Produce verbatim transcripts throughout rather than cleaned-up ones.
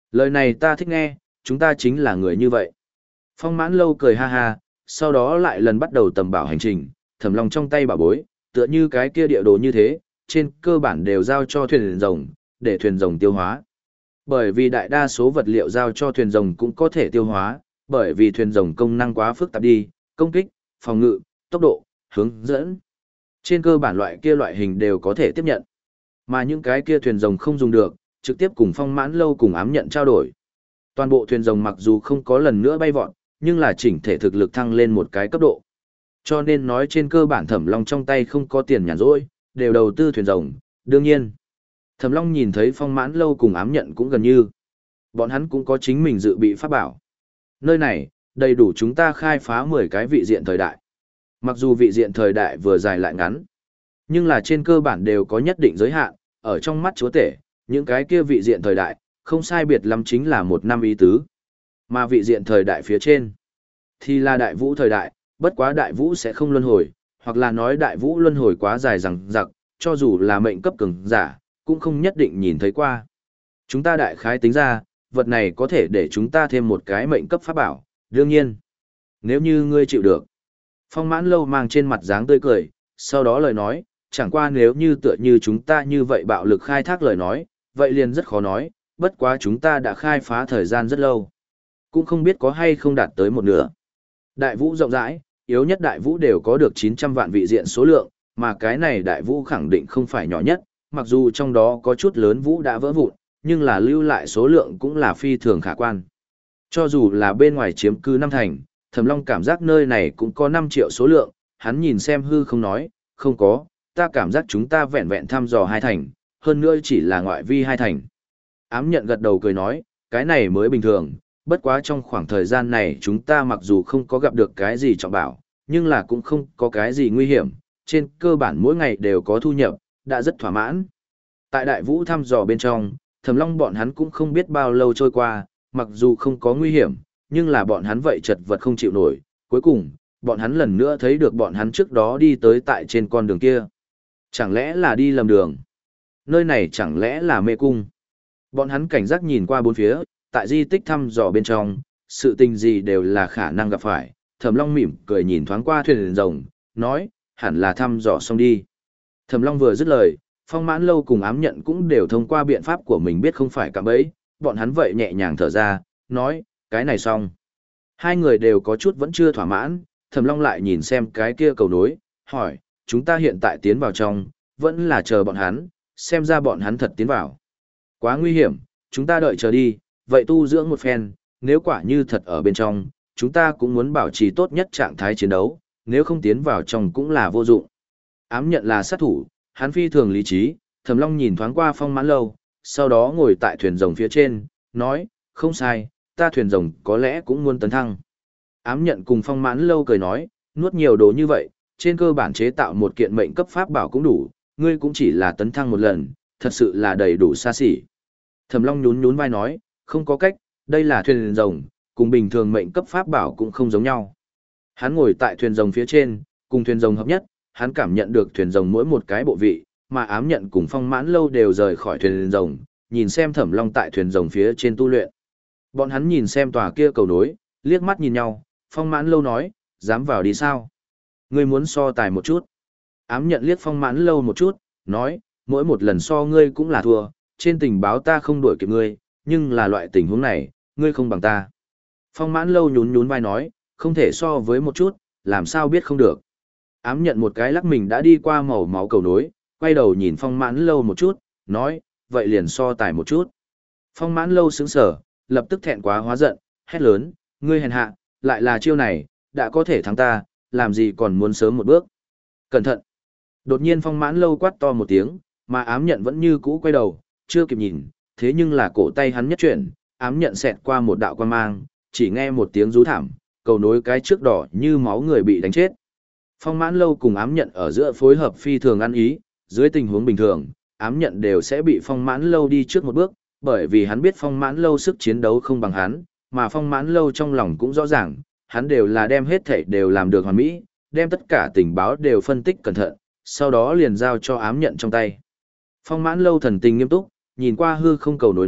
Lời này ta thích nghe, chúng ta chính là người như vậy. Phong mãn lâu cười ha ha, sau đó lại lần bắt đầu tầm bảo hành trình, Thẩm Long trong tay bảo bối, tựa như cái kia địa đồ như thế, trên cơ bản đều giao cho thuyền rồng, để thuyền rồng tiêu hóa. Bởi vì đại đa số vật liệu giao cho thuyền rồng cũng có thể tiêu hóa, bởi vì thuyền rồng công năng quá phức tạp đi, công kích, phòng ngự, tốc độ, hướng dẫn. Trên cơ bản loại kia loại hình đều có thể tiếp nhận. Mà những cái kia thuyền rồng không dùng được, trực tiếp cùng phong mãn lâu cùng ám nhận trao đổi. Toàn bộ thuyền rồng mặc dù không có lần nữa bay vọt, nhưng là chỉnh thể thực lực thăng lên một cái cấp độ. Cho nên nói trên cơ bản Thẩm Long trong tay không có tiền nhàn rỗi, đều đầu tư thuyền rồng, đương nhiên. Thẩm Long nhìn thấy phong mãn lâu cùng ám nhận cũng gần như. Bọn hắn cũng có chính mình dự bị pháp bảo. Nơi này, đầy đủ chúng ta khai phá mười cái vị diện thời đại. Mặc dù vị diện thời đại vừa dài lại ngắn, nhưng là trên cơ bản đều có nhất định giới hạn, ở trong mắt chúa tể, những cái kia vị diện thời đại, không sai biệt lắm chính là một năm ý tứ. Mà vị diện thời đại phía trên, thì là đại vũ thời đại, bất quá đại vũ sẽ không luân hồi, hoặc là nói đại vũ luân hồi quá dài rằng giặc, cho dù là mệnh cấp cường giả, cũng không nhất định nhìn thấy qua. Chúng ta đại khái tính ra, vật này có thể để chúng ta thêm một cái mệnh cấp pháp bảo, đương nhiên. Nếu như ngươi chịu được. Phong mãn lâu mang trên mặt dáng tươi cười, sau đó lời nói, chẳng qua nếu như tựa như chúng ta như vậy bạo lực khai thác lời nói, vậy liền rất khó nói, bất quá chúng ta đã khai phá thời gian rất lâu. Cũng không biết có hay không đạt tới một nửa. Đại vũ rộng rãi, yếu nhất đại vũ đều có được chín trăm vạn vị diện số lượng, mà cái này đại vũ khẳng định không phải nhỏ nhất, mặc dù trong đó có chút lớn vũ đã vỡ vụn, nhưng là lưu lại số lượng cũng là phi thường khả quan. Cho dù là bên ngoài chiếm cư năm thành, Thẩm Long cảm giác nơi này cũng có năm triệu số lượng, hắn nhìn xem hư không nói, không có, ta cảm giác chúng ta vẹn vẹn thăm dò hai thành, hơn nữa chỉ là ngoại vi hai thành. Ám nhận gật đầu cười nói, cái này mới bình thường, bất quá trong khoảng thời gian này chúng ta mặc dù không có gặp được cái gì trọng bảo, nhưng là cũng không có cái gì nguy hiểm, trên cơ bản mỗi ngày đều có thu nhập, đã rất thỏa mãn. Tại đại vũ thăm dò bên trong, Thẩm Long bọn hắn cũng không biết bao lâu trôi qua, mặc dù không có nguy hiểm, nhưng là bọn hắn vậy chật vật không chịu nổi, cuối cùng, bọn hắn lần nữa thấy được bọn hắn trước đó đi tới tại trên con đường kia. Chẳng lẽ là đi lầm đường? Nơi này chẳng lẽ là mê cung? Bọn hắn cảnh giác nhìn qua bốn phía, tại di tích thăm dò bên trong, sự tình gì đều là khả năng gặp phải. Thẩm Long mỉm cười nhìn thoáng qua thuyền rồng, nói, hẳn là thăm dò xong đi. Thẩm Long vừa dứt lời, Phong Mãn Lâu cùng ám nhận cũng đều thông qua biện pháp của mình biết không phải cạm bẫy, bọn hắn vậy nhẹ nhàng thở ra, nói, cái này xong. Hai người đều có chút vẫn chưa thỏa mãn, Thẩm Long lại nhìn xem cái kia cầu nối, hỏi, chúng ta hiện tại tiến vào trong, vẫn là chờ bọn hắn, xem ra bọn hắn thật tiến vào. Quá nguy hiểm, chúng ta đợi chờ đi, vậy tu dưỡng một phen, nếu quả như thật ở bên trong, chúng ta cũng muốn bảo trì tốt nhất trạng thái chiến đấu, nếu không tiến vào trong cũng là vô dụng. Ám nhận là sát thủ, hắn phi thường lý trí, Thẩm Long nhìn thoáng qua Phong Mãn Lâu, sau đó ngồi tại thuyền rồng phía trên, nói, không sai, ta thuyền rồng có lẽ cũng muốn tấn thăng. Ám nhận cùng Phong Mãn Lâu cười nói, nuốt nhiều đồ như vậy, trên cơ bản chế tạo một kiện mệnh cấp pháp bảo cũng đủ, ngươi cũng chỉ là tấn thăng một lần, thật sự là đầy đủ xa xỉ. Thẩm Long nhún nhún vai nói, không có cách, đây là thuyền rồng, cùng bình thường mệnh cấp pháp bảo cũng không giống nhau. Hắn ngồi tại thuyền rồng phía trên, cùng thuyền rồng hợp nhất, hắn cảm nhận được thuyền rồng mỗi một cái bộ vị, mà ám nhận cùng Phong Mãn Lâu đều rời khỏi thuyền rồng, nhìn xem Thẩm Long tại thuyền rồng phía trên tu luyện. Bọn hắn nhìn xem tòa kia cầu nối, liếc mắt nhìn nhau, Phong Mãn Lâu nói, dám vào đi sao? Ngươi muốn so tài một chút. Ám nhận liếc Phong Mãn Lâu một chút, nói, mỗi một lần so ngươi cũng là thua, trên tình báo ta không đuổi kịp ngươi, nhưng là loại tình huống này, ngươi không bằng ta. Phong Mãn Lâu nhún nhún vai nói, không thể so với một chút, làm sao biết không được. Ám nhận một cái lắc mình đã đi qua màu máu cầu nối, quay đầu nhìn Phong Mãn Lâu một chút, nói, vậy liền so tài một chút. Phong Mãn Lâu sững sờ, lập tức thẹn quá hóa giận, hét lớn, ngươi hèn hạ, lại là chiêu này, đã có thể thắng ta, làm gì còn muốn sớm một bước. Cẩn thận. Đột nhiên Phong Mãn Lâu quát to một tiếng, mà ám nhận vẫn như cũ quay đầu, chưa kịp nhìn, thế nhưng là cổ tay hắn nhất chuyển, ám nhận xẹt qua một đạo quan mang, chỉ nghe một tiếng rú thảm, cầu nối cái trước đỏ như máu người bị đánh chết. Phong Mãn Lâu cùng ám nhận ở giữa phối hợp phi thường ăn ý, dưới tình huống bình thường, ám nhận đều sẽ bị Phong Mãn Lâu đi trước một bước, bởi vì hắn biết Phong Mãn Lâu sức chiến đấu không bằng hắn, mà Phong Mãn Lâu trong lòng cũng rõ ràng, hắn đều là đem hết thảy đều làm được hoàn mỹ, đem tất cả tình báo đều phân tích cẩn thận, sau đó liền giao cho ám nhận trong tay. Phong Mãn Lâu thần tình nghiêm túc, nhìn qua hư không cầu nối nói,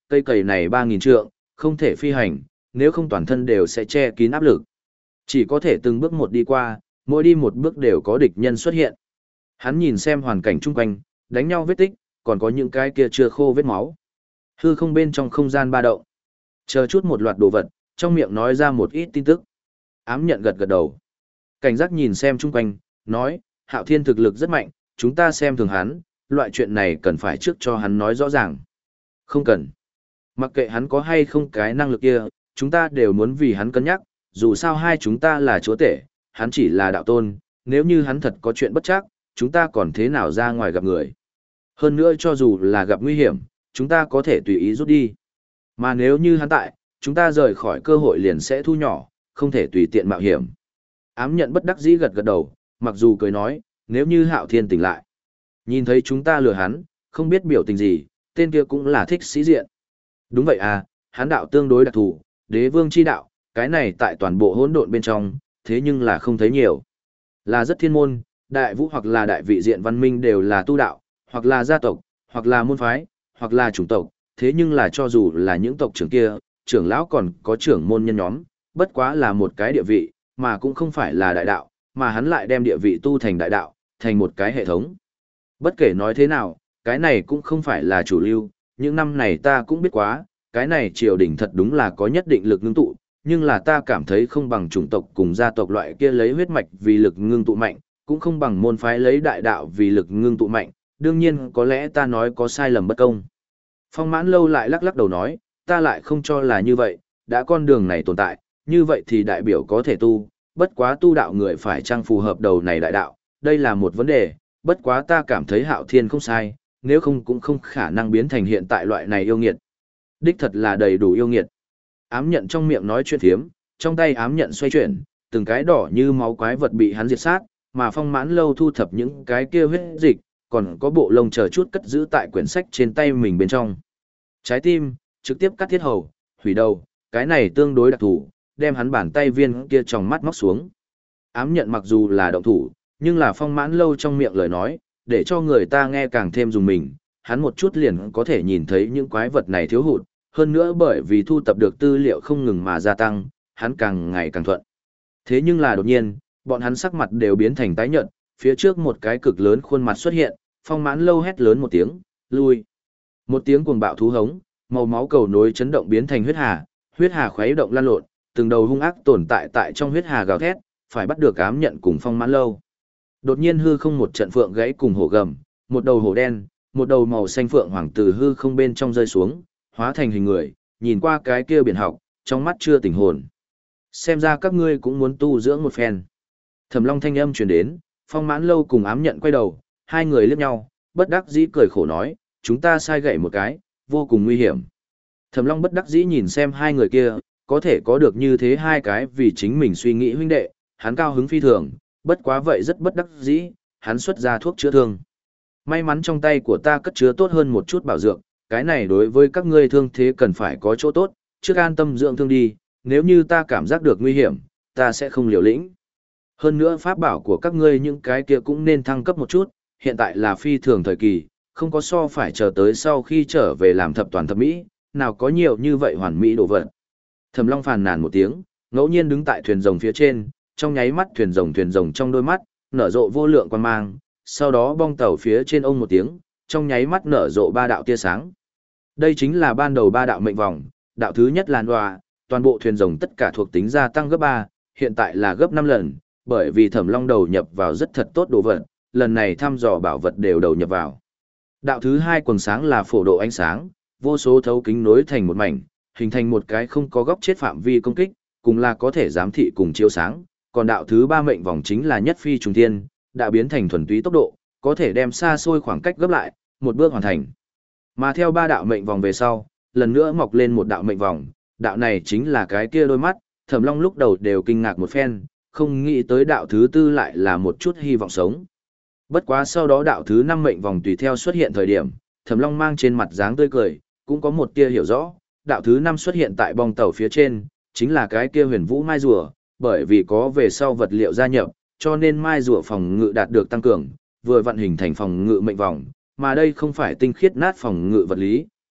cây cầy này ba nghìn trượng, không thể phi hành, nếu không toàn thân đều sẽ che kín áp lực. Chỉ có thể từng bước một đi qua, mỗi đi một bước đều có địch nhân xuất hiện. Hắn nhìn xem hoàn cảnh chung quanh, đánh nhau vết tích, còn có những cái kia chưa khô vết máu. Hư không bên trong không gian ba động. Chờ chút một loạt đồ vật, trong miệng nói ra một ít tin tức. Ám nhận gật gật đầu. Cảnh giác nhìn xem chung quanh, nói, Hạo Thiên thực lực rất mạnh, chúng ta xem thường hắn, loại chuyện này cần phải trước cho hắn nói rõ ràng. Không cần. Mặc kệ hắn có hay không cái năng lực kia, chúng ta đều muốn vì hắn cân nhắc, dù sao hai chúng ta là chúa tể, hắn chỉ là đạo tôn, nếu như hắn thật có chuyện bất chắc, chúng ta còn thế nào ra ngoài gặp người. Hơn nữa cho dù là gặp nguy hiểm, chúng ta có thể tùy ý rút đi. Mà nếu như hắn tại, chúng ta rời khỏi cơ hội liền sẽ thu nhỏ, không thể tùy tiện mạo hiểm. Ám nhận bất đắc dĩ gật gật đầu, mặc dù cười nói, nếu như Hạo Thiên tỉnh lại, nhìn thấy chúng ta lừa hắn, không biết biểu tình gì, tên kia cũng là thích sĩ diện. Đúng vậy à, hắn đạo tương đối đặc thù, đế vương chi đạo, cái này tại toàn bộ hỗn độn bên trong, thế nhưng là không thấy nhiều. Là rất thiên môn, đại vũ hoặc là đại vị diện văn minh đều là tu đạo, hoặc là gia tộc, hoặc là môn phái, hoặc là chủng tộc, thế nhưng là cho dù là những tộc trưởng kia, trưởng lão còn có trưởng môn nhân nhóm, bất quá là một cái địa vị, mà cũng không phải là đại đạo, mà hắn lại đem địa vị tu thành đại đạo, thành một cái hệ thống. Bất kể nói thế nào, cái này cũng không phải là chủ lưu, những năm này ta cũng biết quá, cái này triều đình thật đúng là có nhất định lực ngưng tụ, nhưng là ta cảm thấy không bằng chủng tộc cùng gia tộc loại kia lấy huyết mạch vì lực ngưng tụ mạnh, cũng không bằng môn phái lấy đại đạo vì lực ngưng tụ mạnh, đương nhiên có lẽ ta nói có sai lầm bất công. Phong Mãn Lâu lại lắc lắc đầu nói, ta lại không cho là như vậy, đã con đường này tồn tại, như vậy thì đại biểu có thể tu, bất quá tu đạo người phải chăng phù hợp đầu này đại đạo, đây là một vấn đề, bất quá ta cảm thấy Hạo Thiên không sai, nếu không cũng không khả năng biến thành hiện tại loại này yêu nghiệt. Đích thật là đầy đủ yêu nghiệt. Ám nhận trong miệng nói chuyện thiếm, trong tay ám nhận xoay chuyển, từng cái đỏ như máu quái vật bị hắn diệt sát, mà Phong Mãn Lâu thu thập những cái kia huyết dịch, còn có bộ lông chờ chút cất giữ tại quyển sách trên tay mình bên trong. Trái tim, trực tiếp cắt thiết hầu, hủy đầu, cái này tương đối đặc thủ, đem hắn bàn tay viên kia trong mắt móc xuống. Ám nhận mặc dù là động thủ, nhưng là Phong Mãn Lâu trong miệng lời nói, để cho người ta nghe càng thêm dùng mình, hắn một chút liền có thể nhìn thấy những quái vật này thiếu hụt, hơn nữa bởi vì thu tập được tư liệu không ngừng mà gia tăng, hắn càng ngày càng thuận. Thế nhưng là đột nhiên, bọn hắn sắc mặt đều biến thành tái nhợt, phía trước một cái cực lớn khuôn mặt xuất hiện, Phong Mãn Lâu hét lớn một tiếng, lui. Một tiếng cuồng bạo thú hống, màu máu cầu nối chấn động biến thành huyết hà, huyết hà khuấy động lan lộn, từng đầu hung ác tồn tại tại trong huyết hà gào thét, phải bắt được ám nhận cùng Phong Mãn Lâu. Đột nhiên hư không một trận phượng gãy cùng hổ gầm, một đầu hổ đen, một đầu màu xanh phượng hoàng từ hư không bên trong rơi xuống, hóa thành hình người, nhìn qua cái kia biển học, trong mắt chưa tỉnh hồn. Xem ra các ngươi cũng muốn tu dưỡng một phen. Thẩm Long thanh âm truyền đến, Phong Mãn Lâu cùng ám nhận quay đầu, hai người liếc nhau, bất đắc dĩ cười khổ nói, chúng ta sai gậy một cái, vô cùng nguy hiểm. Thẩm Long bất đắc dĩ nhìn xem hai người kia, có thể có được như thế hai cái vì chính mình suy nghĩ huynh đệ, hắn cao hứng phi thường, bất quá vậy rất bất đắc dĩ, hắn xuất ra thuốc chữa thương. May mắn trong tay của ta cất chứa tốt hơn một chút bảo dược, cái này đối với các ngươi thương thế cần phải có chỗ tốt, trước an tâm dưỡng thương đi, nếu như ta cảm giác được nguy hiểm, ta sẽ không liều lĩnh. Hơn nữa pháp bảo của các ngươi những cái kia cũng nên thăng cấp một chút, hiện tại là phi thường thời kỳ, không có so phải chờ tới sau khi trở về làm thập toàn thập mỹ, nào có nhiều như vậy hoàn mỹ đồ vật. Thẩm Long phàn nàn một tiếng, ngẫu nhiên đứng tại thuyền rồng phía trên, trong nháy mắt thuyền rồng thuyền rồng trong đôi mắt, nở rộ vô lượng quan mang, sau đó bong tàu phía trên ông một tiếng, trong nháy mắt nở rộ ba đạo tia sáng. Đây chính là ban đầu ba đạo mệnh vòng, đạo thứ nhất là đòa, toàn bộ thuyền rồng tất cả thuộc tính gia tăng gấp ba, hiện tại là gấp năm lần, bởi vì Thẩm Long đầu nhập vào rất thật tốt đồ vật, lần này thăm dò bảo vật đều đầu nhập vào. Đạo thứ hai quần sáng là phổ độ ánh sáng, vô số thấu kính nối thành một mảnh, hình thành một cái không có góc chết phạm vi công kích, cùng là có thể giám thị cùng chiếu sáng, còn đạo thứ ba mệnh vòng chính là nhất phi trùng thiên, đã biến thành thuần túy tốc độ, có thể đem xa xôi khoảng cách gấp lại, một bước hoàn thành. Mà theo ba đạo mệnh vòng về sau, lần nữa mọc lên một đạo mệnh vòng, đạo này chính là cái kia đôi mắt, Thẩm Long lúc đầu đều kinh ngạc một phen, không nghĩ tới đạo thứ tư lại là một chút hy vọng sống. Bất quá sau đó đạo thứ năm mệnh vòng tùy theo xuất hiện thời điểm, Thẩm Long mang trên mặt dáng tươi cười, cũng có một tia hiểu rõ, đạo thứ năm xuất hiện tại bong tàu phía trên, chính là cái kia huyền vũ mai rùa, bởi vì có về sau vật liệu gia nhập, cho nên mai rùa phòng ngự đạt được tăng cường, vừa vận hình thành phòng ngự mệnh vòng, mà đây không phải tinh khiết nát phòng ngự vật lý,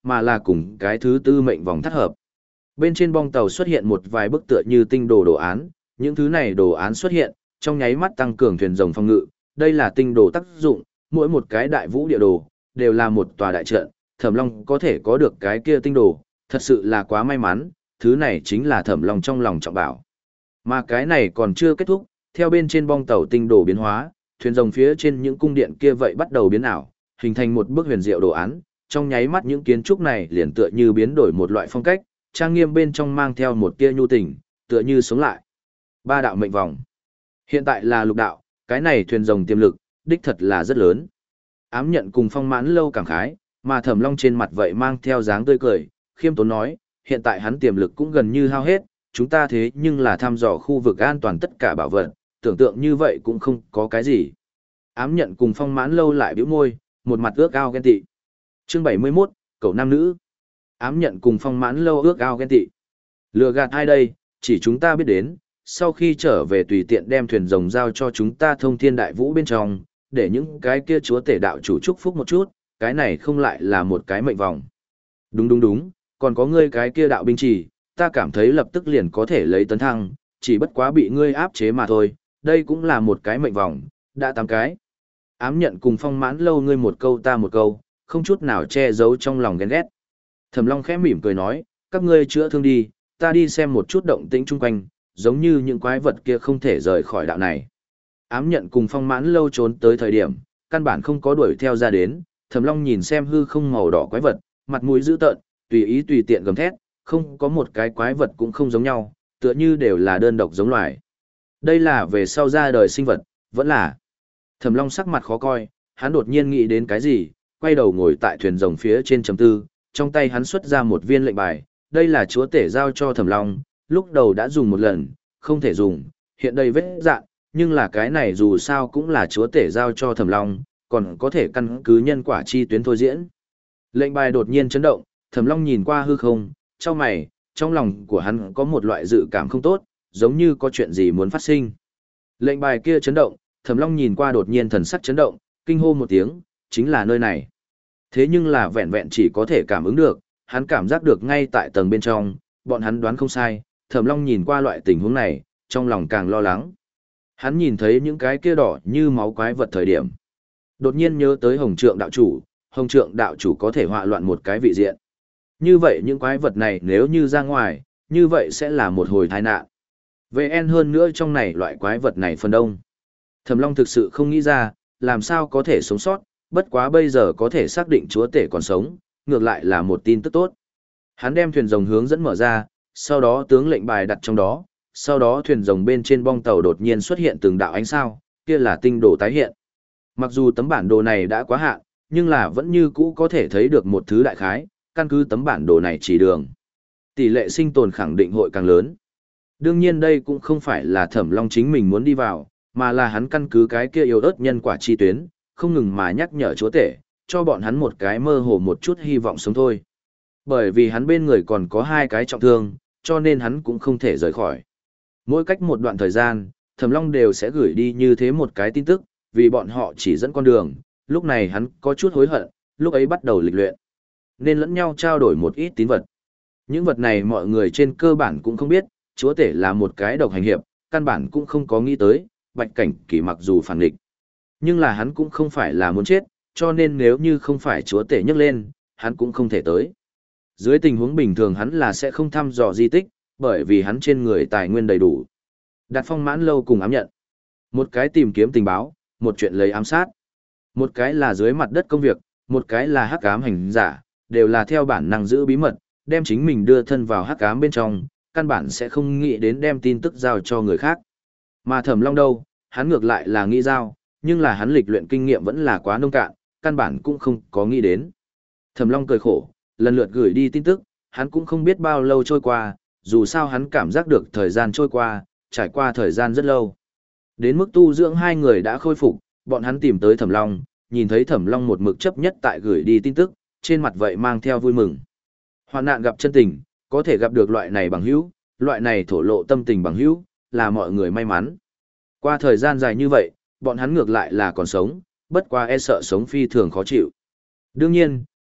mà là cùng cái thứ tư mệnh vòng thắt hợp. Bên trên bong tàu xuất hiện một vài bức tựa như tinh đồ đồ án, những thứ này đồ án xuất hiện, trong nháy mắt tăng cường thuyền rồng phòng ngự, đây là tinh đồ tác dụng, mỗi một cái đại vũ địa đồ, đều là một tòa đại trận, Thẩm Long có thể có được cái kia tinh đồ, thật sự là quá may mắn, thứ này chính là Thẩm Long trong lòng trọng bảo. Mà cái này còn chưa kết thúc, theo bên trên bong tàu tinh đồ biến hóa, thuyền rồng phía trên những cung điện kia vậy bắt đầu biến ảo, hình thành một bức huyền diệu đồ án, trong nháy mắt những kiến trúc này liền tựa như biến đổi một loại phong cách, trang nghiêm bên trong mang theo một tia nhu tình, tựa như sống lại. Ba đạo mệnh vòng. Hiện tại là lục đạo, cái này thuyền rồng tiềm lực, đích thật là rất lớn. Ám nhận cùng Phong Mãn Lâu cảm khái, mà Thẩm Long trên mặt vậy mang theo dáng tươi cười, khiêm tốn nói, hiện tại hắn tiềm lực cũng gần như hao hết, chúng ta thế nhưng là thăm dò khu vực an toàn tất cả bảo vật, tưởng tượng như vậy cũng không có cái gì. Ám nhận cùng Phong Mãn Lâu lại bĩu môi, một mặt ước ao ghen tị. Chương bảy mươi mốt, cậu nam nữ. Ám nhận cùng Phong Mãn Lâu ước ao ghen tị. Lừa gạt ai đây, chỉ chúng ta biết đến, sau khi trở về tùy tiện đem thuyền rồng giao cho chúng ta thông thiên đại vũ bên trong, để những cái kia chúa tể đạo chủ chúc phúc một chút, cái này không lại là một cái mệnh vòng. Đúng đúng đúng, còn có ngươi cái kia đạo binh chỉ, ta cảm thấy lập tức liền có thể lấy tấn thăng, chỉ bất quá bị ngươi áp chế mà thôi, đây cũng là một cái mệnh vòng, đã tám cái. Ám nhận cùng Phong Mãn Lâu ngươi một câu ta một câu, không chút nào che giấu trong lòng ghen ghét. Thẩm Long khẽ mỉm cười nói, các ngươi chữa thương đi, ta đi xem một chút động tĩnh chung quanh, giống như những quái vật kia không thể rời khỏi đạo này. Ám nhận cùng Phong Mãn Lâu trốn tới thời điểm, căn bản không có đuổi theo ra đến, Thẩm Long nhìn xem hư không màu đỏ quái vật, mặt mũi dữ tợn, tùy ý tùy tiện gầm thét, không có một cái quái vật cũng không giống nhau, tựa như đều là đơn độc giống loài. Đây là về sau ra đời sinh vật, vẫn là. Thẩm Long sắc mặt khó coi, hắn đột nhiên nghĩ đến cái gì, quay đầu ngồi tại thuyền rồng phía trên chấm tư, trong tay hắn xuất ra một viên lệnh bài, đây là chúa tể giao cho Thẩm Long, lúc đầu đã dùng một lần, không thể dùng, hiện đây vết dạn, nhưng là cái này dù sao cũng là chúa tể giao cho Thẩm Long, còn có thể căn cứ nhân quả chi tuyến thôi diễn. Lệnh bài đột nhiên chấn động, Thẩm Long nhìn qua hư không, chau mày, trong lòng của hắn có một loại dự cảm không tốt, giống như có chuyện gì muốn phát sinh. Lệnh bài kia chấn động, Thẩm Long nhìn qua đột nhiên thần sắc chấn động, kinh hô một tiếng, chính là nơi này. Thế nhưng là vẹn vẹn chỉ có thể cảm ứng được, hắn cảm giác được ngay tại tầng bên trong, bọn hắn đoán không sai, Thẩm Long nhìn qua loại tình huống này, trong lòng càng lo lắng. Hắn nhìn thấy những cái kia đỏ như máu quái vật thời điểm. Đột nhiên nhớ tới Hồng Trượng đạo chủ, Hồng Trượng đạo chủ có thể họa loạn một cái vị diện. Như vậy những quái vật này nếu như ra ngoài, như vậy sẽ là một hồi tai nạn. vê en hơn nữa trong này loại quái vật này phần đông. Thẩm Long thực sự không nghĩ ra, làm sao có thể sống sót, bất quá bây giờ có thể xác định chúa tể còn sống, ngược lại là một tin tức tốt. Hắn đem thuyền rồng hướng dẫn mở ra, sau đó tướng lệnh bài đặt trong đó, sau đó thuyền rồng bên trên bong tàu đột nhiên xuất hiện từng đạo ánh sao, kia là tinh đồ tái hiện. Mặc dù tấm bản đồ này đã quá hạn, nhưng là vẫn như cũ có thể thấy được một thứ đại khái, căn cứ tấm bản đồ này chỉ đường. Tỷ lệ sinh tồn khẳng định hội càng lớn. Đương nhiên đây cũng không phải là Thẩm Long chính mình muốn đi vào, mà là hắn căn cứ cái kia yếu ớt nhân quả chi tuyến, không ngừng mà nhắc nhở chúa tể, cho bọn hắn một cái mơ hồ một chút hy vọng sống thôi. Bởi vì hắn bên người còn có hai cái trọng thương, cho nên hắn cũng không thể rời khỏi. Mỗi cách một đoạn thời gian, Thẩm Long đều sẽ gửi đi như thế một cái tin tức, vì bọn họ chỉ dẫn con đường, lúc này hắn có chút hối hận, lúc ấy bắt đầu lịch luyện. Nên lẫn nhau trao đổi một ít tín vật. Những vật này mọi người trên cơ bản cũng không biết, chúa tể là một cái độc hành hiệp, căn bản cũng không có nghĩ tới, Bạch Cảnh Kỳ mặc dù phản nghịch, nhưng là hắn cũng không phải là muốn chết, cho nên nếu như không phải chúa tể nhấc lên, hắn cũng không thể tới. Dưới tình huống bình thường hắn là sẽ không thăm dò di tích, bởi vì hắn trên người tài nguyên đầy đủ. Đặt Phong Mãn Lâu cùng ám nhận. Một cái tìm kiếm tình báo, một chuyện lấy ám sát. Một cái là dưới mặt đất công việc, một cái là hắc ám hành giả, đều là theo bản năng giữ bí mật, đem chính mình đưa thân vào hắc ám bên trong, căn bản sẽ không nghĩ đến đem tin tức giao cho người khác. Mà Thẩm Long đâu, hắn ngược lại là nghĩ giao, nhưng là hắn lịch luyện kinh nghiệm vẫn là quá nông cạn, căn bản cũng không có nghĩ đến. Thẩm Long cười khổ, lần lượt gửi đi tin tức, hắn cũng không biết bao lâu trôi qua, dù sao hắn cảm giác được thời gian trôi qua, trải qua thời gian rất lâu. Đến mức tu dưỡng hai người đã khôi phục, bọn hắn tìm tới Thẩm Long, nhìn thấy Thẩm Long một mực chấp nhất tại gửi đi tin tức, trên mặt vậy mang theo vui mừng. Hoạn nạn gặp chân tình, có thể gặp được loại này bằng hữu, loại này thổ lộ tâm tình bằng hữu, là mọi người may mắn. Qua thời gian dài như vậy, bọn hắn ngược lại là còn sống, bất quá e sợ sống phi thường khó chịu. Đương nhiên,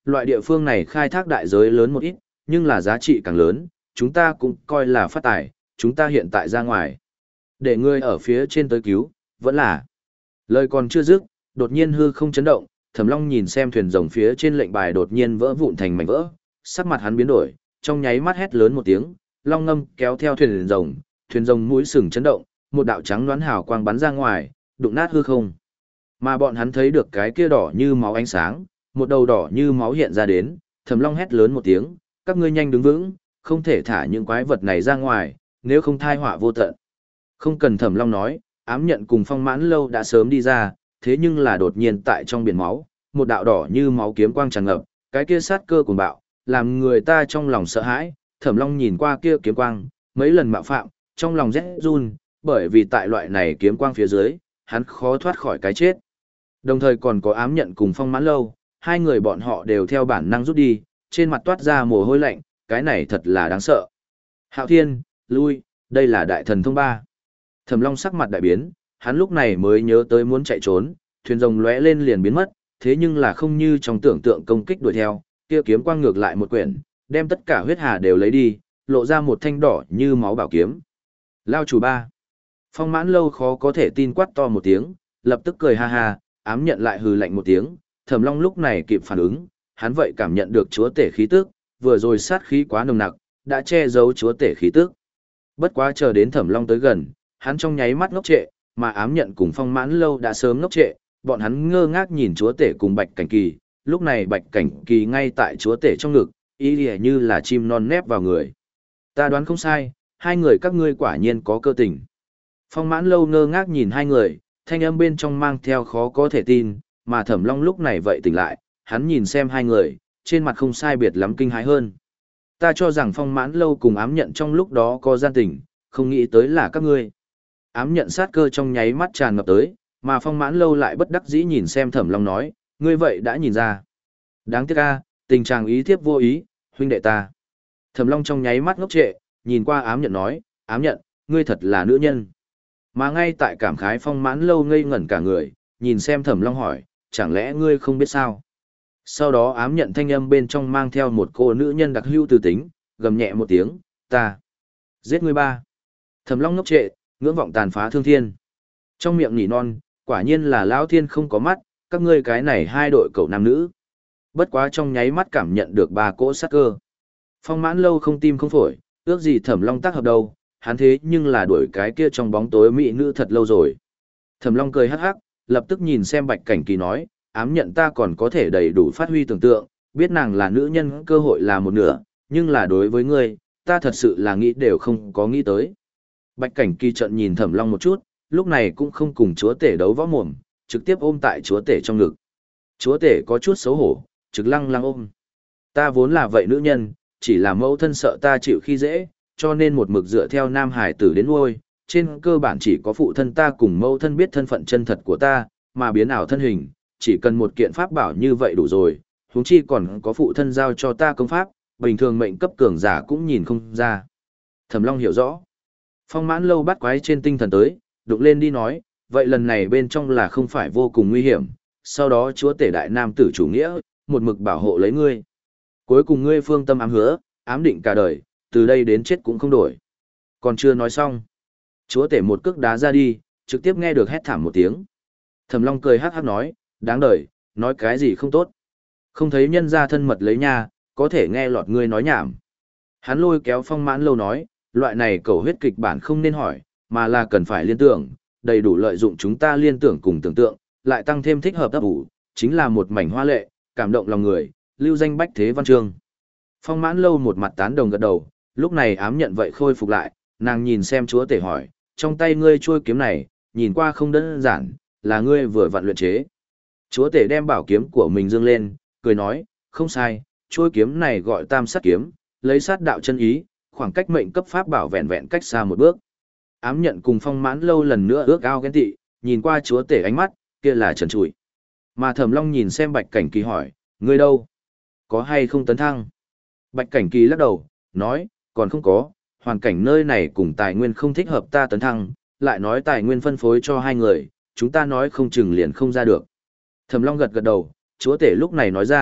Loại địa phương này khai thác đại giới lớn một ít, nhưng là giá trị càng lớn, chúng ta cũng coi là phát tài, chúng ta hiện tại ra ngoài. Để ngươi ở phía trên tới cứu, vẫn là. Lời còn chưa dứt, đột nhiên hư không chấn động, Thẩm Long nhìn xem thuyền rồng phía trên lệnh bài đột nhiên vỡ vụn thành mảnh vỡ, sắc mặt hắn biến đổi, trong nháy mắt hét lớn một tiếng, long ngâm kéo theo thuyền rồng, thuyền rồng mũi sừng chấn động, một đạo trắng loáng hào quang bắn ra ngoài, đụng nát hư không. Mà bọn hắn thấy được cái kia đỏ như máu ánh sáng, một đầu đỏ như máu hiện ra đến, Thẩm Long hét lớn một tiếng, các ngươi nhanh đứng vững, không thể thả những quái vật này ra ngoài, nếu không tai họa vô tận. Không cần Thẩm Long nói, ám nhận cùng Phong Mãn Lâu đã sớm đi ra, thế nhưng là đột nhiên tại trong biển máu, một đạo đỏ như máu kiếm quang tràn ngập, cái kia sát cơ cuồng bạo, làm người ta trong lòng sợ hãi. Thẩm Long nhìn qua kia kiếm quang, mấy lần mạo phạm, trong lòng rét run, bởi vì tại loại này kiếm quang phía dưới, hắn khó thoát khỏi cái chết. Đồng thời còn có ám nhận cùng Phong Mãn Lâu, hai người bọn họ đều theo bản năng rút đi, trên mặt toát ra mồ hôi lạnh, cái này thật là đáng sợ. Hạo Thiên, lui, đây là đại thần thông ba. Thẩm Long sắc mặt đại biến, hắn lúc này mới nhớ tới muốn chạy trốn, thuyền rồng lóe lên liền biến mất, thế nhưng là không như trong tưởng tượng công kích đuổi theo, kia kiếm quang ngược lại một quyển, đem tất cả huyết hà đều lấy đi, lộ ra một thanh đỏ như máu bảo kiếm. Lao chủ ba. Phong Mãn Lâu khó có thể tin quát to một tiếng, lập tức cười ha ha, ám nhận lại hừ lạnh một tiếng, Thẩm Long lúc này kịp phản ứng, hắn vậy cảm nhận được chúa tể khí tức, vừa rồi sát khí quá nồng nặc, đã che giấu chúa tể khí tức. Bất quá chờ đến Thẩm Long tới gần, hắn trong nháy mắt ngốc trệ, mà ám nhận cùng Phong Mãn Lâu đã sớm ngốc trệ, bọn hắn ngơ ngác nhìn chúa tể cùng Bạch Cảnh Kỳ, lúc này Bạch Cảnh Kỳ ngay tại chúa tể trong ngực, y lìa như là chim non nép vào người. Ta đoán không sai, hai người các ngươi quả nhiên có cơ tình. Phong Mãn Lâu ngơ ngác nhìn hai người, thanh âm bên trong mang theo khó có thể tin, mà Thẩm Long lúc này vậy tỉnh lại, hắn nhìn xem hai người, trên mặt không sai biệt lắm kinh hãi hơn. Ta cho rằng Phong Mãn Lâu cùng ám nhận trong lúc đó có gian tình, không nghĩ tới là các ngươi. Ám nhận sát cơ trong nháy mắt tràn ngập tới, mà Phong Mãn Lâu lại bất đắc dĩ nhìn xem Thẩm Long nói, ngươi vậy đã nhìn ra. Đáng tiếc a, tình trạng ý thiếp vô ý, huynh đệ ta. Thẩm Long trong nháy mắt ngốc trệ, nhìn qua ám nhận nói, ám nhận, ngươi thật là nữ nhân. Mà ngay tại cảm khái Phong Mãn Lâu ngây ngẩn cả người, nhìn xem Thẩm Long hỏi, chẳng lẽ ngươi không biết sao? Sau đó ám nhận thanh âm bên trong mang theo một cô nữ nhân đặc hữu từ tính, gầm nhẹ một tiếng, ta giết ngươi ba. Thẩm Long ngốc trệ, ngưỡng vọng tàn phá thương thiên. Trong miệng nỉ non, quả nhiên là lão thiên không có mắt, các ngươi cái này hai đội cậu nam nữ. Bất quá trong nháy mắt cảm nhận được ba cỗ sát cơ. Phong Mãn Lâu không tim không phổi, ước gì Thẩm Long tác hợp đâu, hắn thế nhưng là đuổi cái kia trong bóng tối mỹ nữ thật lâu rồi. Thẩm Long cười hắc hắc, lập tức nhìn xem Bạch Cảnh Kỳ nói, ám nhận ta còn có thể đầy đủ phát huy tưởng tượng, biết nàng là nữ nhân cơ hội là một nửa, nhưng là đối với ngươi, ta thật sự là nghĩ đều không có nghĩ tới. Bạch Cảnh Kỳ trợn nhìn Thẩm Long một chút, lúc này cũng không cùng chúa tể đấu võ mồm, trực tiếp ôm tại chúa tể trong ngực. Chúa tể có chút xấu hổ, trực lăng lăng ôm. Ta vốn là vậy nữ nhân, chỉ là mẫu thân sợ ta chịu khi dễ, cho nên một mực dựa theo nam hải tử đến nuôi, trên cơ bản chỉ có phụ thân ta cùng mẫu thân biết thân phận chân thật của ta, mà biến ảo thân hình, chỉ cần một kiện pháp bảo như vậy đủ rồi, huống chi còn có phụ thân giao cho ta công pháp, bình thường mệnh cấp cường giả cũng nhìn không ra. Thẩm Long hiểu rõ. Phong Mãn Lâu bắt quái trên tinh thần tới, đụng lên đi nói, vậy lần này bên trong là không phải vô cùng nguy hiểm, sau đó chúa tể đại nam tử chủ nghĩa, một mực bảo hộ lấy ngươi. Cuối cùng ngươi phương tâm ám hứa, ám định cả đời, từ đây đến chết cũng không đổi. Còn chưa nói xong. Chúa tể một cước đá ra đi, trực tiếp nghe được hét thảm một tiếng. Thẩm Long cười hắc hắc nói, đáng đời, nói cái gì không tốt. Không thấy nhân gia thân mật lấy nha, có thể nghe lọt ngươi nói nhảm. Hắn lôi kéo Phong Mãn Lâu nói, loại này cầu huyết kịch bản không nên hỏi, mà là cần phải liên tưởng, đầy đủ lợi dụng chúng ta liên tưởng cùng tưởng tượng, lại tăng thêm thích hợp ấp ủ, chính là một mảnh hoa lệ, cảm động lòng người, lưu danh bách thế văn chương. Phong Mãn Lâu một mặt tán đồng gật đầu, lúc này ám nhận vậy khôi phục lại, nàng nhìn xem chúa tể hỏi, trong tay ngươi chuôi kiếm này, nhìn qua không đơn giản, là ngươi vừa vặn luyện chế. Chúa tể đem bảo kiếm của mình dương lên, cười nói, không sai, chuôi kiếm này gọi tam sát kiếm, lấy sát đạo chân ý, khoảng cách mệnh cấp pháp bảo vẹn vẹn cách xa một bước. Ám nhận cùng Phong Mãn Lâu lần nữa ước ao ghen tị, nhìn qua chúa tể ánh mắt, kia là trần trụi. Mà Thẩm Long nhìn xem Bạch Cảnh Kỳ hỏi, ngươi đâu? Có hay không tấn thăng? Bạch Cảnh Kỳ lắc đầu, nói, còn không có, hoàn cảnh nơi này cùng tài nguyên không thích hợp ta tấn thăng, lại nói tài nguyên phân phối cho hai người, chúng ta nói không chừng liền không ra được. Thẩm Long gật gật đầu, chúa tể lúc này nói ra,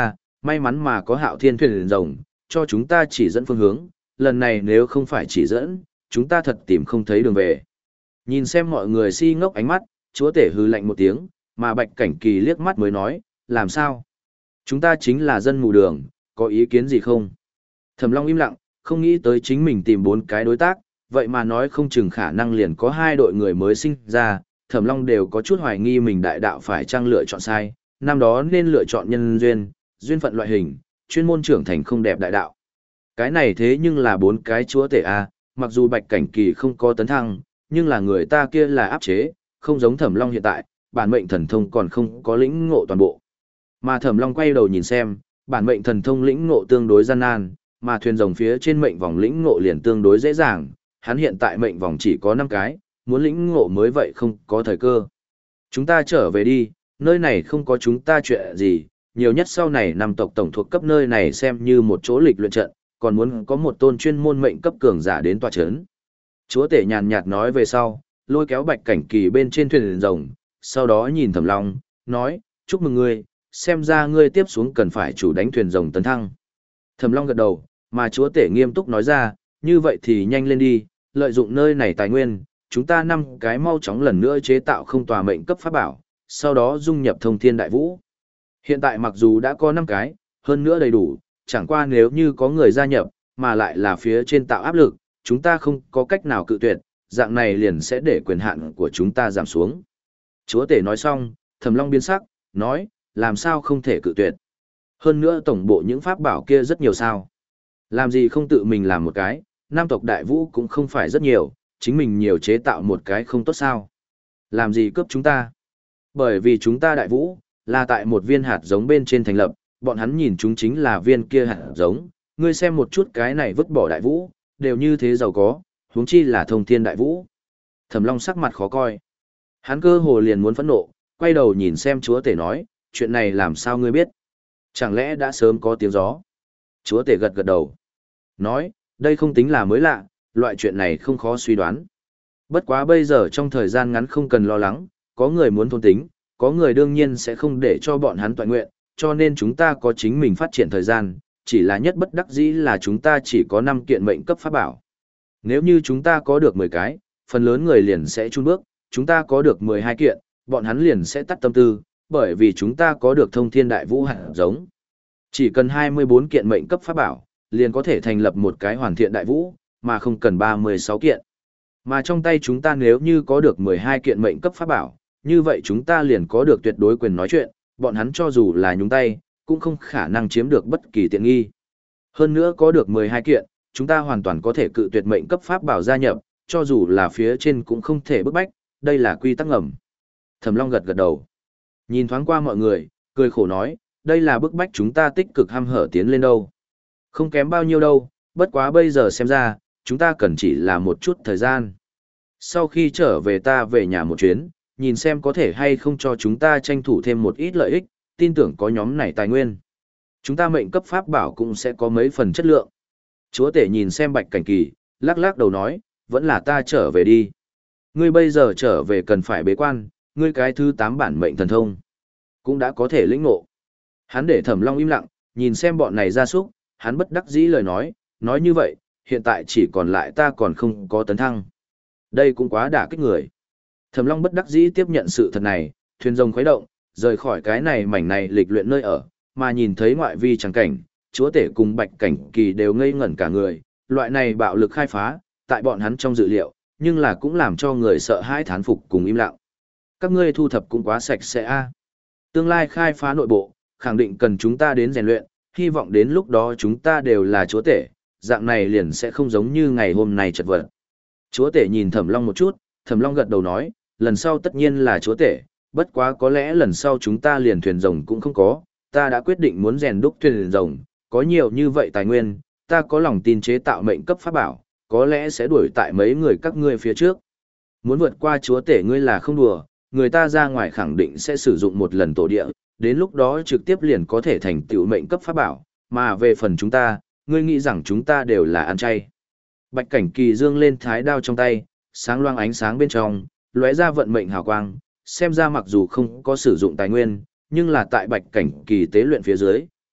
may mắn mà có Hạo Thiên thuyền rồng, cho chúng ta chỉ dẫn phương hướng, lần này nếu không phải chỉ dẫn, chúng ta thật tìm không thấy đường về. Nhìn xem mọi người si ngốc ánh mắt, chúa tể hư lạnh một tiếng, mà Bạch Cảnh Kỳ liếc mắt mới nói, làm sao? Chúng ta chính là dân mù đường, có ý kiến gì không? Thẩm Long im lặng, không nghĩ tới chính mình tìm bốn cái đối tác, vậy mà nói không chừng khả năng liền có hai đội người mới sinh ra, Thẩm Long đều có chút hoài nghi mình đại đạo phải chăng lựa chọn sai, năm đó nên lựa chọn nhân duyên, duyên phận loại hình, chuyên môn trưởng thành không đẹp đại đạo. Cái này thế nhưng là bốn cái chúa tể a, mặc dù Bạch Cảnh Kỳ không có tấn thăng, nhưng là người ta kia là áp chế, không giống Thẩm Long hiện tại, bản mệnh thần thông còn không có lĩnh ngộ toàn bộ. Mà Thẩm Long quay đầu nhìn xem, bản mệnh thần thông lĩnh ngộ tương đối gian nan, mà thuyền rồng phía trên mệnh vòng lĩnh ngộ liền tương đối dễ dàng, hắn hiện tại mệnh vòng chỉ có năm cái, muốn lĩnh ngộ mới vậy không có thời cơ. Chúng ta trở về đi, nơi này không có chúng ta chuyện gì, nhiều nhất sau này năm tộc tổng thuộc cấp nơi này xem như một chỗ lịch luyện trận, còn muốn có một tôn chuyên môn mệnh cấp cường giả đến tòa chấn. Chúa tể nhàn nhạt nói về sau, lôi kéo Bạch Cảnh Kỳ bên trên thuyền rồng, sau đó nhìn Thẩm Long, nói, chúc mừng ngươi, xem ra ngươi tiếp xuống cần phải chủ đánh thuyền rồng tấn thăng. Thẩm Long gật đầu, mà chúa tể nghiêm túc nói ra, như vậy thì nhanh lên đi, lợi dụng nơi này tài nguyên, chúng ta năm cái mau chóng lần nữa chế tạo không tòa mệnh cấp pháp bảo, sau đó dung nhập thông thiên đại vũ. Hiện tại mặc dù đã có năm cái, hơn nữa đầy đủ, chẳng qua nếu như có người gia nhập, mà lại là phía trên tạo áp lực, chúng ta không có cách nào cự tuyệt, dạng này liền sẽ để quyền hạn của chúng ta giảm xuống. Chúa tể nói xong, Thẩm Long biến sắc, nói, làm sao không thể cự tuyệt. Hơn nữa tổng bộ những pháp bảo kia rất nhiều sao. Làm gì không tự mình làm một cái, nam tộc đại vũ cũng không phải rất nhiều, chính mình nhiều chế tạo một cái không tốt sao. Làm gì cướp chúng ta? Bởi vì chúng ta đại vũ, là tại một viên hạt giống bên trên thành lập, bọn hắn nhìn chúng chính là viên kia hạt giống, ngươi xem một chút cái này vứt bỏ đại vũ, đều như thế giàu có, huống chi là thông thiên đại vũ. Thẩm Long sắc mặt khó coi. Hắn cơ hồ liền muốn phẫn nộ, quay đầu nhìn xem chúa tể nói, chuyện này làm sao ngươi biết? Chẳng lẽ đã sớm có tiếng gió? Chúa tể gật gật đầu. Nói, đây không tính là mới lạ, loại chuyện này không khó suy đoán. Bất quá bây giờ trong thời gian ngắn không cần lo lắng, có người muốn thôn tính, có người đương nhiên sẽ không để cho bọn hắn toàn nguyện, cho nên chúng ta có chính mình phát triển thời gian, chỉ là nhất bất đắc dĩ là chúng ta chỉ có năm kiện mệnh cấp pháp bảo. Nếu như chúng ta có được mười cái, phần lớn người liền sẽ chun bước, chúng ta có được mười hai kiện, bọn hắn liền sẽ tắt tâm tư, bởi vì chúng ta có được thông thiên đại vũ hạt giống. Chỉ cần hai mươi bốn kiện mệnh cấp pháp bảo, liền có thể thành lập một cái hoàn thiện đại vũ, mà không cần ba mươi sáu kiện. Mà trong tay chúng ta nếu như có được mười hai kiện mệnh cấp pháp bảo, như vậy chúng ta liền có được tuyệt đối quyền nói chuyện, bọn hắn cho dù là nhúng tay, cũng không khả năng chiếm được bất kỳ tiện nghi. Hơn nữa có được mười hai kiện, chúng ta hoàn toàn có thể cự tuyệt mệnh cấp pháp bảo gia nhập, cho dù là phía trên cũng không thể bức bách, đây là quy tắc ngầm. Thẩm Long gật gật đầu. Nhìn thoáng qua mọi người, cười khổ nói, đây là bức bách chúng ta tích cực hăm hở tiến lên đâu. Không kém bao nhiêu đâu, bất quá bây giờ xem ra, chúng ta cần chỉ là một chút thời gian. Sau khi trở về ta về nhà một chuyến, nhìn xem có thể hay không cho chúng ta tranh thủ thêm một ít lợi ích, tin tưởng có nhóm này tài nguyên. Chúng ta mệnh cấp pháp bảo cũng sẽ có mấy phần chất lượng. Chúa tể nhìn xem Bạch Cảnh Kỳ, lắc lắc đầu nói, vẫn là ta trở về đi. Ngươi bây giờ trở về cần phải bế quan, ngươi cái thứ tám bản mệnh thần thông cũng đã có thể lĩnh ngộ. Hắn để Thẩm Long im lặng, nhìn xem bọn này ra súc, hắn bất đắc dĩ lời nói, nói như vậy, hiện tại chỉ còn lại ta còn không có tấn thăng. Đây cũng quá đả kích người. Thẩm Long bất đắc dĩ tiếp nhận sự thật này, thuyền rồng khuấy động, rời khỏi cái này mảnh này lịch luyện nơi ở, mà nhìn thấy ngoại vi chẳng cảnh, chúa tể cùng Bạch Cảnh Kỳ đều ngây ngẩn cả người, loại này bạo lực khai phá, tại bọn hắn trong dự liệu, nhưng là cũng làm cho người sợ hãi thán phục cùng im lặng. Các ngươi thu thập cũng quá sạch sẽ a. Tương lai khai phá nội bộ, khẳng định cần chúng ta đến rèn luyện, hy vọng đến lúc đó chúng ta đều là chúa tể, dạng này liền sẽ không giống như ngày hôm nay chật vật. Chúa tể nhìn Thẩm Long một chút, Thẩm Long gật đầu nói, lần sau tất nhiên là chúa tể, bất quá có lẽ lần sau chúng ta liền thuyền rồng cũng không có, ta đã quyết định muốn rèn đúc thuyền rồng, có nhiều như vậy tài nguyên, ta có lòng tin chế tạo mệnh cấp pháp bảo, có lẽ sẽ đuổi tại mấy người các ngươi phía trước. Muốn vượt qua chúa tể ngươi là không đùa, người ta ra ngoài khẳng định sẽ sử dụng một lần tổ địa, đến lúc đó trực tiếp liền có thể thành tựu mệnh cấp pháp bảo, mà về phần chúng ta, ngươi nghĩ rằng chúng ta đều là ăn chay. Bạch Cảnh Kỳ dương lên thái đao trong tay, sáng loang ánh sáng bên trong, lóe ra vận mệnh hào quang, xem ra mặc dù không có sử dụng tài nguyên, nhưng là tại Bạch Cảnh Kỳ tế luyện phía dưới,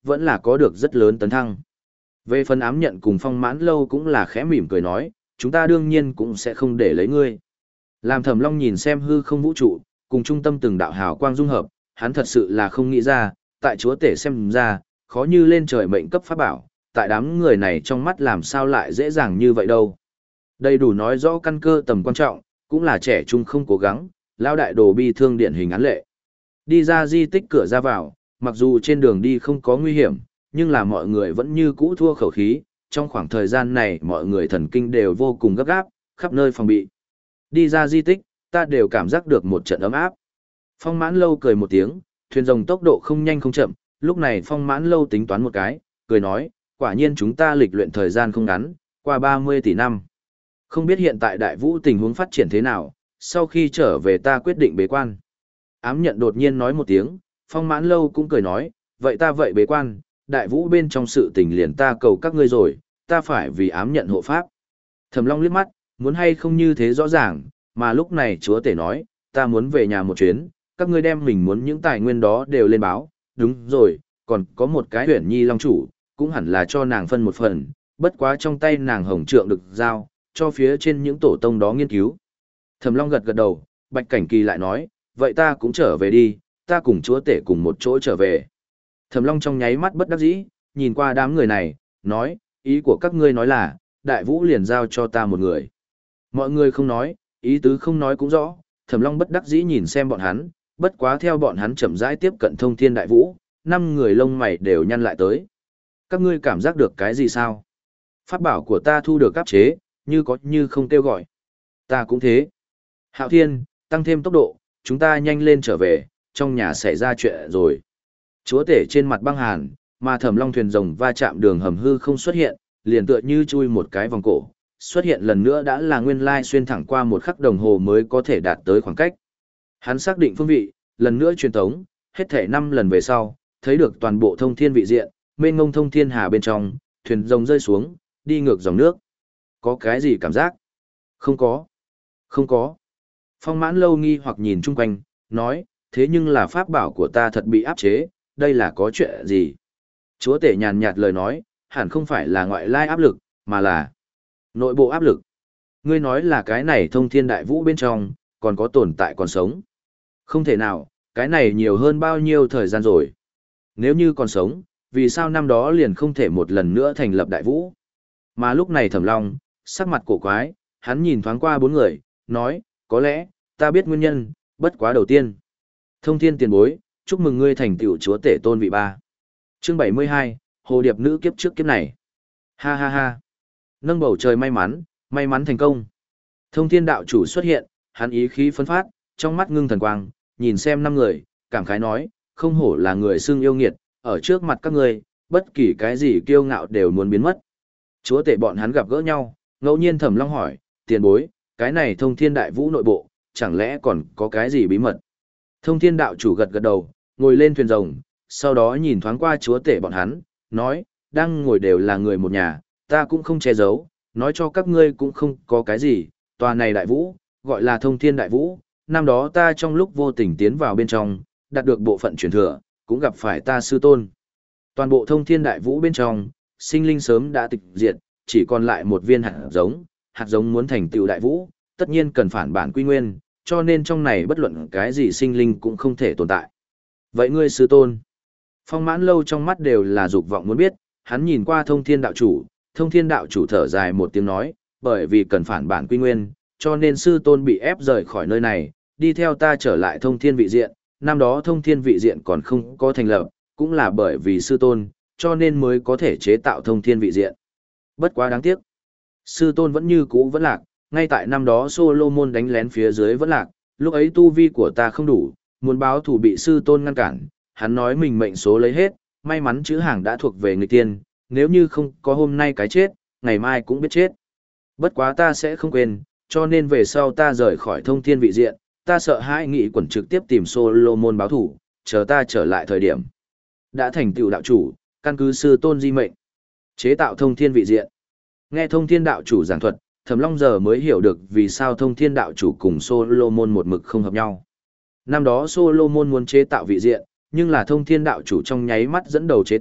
vẫn là có được rất lớn tấn thăng. Về phần ám nhận cùng phong mãn lâu cũng là khẽ mỉm cười nói, chúng ta đương nhiên cũng sẽ không để lấy ngươi. Làm Thẩm Long nhìn xem hư không vũ trụ, cùng trung tâm từng đạo hào quang dung hợp, hắn thật sự là không nghĩ ra, tại chúa tể xem ra, khó như lên trời mệnh cấp pháp bảo, tại đám người này trong mắt làm sao lại dễ dàng như vậy đâu. Đầy đủ nói rõ căn cơ tầm quan trọng, cũng là trẻ trung không cố gắng, lao đại đồ bi thương điển hình án lệ. Đi ra di tích cửa ra vào, mặc dù trên đường đi không có nguy hiểm, nhưng là mọi người vẫn như cũ thua khẩu khí, trong khoảng thời gian này mọi người thần kinh đều vô cùng gấp gáp, khắp nơi phòng bị. Đi ra di tích, ta đều cảm giác được một trận ấm áp. Phong Mãn Lâu cười một tiếng, thuyền rồng tốc độ không nhanh không chậm, lúc này Phong Mãn Lâu tính toán một cái, cười nói, quả nhiên chúng ta lịch luyện thời gian không ngắn, qua ba mươi tỷ năm. Không biết hiện tại đại vũ tình huống phát triển thế nào, sau khi trở về ta quyết định bế quan. Ám nhận đột nhiên nói một tiếng, Phong Mãn Lâu cũng cười nói, vậy ta vậy bế quan, đại vũ bên trong sự tình liền ta cầu các ngươi rồi, ta phải vì ám nhận hộ pháp. Thẩm Long liếc mắt, muốn hay không như thế rõ ràng, mà lúc này chúa tể nói, ta muốn về nhà một chuyến, các ngươi đem mình muốn những tài nguyên đó đều lên báo, đúng rồi, còn có một cái huyền nhi long chủ, cũng hẳn là cho nàng phân một phần, bất quá trong tay nàng hồng trượng được giao, cho phía trên những tổ tông đó nghiên cứu. Thẩm Long gật gật đầu, Bạch Cảnh Kỳ lại nói, vậy ta cũng trở về đi, ta cùng chúa tể cùng một chỗ trở về. Thẩm Long trong nháy mắt bất đắc dĩ, nhìn qua đám người này, nói, ý của các ngươi nói là, đại vũ liền giao cho ta một người. Mọi người không nói, ý tứ không nói cũng rõ, Thẩm Long bất đắc dĩ nhìn xem bọn hắn, bất quá theo bọn hắn chậm rãi tiếp cận thông thiên đại vũ, năm người lông mày đều nhăn lại tới. Các ngươi cảm giác được cái gì sao? Pháp bảo của ta thu được áp chế, như có như không kêu gọi. Ta cũng thế. Hạo Thiên, tăng thêm tốc độ, chúng ta nhanh lên trở về, trong nhà xảy ra chuyện rồi. Chúa tể trên mặt băng hàn, mà Thẩm Long thuyền rồng va chạm đường hầm hư không xuất hiện, liền tựa như chui một cái vòng cổ, xuất hiện lần nữa đã là nguyên lai xuyên thẳng qua một khắc đồng hồ mới có thể đạt tới khoảng cách. Hắn xác định phương vị, lần nữa truyền tống, hết thể năm lần về sau, thấy được toàn bộ thông thiên vị diện, mênh ngông thông thiên hà bên trong, thuyền rồng rơi xuống, đi ngược dòng nước. Có cái gì cảm giác? Không có. Không có. Phong Mãn Lâu nghi hoặc nhìn chung quanh, nói, thế nhưng là pháp bảo của ta thật bị áp chế, đây là có chuyện gì? Chúa tể nhàn nhạt lời nói, hẳn không phải là ngoại lai áp lực, mà là nội bộ áp lực. Ngươi nói là cái này thông thiên đại vũ bên trong, còn có tồn tại còn sống. Không thể nào, cái này nhiều hơn bao nhiêu thời gian rồi. Nếu như còn sống, vì sao năm đó liền không thể một lần nữa thành lập đại vũ? Mà lúc này Thẩm Long, sắc mặt cổ quái, hắn nhìn thoáng qua bốn người, nói, có lẽ, ta biết nguyên nhân, bất quá đầu tiên. Thông thiên tiền bối, chúc mừng ngươi thành tựu chúa tể tôn vị ba. Chương bảy mươi hai, Hồ Điệp Nữ kiếp trước kiếp này. Ha ha ha. Nâng bầu trời may mắn, may mắn thành công. Thông thiên đạo chủ xuất hiện, hắn ý khí phấn phát, trong mắt ngưng thần quang, nhìn xem năm người, cảm khái nói, không hổ là người xưng yêu nghiệt, ở trước mặt các ngươi, bất kỳ cái gì kiêu ngạo đều muốn biến mất. Chúa tể bọn hắn gặp gỡ nhau, ngẫu nhiên Thẩm Long hỏi, tiền bối, cái này thông thiên đại vũ nội bộ, chẳng lẽ còn có cái gì bí mật? Thông thiên đạo chủ gật gật đầu, ngồi lên thuyền rồng, sau đó nhìn thoáng qua chúa tể bọn hắn, nói, đang ngồi đều là người một nhà, ta cũng không che giấu, nói cho các ngươi cũng không có cái gì, tòa này đại vũ, gọi là thông thiên đại vũ, năm đó ta trong lúc vô tình tiến vào bên trong, đạt được bộ phận truyền thừa, cũng gặp phải ta sư tôn. Toàn bộ thông thiên đại vũ bên trong, sinh linh sớm đã tịch diệt, chỉ còn lại một viên hạt giống, hạt giống muốn thành tựu đại vũ, tất nhiên cần phản bản quy nguyên, cho nên trong này bất luận cái gì sinh linh cũng không thể tồn tại. Vậy ngươi sư tôn? Phong Mãn Lâu trong mắt đều là dục vọng muốn biết, hắn nhìn qua thông thiên đạo chủ, thông thiên đạo chủ thở dài một tiếng nói, bởi vì cần phản bản quy nguyên, cho nên sư tôn bị ép rời khỏi nơi này, đi theo ta trở lại thông thiên vị diện, năm đó thông thiên vị diện còn không có thành lập, cũng là bởi vì sư tôn, cho nên mới có thể chế tạo thông thiên vị diện. Bất quá đáng tiếc, sư tôn vẫn như cũ vẫn lạc, ngay tại năm đó Solomon đánh lén phía dưới vẫn lạc, lúc ấy tu vi của ta không đủ, muốn báo thù bị sư tôn ngăn cản, hắn nói mình mệnh số lấy hết, may mắn chữ hàng đã thuộc về người tiên, nếu như không có hôm nay cái chết, ngày mai cũng biết chết. Bất quá ta sẽ không quên, cho nên về sau ta rời khỏi thông thiên vị diện, ta sợ hãi nghị quẩn trực tiếp tìm Solomon báo thù, chờ ta trở lại thời điểm. Đã thành tựu đạo chủ, căn cứ sư tôn di mệnh, chế tạo thông thiên vị diện. Nghe thông thiên đạo chủ giảng thuật, Thẩm Long giờ mới hiểu được vì sao thông thiên đạo chủ cùng Solomon một mực không hợp nhau. Năm đó Solomon muốn chế tạo vị diện, nhưng là thông thiên đạo chủ trong nháy mắt dẫn đầu chế tạo,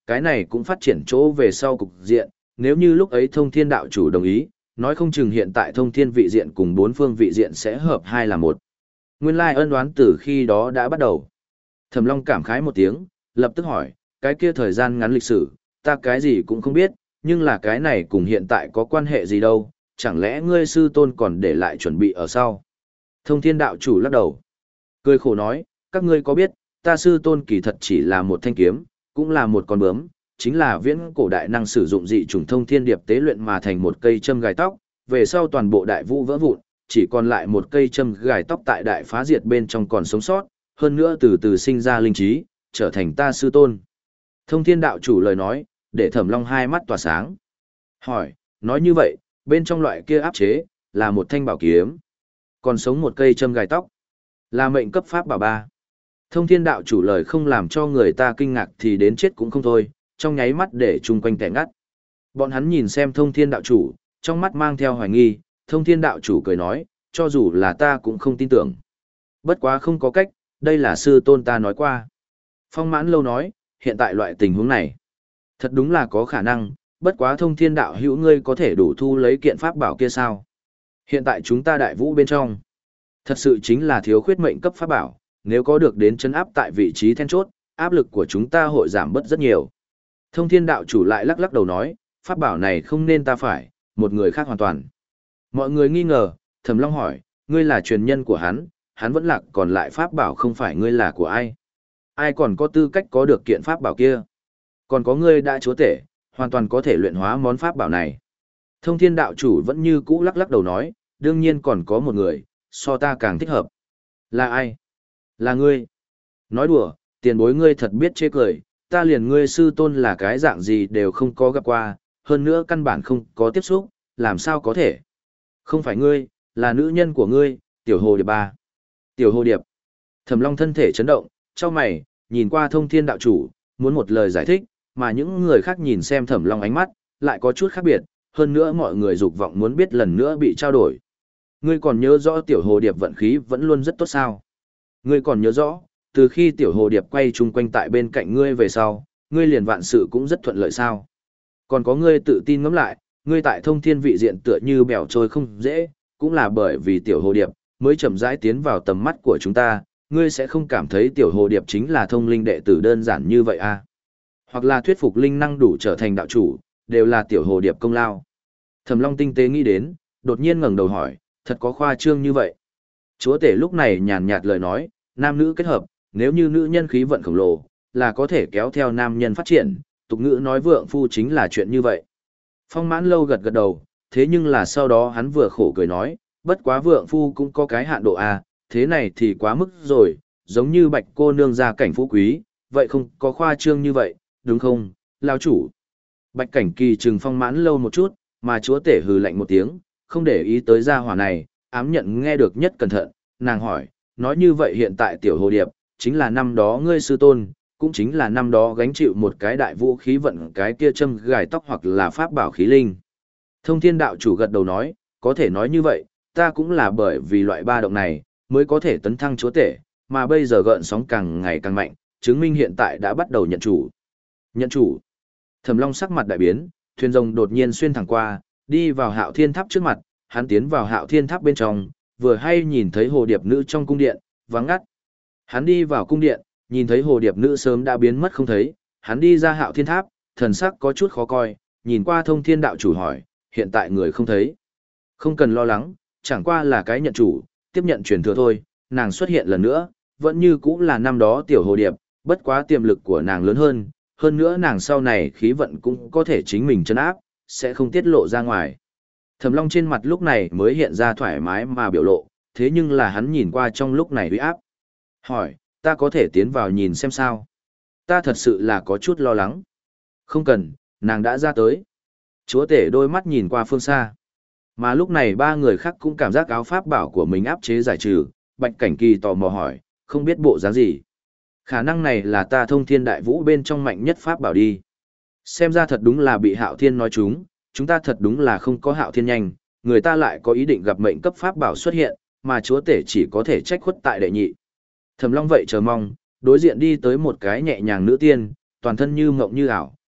cái này cũng phát triển chỗ về sau cục diện, nếu như lúc ấy thông thiên đạo chủ đồng ý, nói không chừng hiện tại thông thiên vị diện cùng bốn phương vị diện sẽ hợp hai là một. Nguyên lai ân đoán từ khi đó đã bắt đầu. Thẩm Long cảm khái một tiếng, lập tức hỏi, cái kia thời gian ngắn lịch sử, ta cái gì cũng không biết, nhưng là cái này cùng hiện tại có quan hệ gì đâu, chẳng lẽ ngươi sư tôn còn để lại chuẩn bị ở sau? Thông thiên đạo chủ lắc đầu, cười khổ nói, các ngươi có biết, ta sư tôn kỳ thật chỉ là một thanh kiếm, cũng là một con bướm, chính là viễn cổ đại năng sử dụng dị chủng thông thiên điệp tế luyện mà thành một cây châm gài tóc, về sau toàn bộ đại vũ vỡ vụn, chỉ còn lại một cây châm gài tóc tại đại phá diệt bên trong còn sống sót, hơn nữa từ từ sinh ra linh trí, trở thành ta sư tôn. Thông thiên đạo chủ lời nói, để Thẩm Long hai mắt tỏa sáng. Hỏi, nói như vậy, bên trong loại kia áp chế, là một thanh bảo kiếm, còn sống một cây châm gài tóc, là mệnh cấp pháp bảo ba. Thông thiên đạo chủ lời không làm cho người ta kinh ngạc thì đến chết cũng không thôi, trong nháy mắt để chung quanh kẻ ngắt. Bọn hắn nhìn xem thông thiên đạo chủ, trong mắt mang theo hoài nghi, thông thiên đạo chủ cười nói, cho dù là ta cũng không tin tưởng. Bất quá không có cách, đây là sư tôn ta nói qua. Phong Mãn Lâu nói, hiện tại loại tình huống này, thật đúng là có khả năng, bất quá thông thiên đạo hữu ngươi có thể đủ thu lấy kiện pháp bảo kia sao? Hiện tại chúng ta đại vũ bên trong, thật sự chính là thiếu khuyết mệnh cấp pháp bảo, nếu có được đến chân áp tại vị trí then chốt, áp lực của chúng ta hội giảm bớt rất nhiều. Thông thiên đạo chủ lại lắc lắc đầu nói, pháp bảo này không nên ta phải, một người khác hoàn toàn. Mọi người nghi ngờ, Thẩm Long hỏi, ngươi là truyền nhân của hắn, hắn vẫn lạc còn lại pháp bảo không phải ngươi là của ai? Ai còn có tư cách có được kiện pháp bảo kia? Còn có ngươi đã chúa tể, hoàn toàn có thể luyện hóa món pháp bảo này. Thông thiên đạo chủ vẫn như cũ lắc lắc đầu nói, đương nhiên còn có một người, so ta càng thích hợp. Là ai? Là ngươi. Nói đùa, tiền bối ngươi thật biết chê cười, ta liền ngươi sư tôn là cái dạng gì đều không có gặp qua, hơn nữa căn bản không có tiếp xúc, làm sao có thể? Không phải ngươi, là nữ nhân của ngươi, Tiểu Hồ Điệp ba. Tiểu Hồ Điệp. Thẩm Long thân thể chấn động, chau mày, nhìn qua thông thiên đạo chủ, muốn một lời giải thích, mà những người khác nhìn xem Thẩm Long ánh mắt, lại có chút khác biệt, hơn nữa mọi người dục vọng muốn biết lần nữa bị trao đổi. Ngươi còn nhớ rõ Tiểu Hồ Điệp vận khí vẫn luôn rất tốt sao? Ngươi còn nhớ rõ, từ khi Tiểu Hồ Điệp quay chung quanh tại bên cạnh ngươi về sau, ngươi liền vạn sự cũng rất thuận lợi sao? Còn có ngươi tự tin ngẫm lại, ngươi tại thông thiên vị diện tựa như bèo trôi không dễ, cũng là bởi vì Tiểu Hồ Điệp mới chậm rãi tiến vào tầm mắt của chúng ta, ngươi sẽ không cảm thấy Tiểu Hồ Điệp chính là thông linh đệ tử đơn giản như vậy à? Hoặc là thuyết phục linh năng đủ trở thành đạo chủ, đều là Tiểu Hồ Điệp công lao. Thẩm Long tinh tế nghĩ đến, đột nhiên ngẩng đầu hỏi, thật có khoa trương như vậy? Chúa tể lúc này nhàn nhạt lời nói, nam nữ kết hợp, nếu như nữ nhân khí vận khổng lồ, là có thể kéo theo nam nhân phát triển, tục ngữ nói vượng phu chính là chuyện như vậy. Phong Mãn Lâu gật gật đầu, thế nhưng là sau đó hắn vừa khổ cười nói, bất quá vượng phu cũng có cái hạn độ à, thế này thì quá mức rồi, giống như bạch cô nương gia cảnh phú quý, vậy không có khoa trương như vậy, đúng không, lao chủ? Bạch Cảnh Kỳ trừng Phong Mãn Lâu một chút, mà chúa tể hừ lạnh một tiếng, không để ý tới gia hỏa này, ám nhận nghe được nhất cẩn thận, nàng hỏi, nói như vậy hiện tại Tiểu Hồ Điệp, chính là năm đó ngươi sư tôn, cũng chính là năm đó gánh chịu một cái đại vũ khí vận cái kia châm gài tóc hoặc là pháp bảo khí linh. Thông thiên đạo chủ gật đầu nói, có thể nói như vậy, ta cũng là bởi vì loại ba động này, mới có thể tấn thăng chúa tể, mà bây giờ gợn sóng càng ngày càng mạnh, chứng minh hiện tại đã bắt đầu nhận chủ. Nhận chủ. Thẩm Long sắc mặt đại biến, thuyền rồng đột nhiên xuyên thẳng qua, đi vào Hạo Thiên Tháp trước mặt, hắn tiến vào Hạo Thiên Tháp bên trong, vừa hay nhìn thấy hồ điệp nữ trong cung điện, vắng ngắt. Hắn đi vào cung điện, nhìn thấy hồ điệp nữ sớm đã biến mất không thấy, hắn đi ra Hạo Thiên Tháp, thần sắc có chút khó coi, nhìn qua thông thiên đạo chủ hỏi, hiện tại người không thấy. Không cần lo lắng, chẳng qua là cái nhận chủ, tiếp nhận truyền thừa thôi, nàng xuất hiện lần nữa, vẫn như cũ là năm đó tiểu hồ điệp, bất quá tiềm lực của nàng lớn hơn, hơn nữa nàng sau này khí vận cũng có thể chính mình chân áp, sẽ không tiết lộ ra ngoài. Thẩm Long trên mặt lúc này mới hiện ra thoải mái mà biểu lộ, thế nhưng là hắn nhìn qua trong lúc này uy áp. Hỏi, ta có thể tiến vào nhìn xem sao? Ta thật sự là có chút lo lắng. Không cần, nàng đã ra tới. Chúa tể đôi mắt nhìn qua phương xa. Mà lúc này ba người khác cũng cảm giác áo pháp bảo của mình áp chế giải trừ, Bạch Cảnh Kỳ tò mò hỏi, không biết bộ dáng gì. Khả năng này là ta thông thiên đại vũ bên trong mạnh nhất pháp bảo đi. Xem ra thật đúng là bị Hạo Thiên nói chúng, chúng ta thật đúng là không có Hạo Thiên nhanh, người ta lại có ý định gặp mệnh cấp pháp bảo xuất hiện, mà chúa tể chỉ có thể trách khuất tại đệ nhị. Thẩm Long vậy chờ mong, đối diện đi tới một cái nhẹ nhàng nữ tiên, toàn thân như mộng như ảo,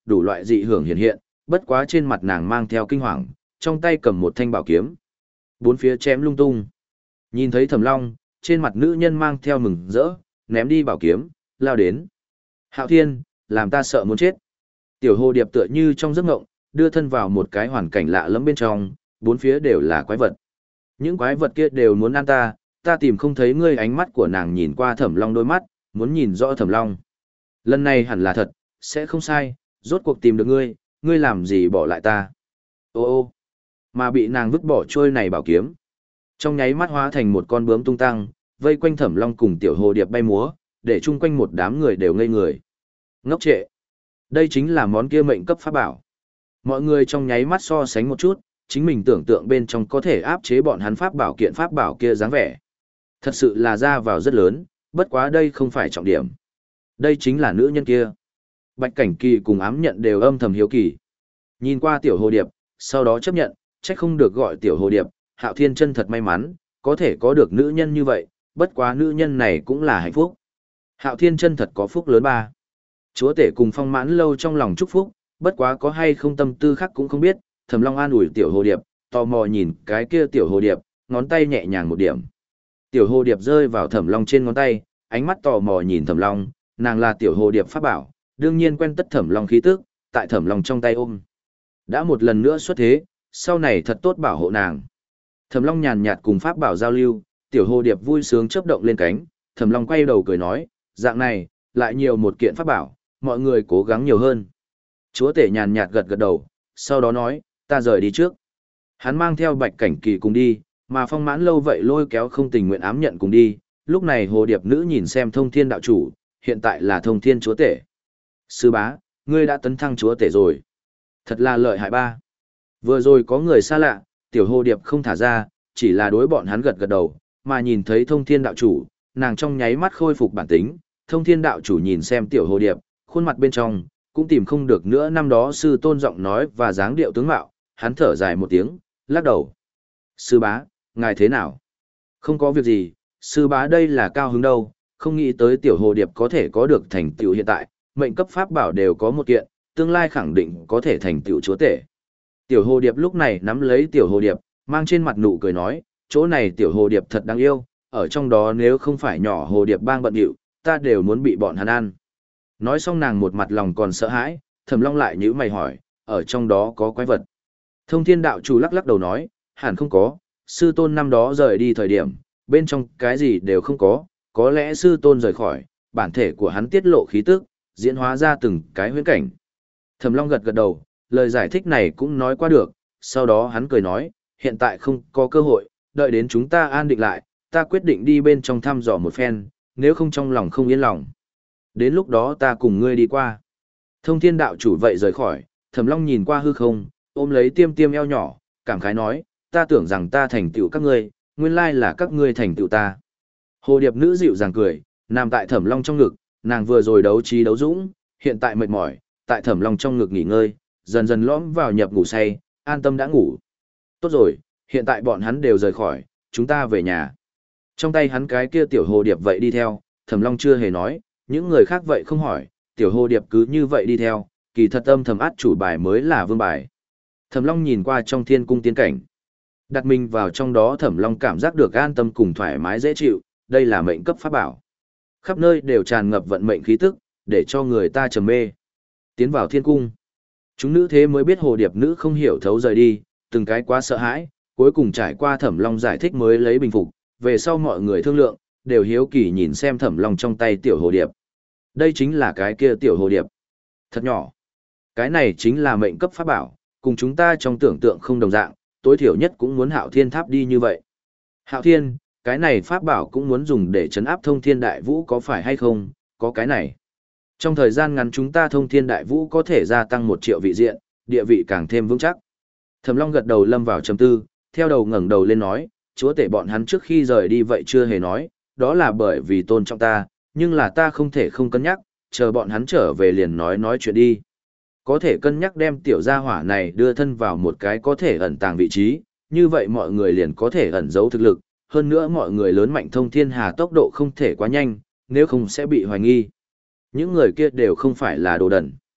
đủ loại dị hưởng hiện hiện, bất quá trên mặt nàng mang theo kinh hoàng, trong tay cầm một thanh bảo kiếm. Bốn phía chém lung tung. Nhìn thấy Thẩm Long, trên mặt nữ nhân mang theo mừng rỡ, ném đi bảo kiếm, lao đến. Hạo Thiên, làm ta sợ muốn chết. Tiểu hồ điệp tựa như trong giấc ngộng, đưa thân vào một cái hoàn cảnh lạ lẫm bên trong, bốn phía đều là quái vật. Những quái vật kia đều muốn ăn ta, ta tìm không thấy ngươi. Ánh mắt của nàng nhìn qua Thẩm Long đôi mắt, muốn nhìn rõ Thẩm Long. Lần này hẳn là thật, sẽ không sai, rốt cuộc tìm được ngươi, ngươi làm gì bỏ lại ta. Ô ô, mà bị nàng vứt bỏ trôi này bảo kiếm. Trong nháy mắt hóa thành một con bướm tung tăng, vây quanh Thẩm Long cùng tiểu hồ điệp bay múa, để chung quanh một đám người đều ngây người. Ngốc trệ. Đây chính là món kia mệnh cấp pháp bảo. Mọi người trong nháy mắt so sánh một chút, chính mình tưởng tượng bên trong có thể áp chế bọn hắn pháp bảo kiện pháp bảo kia dáng vẻ. Thật sự là ra vào rất lớn, bất quá đây không phải trọng điểm. Đây chính là nữ nhân kia. Bạch Cảnh Kỳ cùng Ám Nhận đều âm thầm hiếu kỳ. Nhìn qua tiểu hồ điệp, sau đó chấp nhận, trách không được gọi tiểu hồ điệp, Hạo Thiên chân thật may mắn, có thể có được nữ nhân như vậy, bất quá nữ nhân này cũng là hạnh phúc. Hạo Thiên chân thật có phúc lớn ba. Chúa tể cùng Phong Mãn Lâu trong lòng chúc phúc, bất quá có hay không tâm tư khác cũng không biết, Thẩm Long an ủi tiểu hồ điệp, tò mò nhìn cái kia tiểu hồ điệp, ngón tay nhẹ nhàng một điểm. Tiểu hồ điệp rơi vào Thẩm Long trên ngón tay, ánh mắt tò mò nhìn Thẩm Long, nàng là tiểu hồ điệp pháp bảo, đương nhiên quen tất Thẩm Long khí tức, tại Thẩm Long trong tay ôm. Đã một lần nữa xuất thế, sau này thật tốt bảo hộ nàng. Thẩm Long nhàn nhạt cùng pháp bảo giao lưu, tiểu hồ điệp vui sướng chớp động lên cánh, Thẩm Long quay đầu cười nói, dạng này, lại nhiều một kiện pháp bảo, mọi người cố gắng nhiều hơn. Chúa tể nhàn nhạt gật gật đầu, sau đó nói, ta rời đi trước. Hắn mang theo Bạch Cảnh Kỳ cùng đi, mà Phong Mãn Lâu vậy lôi kéo không tình nguyện Ám Nhận cùng đi. Lúc này hồ điệp nữ nhìn xem Thông Thiên đạo chủ, hiện tại là Thông Thiên chúa tể. Sư bá, ngươi đã tấn thăng chúa tể rồi. Thật là lợi hại ba. Vừa rồi có người xa lạ, tiểu hồ điệp không thả ra, chỉ là đối bọn hắn gật gật đầu, mà nhìn thấy Thông Thiên đạo chủ, nàng trong nháy mắt khôi phục bản tính. Thông Thiên đạo chủ nhìn xem tiểu hồ điệp, khuôn mặt bên trong, cũng tìm không được nữa năm đó sư tôn giọng nói và dáng điệu tướng mạo, hắn thở dài một tiếng, lắc đầu. Sư bá, ngài thế nào? Không có việc gì, sư bá đây là cao hứng đâu, không nghĩ tới tiểu hồ điệp có thể có được thành tựu hiện tại, mệnh cấp pháp bảo đều có một kiện, tương lai khẳng định có thể thành tựu chúa tể. Tiểu hồ điệp lúc này nắm lấy tiểu hồ điệp, mang trên mặt nụ cười nói, chỗ này tiểu hồ điệp thật đáng yêu, ở trong đó nếu không phải nhỏ hồ điệp bang bận điệu, ta đều muốn bị bọn hắn ăn. Nói xong nàng một mặt lòng còn sợ hãi, Thẩm Long lại nhíu mày hỏi, ở trong đó có quái vật. Thông Thiên đạo chủ lắc lắc đầu nói, hẳn không có, sư tôn năm đó rời đi thời điểm, bên trong cái gì đều không có, có lẽ sư tôn rời khỏi, bản thể của hắn tiết lộ khí tức, diễn hóa ra từng cái huyễn cảnh. Thẩm Long gật gật đầu, lời giải thích này cũng nói qua được, sau đó hắn cười nói, hiện tại không có cơ hội, đợi đến chúng ta an định lại, ta quyết định đi bên trong thăm dò một phen, nếu không trong lòng không yên lòng. Đến lúc đó ta cùng ngươi đi qua. Thông Thiên đạo chủ vậy rời khỏi, Thẩm Long nhìn qua hư không, ôm lấy tiêm tiêm eo nhỏ, cảm khái nói, ta tưởng rằng ta thành tựu các ngươi, nguyên lai là các ngươi thành tựu ta. Hồ điệp nữ dịu dàng cười, nằm tại Thẩm Long trong ngực, nàng vừa rồi đấu trí đấu dũng, hiện tại mệt mỏi, tại Thẩm Long trong ngực nghỉ ngơi, dần dần lõm vào nhập ngủ say, an tâm đã ngủ. Tốt rồi, hiện tại bọn hắn đều rời khỏi, chúng ta về nhà. Trong tay hắn cái kia tiểu hồ điệp vậy đi theo, Thẩm Long chưa hề nói, những người khác vậy không hỏi, tiểu hồ điệp cứ như vậy đi theo, kỳ thật âm thầm át chủ bài mới là vương bài. Thẩm Long nhìn qua trong thiên cung tiên cảnh. Đặt mình vào trong đó Thẩm Long cảm giác được an tâm cùng thoải mái dễ chịu, đây là mệnh cấp pháp bảo. Khắp nơi đều tràn ngập vận mệnh khí tức, để cho người ta trầm mê. Tiến vào thiên cung. Chúng nữ thế mới biết hồ điệp nữ không hiểu thấu rời đi, từng cái quá sợ hãi, cuối cùng trải qua Thẩm Long giải thích mới lấy bình phục, về sau mọi người thương lượng, đều hiếu kỳ nhìn xem Thẩm Long trong tay tiểu hồ điệp. Đây chính là cái kia tiểu hồ điệp. Thật nhỏ. Cái này chính là mệnh cấp pháp bảo, cùng chúng ta trong tưởng tượng không đồng dạng, tối thiểu nhất cũng muốn Hạo Thiên Tháp đi như vậy. Hạo Thiên, cái này pháp bảo cũng muốn dùng để trấn áp Thông Thiên Đại Vũ có phải hay không, có cái này. Trong thời gian ngắn chúng ta Thông Thiên Đại Vũ có thể gia tăng một triệu vị diện, địa vị càng thêm vững chắc. Thẩm Long gật đầu lâm vào trầm tư, theo đầu ngẩng đầu lên nói, chúa tể bọn hắn trước khi rời đi vậy chưa hề nói, đó là bởi vì tôn trọng ta, nhưng là ta không thể không cân nhắc, chờ bọn hắn trở về liền nói nói chuyện đi. Có thể cân nhắc đem tiểu gia hỏa này đưa thân vào một cái có thể ẩn tàng vị trí, như vậy mọi người liền có thể ẩn giấu thực lực, hơn nữa mọi người lớn mạnh thông thiên hà tốc độ không thể quá nhanh, nếu không sẽ bị hoài nghi. Những người kia đều không phải là đồ đần.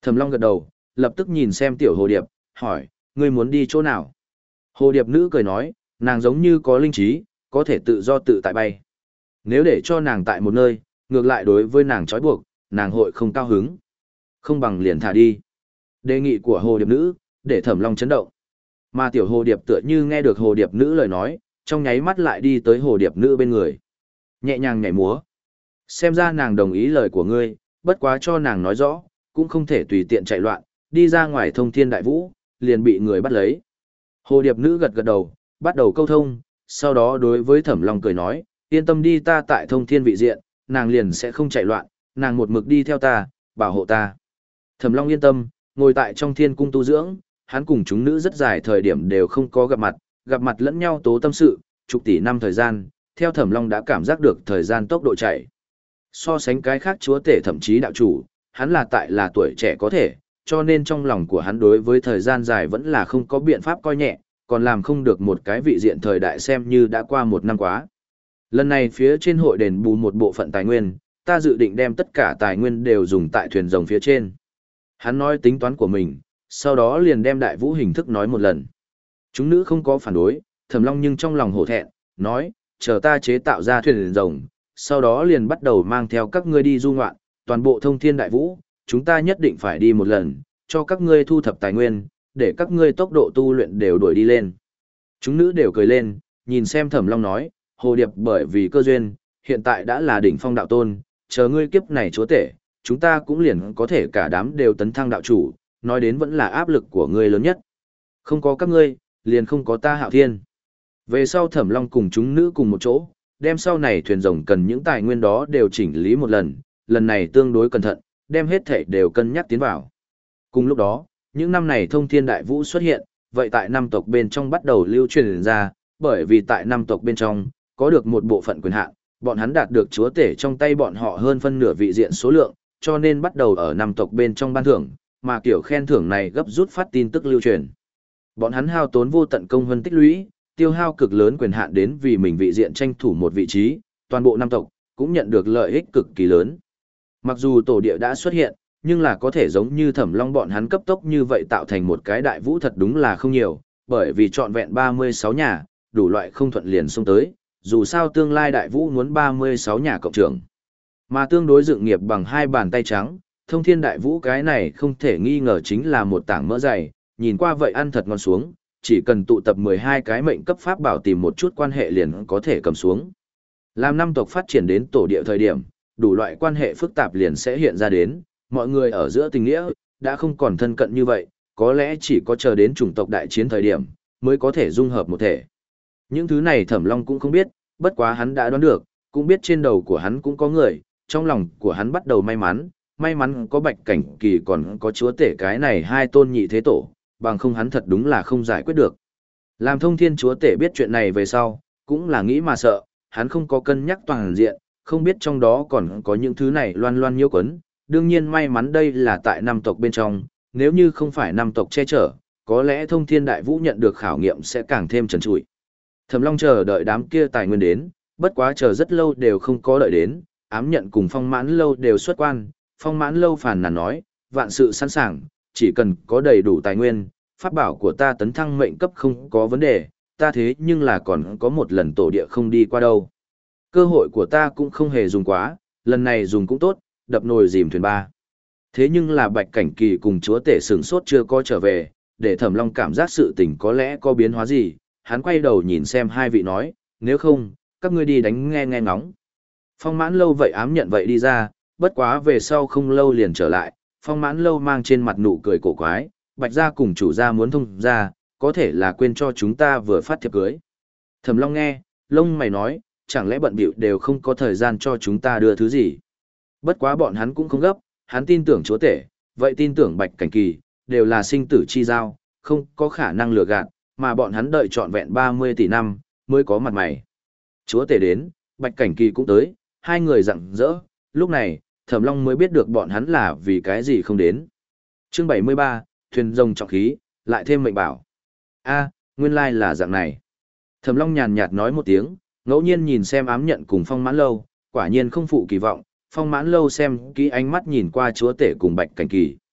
Thẩm Long gật đầu, lập tức nhìn xem tiểu hồ điệp, hỏi, ngươi muốn đi chỗ nào? Hồ điệp nữ cười nói, nàng giống như có linh trí, có thể tự do tự tại bay. Nếu để cho nàng tại một nơi, ngược lại đối với nàng trói buộc, nàng hội không cao hứng. Không bằng liền thả đi. Đề nghị của hồ điệp nữ, để Thẩm Long chấn động. Mà tiểu hồ điệp tựa như nghe được hồ điệp nữ lời nói, trong nháy mắt lại đi tới hồ điệp nữ bên người. Nhẹ nhàng nhảy múa. Xem ra nàng đồng ý lời của ngươi, bất quá cho nàng nói rõ, cũng không thể tùy tiện chạy loạn, đi ra ngoài thông thiên đại vũ, liền bị người bắt lấy. Hồ điệp nữ gật gật đầu, bắt đầu câu thông, sau đó đối với Thẩm Long cười nói, yên tâm đi, ta tại thông thiên vị diện, nàng liền sẽ không chạy loạn, nàng một mực đi theo ta, bảo hộ ta. Thẩm Long yên tâm, ngồi tại trong thiên cung tu dưỡng, hắn cùng chúng nữ rất dài thời điểm đều không có gặp mặt, gặp mặt lẫn nhau tố tâm sự, chục tỷ năm thời gian, theo Thẩm Long đã cảm giác được thời gian tốc độ chạy. So sánh cái khác chúa tể thậm chí đạo chủ, hắn là tại là tuổi trẻ có thể, cho nên trong lòng của hắn đối với thời gian dài vẫn là không có biện pháp coi nhẹ, còn làm không được một cái vị diện thời đại xem như đã qua một năm quá. Lần này phía trên hội đền bù một bộ phận tài nguyên, ta dự định đem tất cả tài nguyên đều dùng tại thuyền rồng phía trên. Hắn nói tính toán của mình, sau đó liền đem đại vũ hình thức nói một lần. Chúng nữ không có phản đối, Thẩm Long nhưng trong lòng hổ thẹn, nói, chờ ta chế tạo ra thuyền rồng, sau đó liền bắt đầu mang theo các ngươi đi du ngoạn, toàn bộ thông thiên đại vũ, chúng ta nhất định phải đi một lần, cho các ngươi thu thập tài nguyên, để các ngươi tốc độ tu luyện đều đuổi đi lên. Chúng nữ đều cười lên, nhìn xem Thẩm Long nói, hồ điệp bởi vì cơ duyên, hiện tại đã là đỉnh phong đạo tôn, chờ ngươi kiếp này chúa tể, chúng ta cũng liền có thể cả đám đều tấn thăng đạo chủ, nói đến vẫn là áp lực của ngươi lớn nhất. Không có các ngươi, liền không có ta Hạo Thiên. Về sau Thẩm Long cùng chúng nữ cùng một chỗ, đem sau này thuyền rồng cần những tài nguyên đó đều chỉnh lý một lần, lần này tương đối cẩn thận, đem hết thảy đều cân nhắc tiến vào. Cùng lúc đó, những năm này thông thiên đại vũ xuất hiện, vậy tại năm tộc bên trong bắt đầu lưu truyền ra, bởi vì tại năm tộc bên trong, có được một bộ phận quyền hạn, bọn hắn đạt được chúa tể trong tay bọn họ hơn phân nửa vị diện số lượng, cho nên bắt đầu ở năm tộc bên trong ban thưởng, mà kiểu khen thưởng này gấp rút phát tin tức lưu truyền. Bọn hắn hao tốn vô tận công hơn tích lũy, tiêu hao cực lớn quyền hạn đến vì mình vị diện tranh thủ một vị trí, toàn bộ năm tộc cũng nhận được lợi ích cực kỳ lớn. Mặc dù tổ địa đã xuất hiện, nhưng là có thể giống như Thẩm Long bọn hắn cấp tốc như vậy tạo thành một cái đại vũ thật đúng là không nhiều, bởi vì trọn vẹn ba mươi sáu nhà, đủ loại không thuận liền xông tới, dù sao tương lai đại vũ muốn ba mươi sáu nhà cộng trưởng. Mà tương đối dựng nghiệp bằng hai bàn tay trắng, thông thiên đại vũ cái này không thể nghi ngờ chính là một tảng mỡ dày, nhìn qua vậy ăn thật ngon xuống, chỉ cần tụ tập mười hai cái mệnh cấp pháp bảo tìm một chút quan hệ liền có thể cầm xuống. Làm năm tộc phát triển đến tổ địa thời điểm, đủ loại quan hệ phức tạp liền sẽ hiện ra đến, mọi người ở giữa tình nghĩa, đã không còn thân cận như vậy, có lẽ chỉ có chờ đến chủng tộc đại chiến thời điểm, mới có thể dung hợp một thể. Những thứ này Thẩm Long cũng không biết, bất quá hắn đã đoán được, cũng biết trên đầu của hắn cũng có người, trong lòng của hắn bắt đầu may mắn, may mắn có Bạch Cảnh Kỳ còn có chúa tể cái này hai tôn nhị thế tổ, bằng không hắn thật đúng là không giải quyết được. Làm thông thiên chúa tể biết chuyện này về sau, cũng là nghĩ mà sợ, hắn không có cân nhắc toàn diện, không biết trong đó còn có những thứ này loan loan nhiễu quấn. Đương nhiên may mắn đây là tại năm tộc bên trong, nếu như không phải năm tộc che chở, có lẽ thông thiên đại vũ nhận được khảo nghiệm sẽ càng thêm trần trụi. Thẩm Long chờ đợi đám kia tài nguyên đến, bất quá chờ rất lâu đều không có đợi đến, ám nhận cùng phong mãn lâu đều xuất quan, phong mãn lâu phàn nàn nói, vạn sự sẵn sàng, chỉ cần có đầy đủ tài nguyên, pháp bảo của ta tấn thăng mệnh cấp không có vấn đề, ta thế nhưng là còn có một lần tổ địa không đi qua đâu. Cơ hội của ta cũng không hề dùng quá, lần này dùng cũng tốt, đập nồi dìm thuyền ba. Thế nhưng là Bạch Cảnh Kỳ cùng chúa tể sửng sốt chưa có trở về, để Thẩm Long cảm giác sự tình có lẽ có biến hóa gì, hắn quay đầu nhìn xem hai vị nói, nếu không, các ngươi đi đánh nghe nghe ngóng. Phong mãn lâu vậy ám nhận vậy đi ra, bất quá về sau không lâu liền trở lại, phong mãn lâu mang trên mặt nụ cười cổ quái, Bạch gia cùng chủ gia muốn thông gia, có thể là quên cho chúng ta vừa phát thiệp cưới. Thẩm Long nghe, lông mày nói, chẳng lẽ bận bịu đều không có thời gian cho chúng ta đưa thứ gì. Bất quá bọn hắn cũng không gấp, hắn tin tưởng chúa tể, vậy tin tưởng Bạch Cảnh Kỳ, đều là sinh tử chi giao, không có khả năng lừa gạt, mà bọn hắn đợi trọn vẹn ba mươi tỷ năm, mới có mặt mày. Chúa tể đến, Bạch Cảnh Kỳ cũng tới, hai người rặng rỡ, lúc này, Thẩm Long mới biết được bọn hắn là vì cái gì không đến. Chương bảy mươi ba, thuyền rồng trọng khí, lại thêm mệnh bảo. A, nguyên lai là dạng này. Thẩm Long nhàn nhạt nói một tiếng, ngẫu nhiên nhìn xem ám nhận cùng phong mãn lâu, quả nhiên không phụ kỳ vọng, phong mãn lâu xem kỹ ánh mắt nhìn qua chúa tể cùng Bạch Cảnh Kỳ.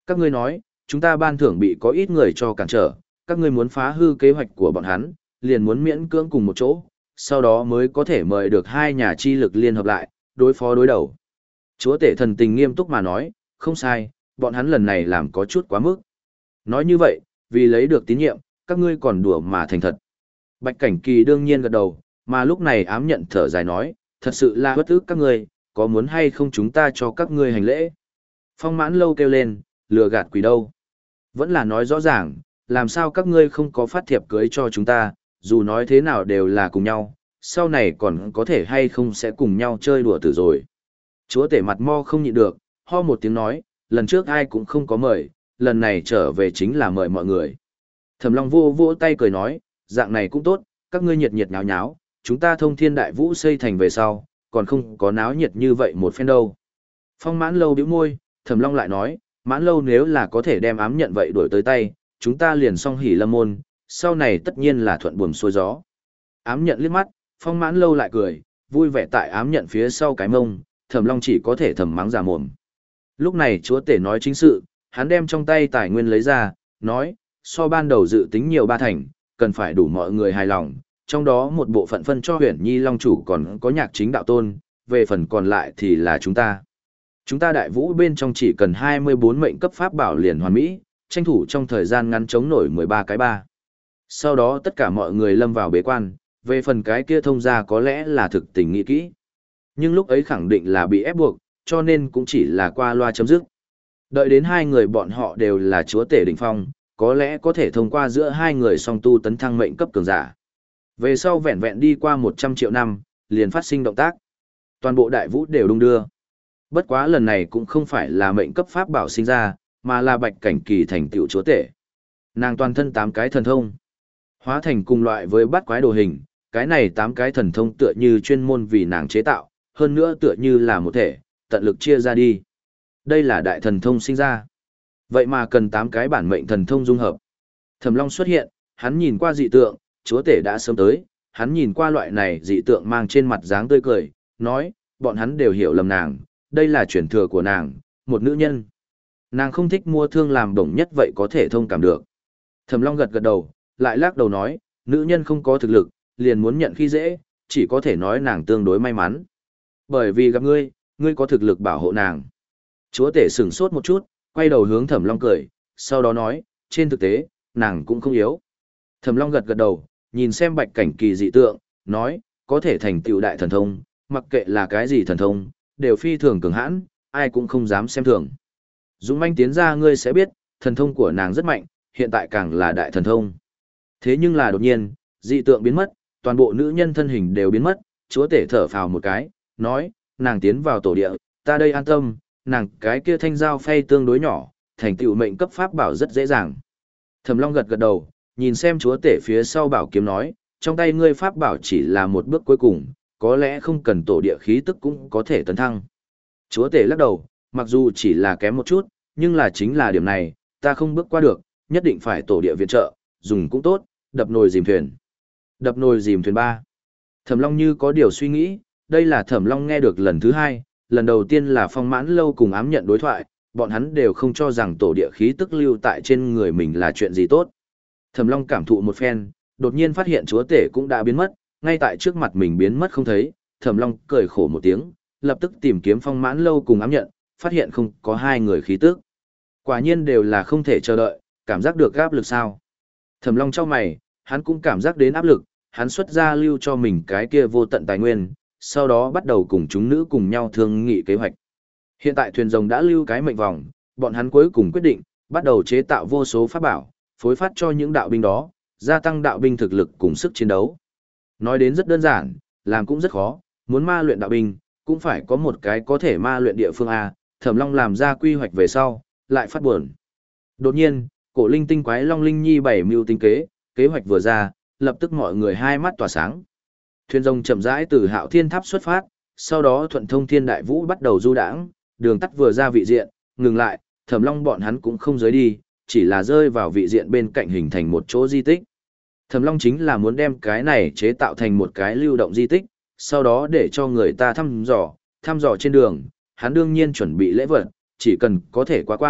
Các ngươi nói, chúng ta ban thưởng bị có ít người cho cản trở, các ngươi muốn phá hư kế hoạch của bọn hắn, liền muốn miễn cưỡng cùng một chỗ, sau đó mới có thể mời được hai nhà chi lực liên hợp lại, đối phó đối đầu. Chúa tể thần tình nghiêm túc mà nói, không sai, bọn hắn lần này làm có chút quá mức. Nói như vậy, vì lấy được tín nhiệm, các ngươi còn đùa mà thành thật. Bạch Cảnh Kỳ đương nhiên gật đầu, mà lúc này ám nhận thở dài nói, thật sự là bất ức các ngươi, có muốn hay không chúng ta cho các ngươi hành lễ. Phong Mãn Lâu kêu lên, lừa gạt quỷ đâu. Vẫn là nói rõ ràng, làm sao các ngươi không có phát thiệp cưới cho chúng ta, dù nói thế nào đều là cùng nhau, sau này còn có thể hay không sẽ cùng nhau chơi đùa tử rồi. Chúa tể mặt mo không nhịn được, ho một tiếng nói, lần trước ai cũng không có mời, lần này trở về chính là mời mọi người. Thẩm Long vô vô tay cười nói, dạng này cũng tốt, các ngươi nhiệt nhiệt nháo nháo, chúng ta Thông Thiên Đại Vũ xây thành về sau, còn không có náo nhiệt như vậy một phen đâu. Phong Mãn Lâu bĩu môi, Thẩm Long lại nói, Mãn Lâu nếu là có thể đem ám nhận vậy đổi tới tay, chúng ta liền song hỉ lâm môn, sau này tất nhiên là thuận buồm xuôi gió. Ám nhận liếc mắt, Phong Mãn Lâu lại cười, vui vẻ tại ám nhận phía sau cái mông, Thẩm Long chỉ có thể thầm mắng giả mồm. Lúc này chúa tể nói chính sự, hắn đem trong tay tài nguyên lấy ra, nói, so ban đầu dự tính nhiều ba thành, cần phải đủ mọi người hài lòng, trong đó một bộ phận phân cho Huyền Nhi Long chủ còn có Nhạc Chính đạo tôn, về phần còn lại thì là chúng ta. Chúng ta Đại Vũ bên trong chỉ cần hai mươi bốn mệnh cấp pháp bảo liền hoàn mỹ, tranh thủ trong thời gian ngắn chống nổi mười ba cái ba. Sau đó tất cả mọi người lâm vào bế quan, về phần cái kia thông ra có lẽ là thực tình nghĩ kỹ. Nhưng lúc ấy khẳng định là bị ép buộc, cho nên cũng chỉ là qua loa chấm dứt. Đợi đến hai người bọn họ đều là chúa tể đỉnh phong, có lẽ có thể thông qua giữa hai người song tu tấn thăng mệnh cấp cường giả. Về sau vẹn vẹn đi qua một trăm triệu năm, liền phát sinh động tác. Toàn bộ Đại Vũ đều đung đưa. Bất quá lần này cũng không phải là mệnh cấp pháp bảo sinh ra, mà là Bạch Cảnh Kỳ thành tựu chúa tể. Nàng toàn thân tám cái thần thông, hóa thành cùng loại với bát quái đồ hình, cái này tám cái thần thông tựa như chuyên môn vì nàng chế tạo, hơn nữa tựa như là một thể, tận lực chia ra đi. Đây là đại thần thông sinh ra. Vậy mà cần tám cái bản mệnh thần thông dung hợp. Thẩm Long xuất hiện, hắn nhìn qua dị tượng, chúa tể đã sớm tới, hắn nhìn qua loại này dị tượng mang trên mặt dáng tươi cười, nói, bọn hắn đều hiểu lầm nàng, đây là truyền thừa của nàng, một nữ nhân. Nàng không thích mua thương làm đồng nhất vậy có thể thông cảm được. Thẩm Long gật gật đầu, lại lắc đầu nói, nữ nhân không có thực lực, liền muốn nhận khi dễ, chỉ có thể nói nàng tương đối may mắn. Bởi vì gặp ngươi, ngươi có thực lực bảo hộ nàng. Chúa tể sửng sốt một chút, quay đầu hướng Thẩm Long cười, sau đó nói, trên thực tế, nàng cũng không yếu. Thẩm Long gật gật đầu, nhìn xem Bạch Cảnh Kỳ dị tượng, nói, có thể thành tựu đại thần thông, mặc kệ là cái gì thần thông, đều phi thường cường hãn, ai cũng không dám xem thường. Dũng manh tiến ra ngươi sẽ biết, thần thông của nàng rất mạnh, hiện tại càng là đại thần thông. Thế nhưng là đột nhiên, dị tượng biến mất, toàn bộ nữ nhân thân hình đều biến mất, chúa tể thở phào một cái, nói, nàng tiến vào tổ địa, ta đây an tâm, nàng cái kia thanh dao phay tương đối nhỏ, thành tựu mệnh cấp pháp bảo rất dễ dàng. Thẩm Long gật gật đầu, nhìn xem chúa tể phía sau bảo kiếm nói, trong tay ngươi pháp bảo chỉ là một bước cuối cùng, có lẽ không cần tổ địa khí tức cũng có thể tấn thăng. Chúa tể lắc đầu, mặc dù chỉ là kém một chút, nhưng là chính là điểm này, ta không bước qua được, nhất định phải tổ địa viện trợ, dùng cũng tốt, đập nồi dìm thuyền. Đập nồi dìm thuyền ba. Thẩm Long như có điều suy nghĩ, đây là Thẩm Long nghe được lần thứ hai, lần đầu tiên là Phong Mãn Lâu cùng ám nhận đối thoại, bọn hắn đều không cho rằng tổ địa khí tức lưu tại trên người mình là chuyện gì tốt. Thẩm Long cảm thụ một phen, đột nhiên phát hiện chúa tể cũng đã biến mất, ngay tại trước mặt mình biến mất không thấy, Thẩm Long cười khổ một tiếng, lập tức tìm kiếm Phong Mãn Lâu cùng ám nhận, phát hiện không có hai người khí tức. Quả nhiên đều là không thể chờ đợi, cảm giác được áp lực sao. Thẩm Long chau mày, hắn cũng cảm giác đến áp lực, hắn xuất ra lưu cho mình cái kia vô tận tài nguyên, sau đó bắt đầu cùng chúng nữ cùng nhau thương nghị kế hoạch. Hiện tại thuyền rồng đã lưu cái mệnh vòng, bọn hắn cuối cùng quyết định, bắt đầu chế tạo vô số pháp bảo, phối phát cho những đạo binh đó, gia tăng đạo binh thực lực cùng sức chiến đấu. Nói đến rất đơn giản, làm cũng rất khó, muốn ma luyện đạo binh, cũng phải có một cái có thể ma luyện địa phương A, Thẩm Long làm ra quy hoạch về sau, lại phát buồn. Đột nhiên, cổ linh tinh quái Long Linh Nhi bảy mưu tinh kế, kế hoạch vừa ra, lập tức mọi người hai mắt tỏa sáng. Thuyền rồng chậm rãi từ Hạo Thiên Tháp xuất phát, sau đó thuận Thông Thiên Đại Vũ bắt đầu du đãng, đường tắt vừa ra vị diện, ngừng lại, Thẩm Long bọn hắn cũng không rời đi, chỉ là rơi vào vị diện bên cạnh hình thành một chỗ di tích. Thẩm Long chính là muốn đem cái này chế tạo thành một cái lưu động di tích, sau đó để cho người ta thăm dò, thăm dò trên đường, hắn đương nhiên chuẩn bị lễ vật, chỉ cần có thể qua quan,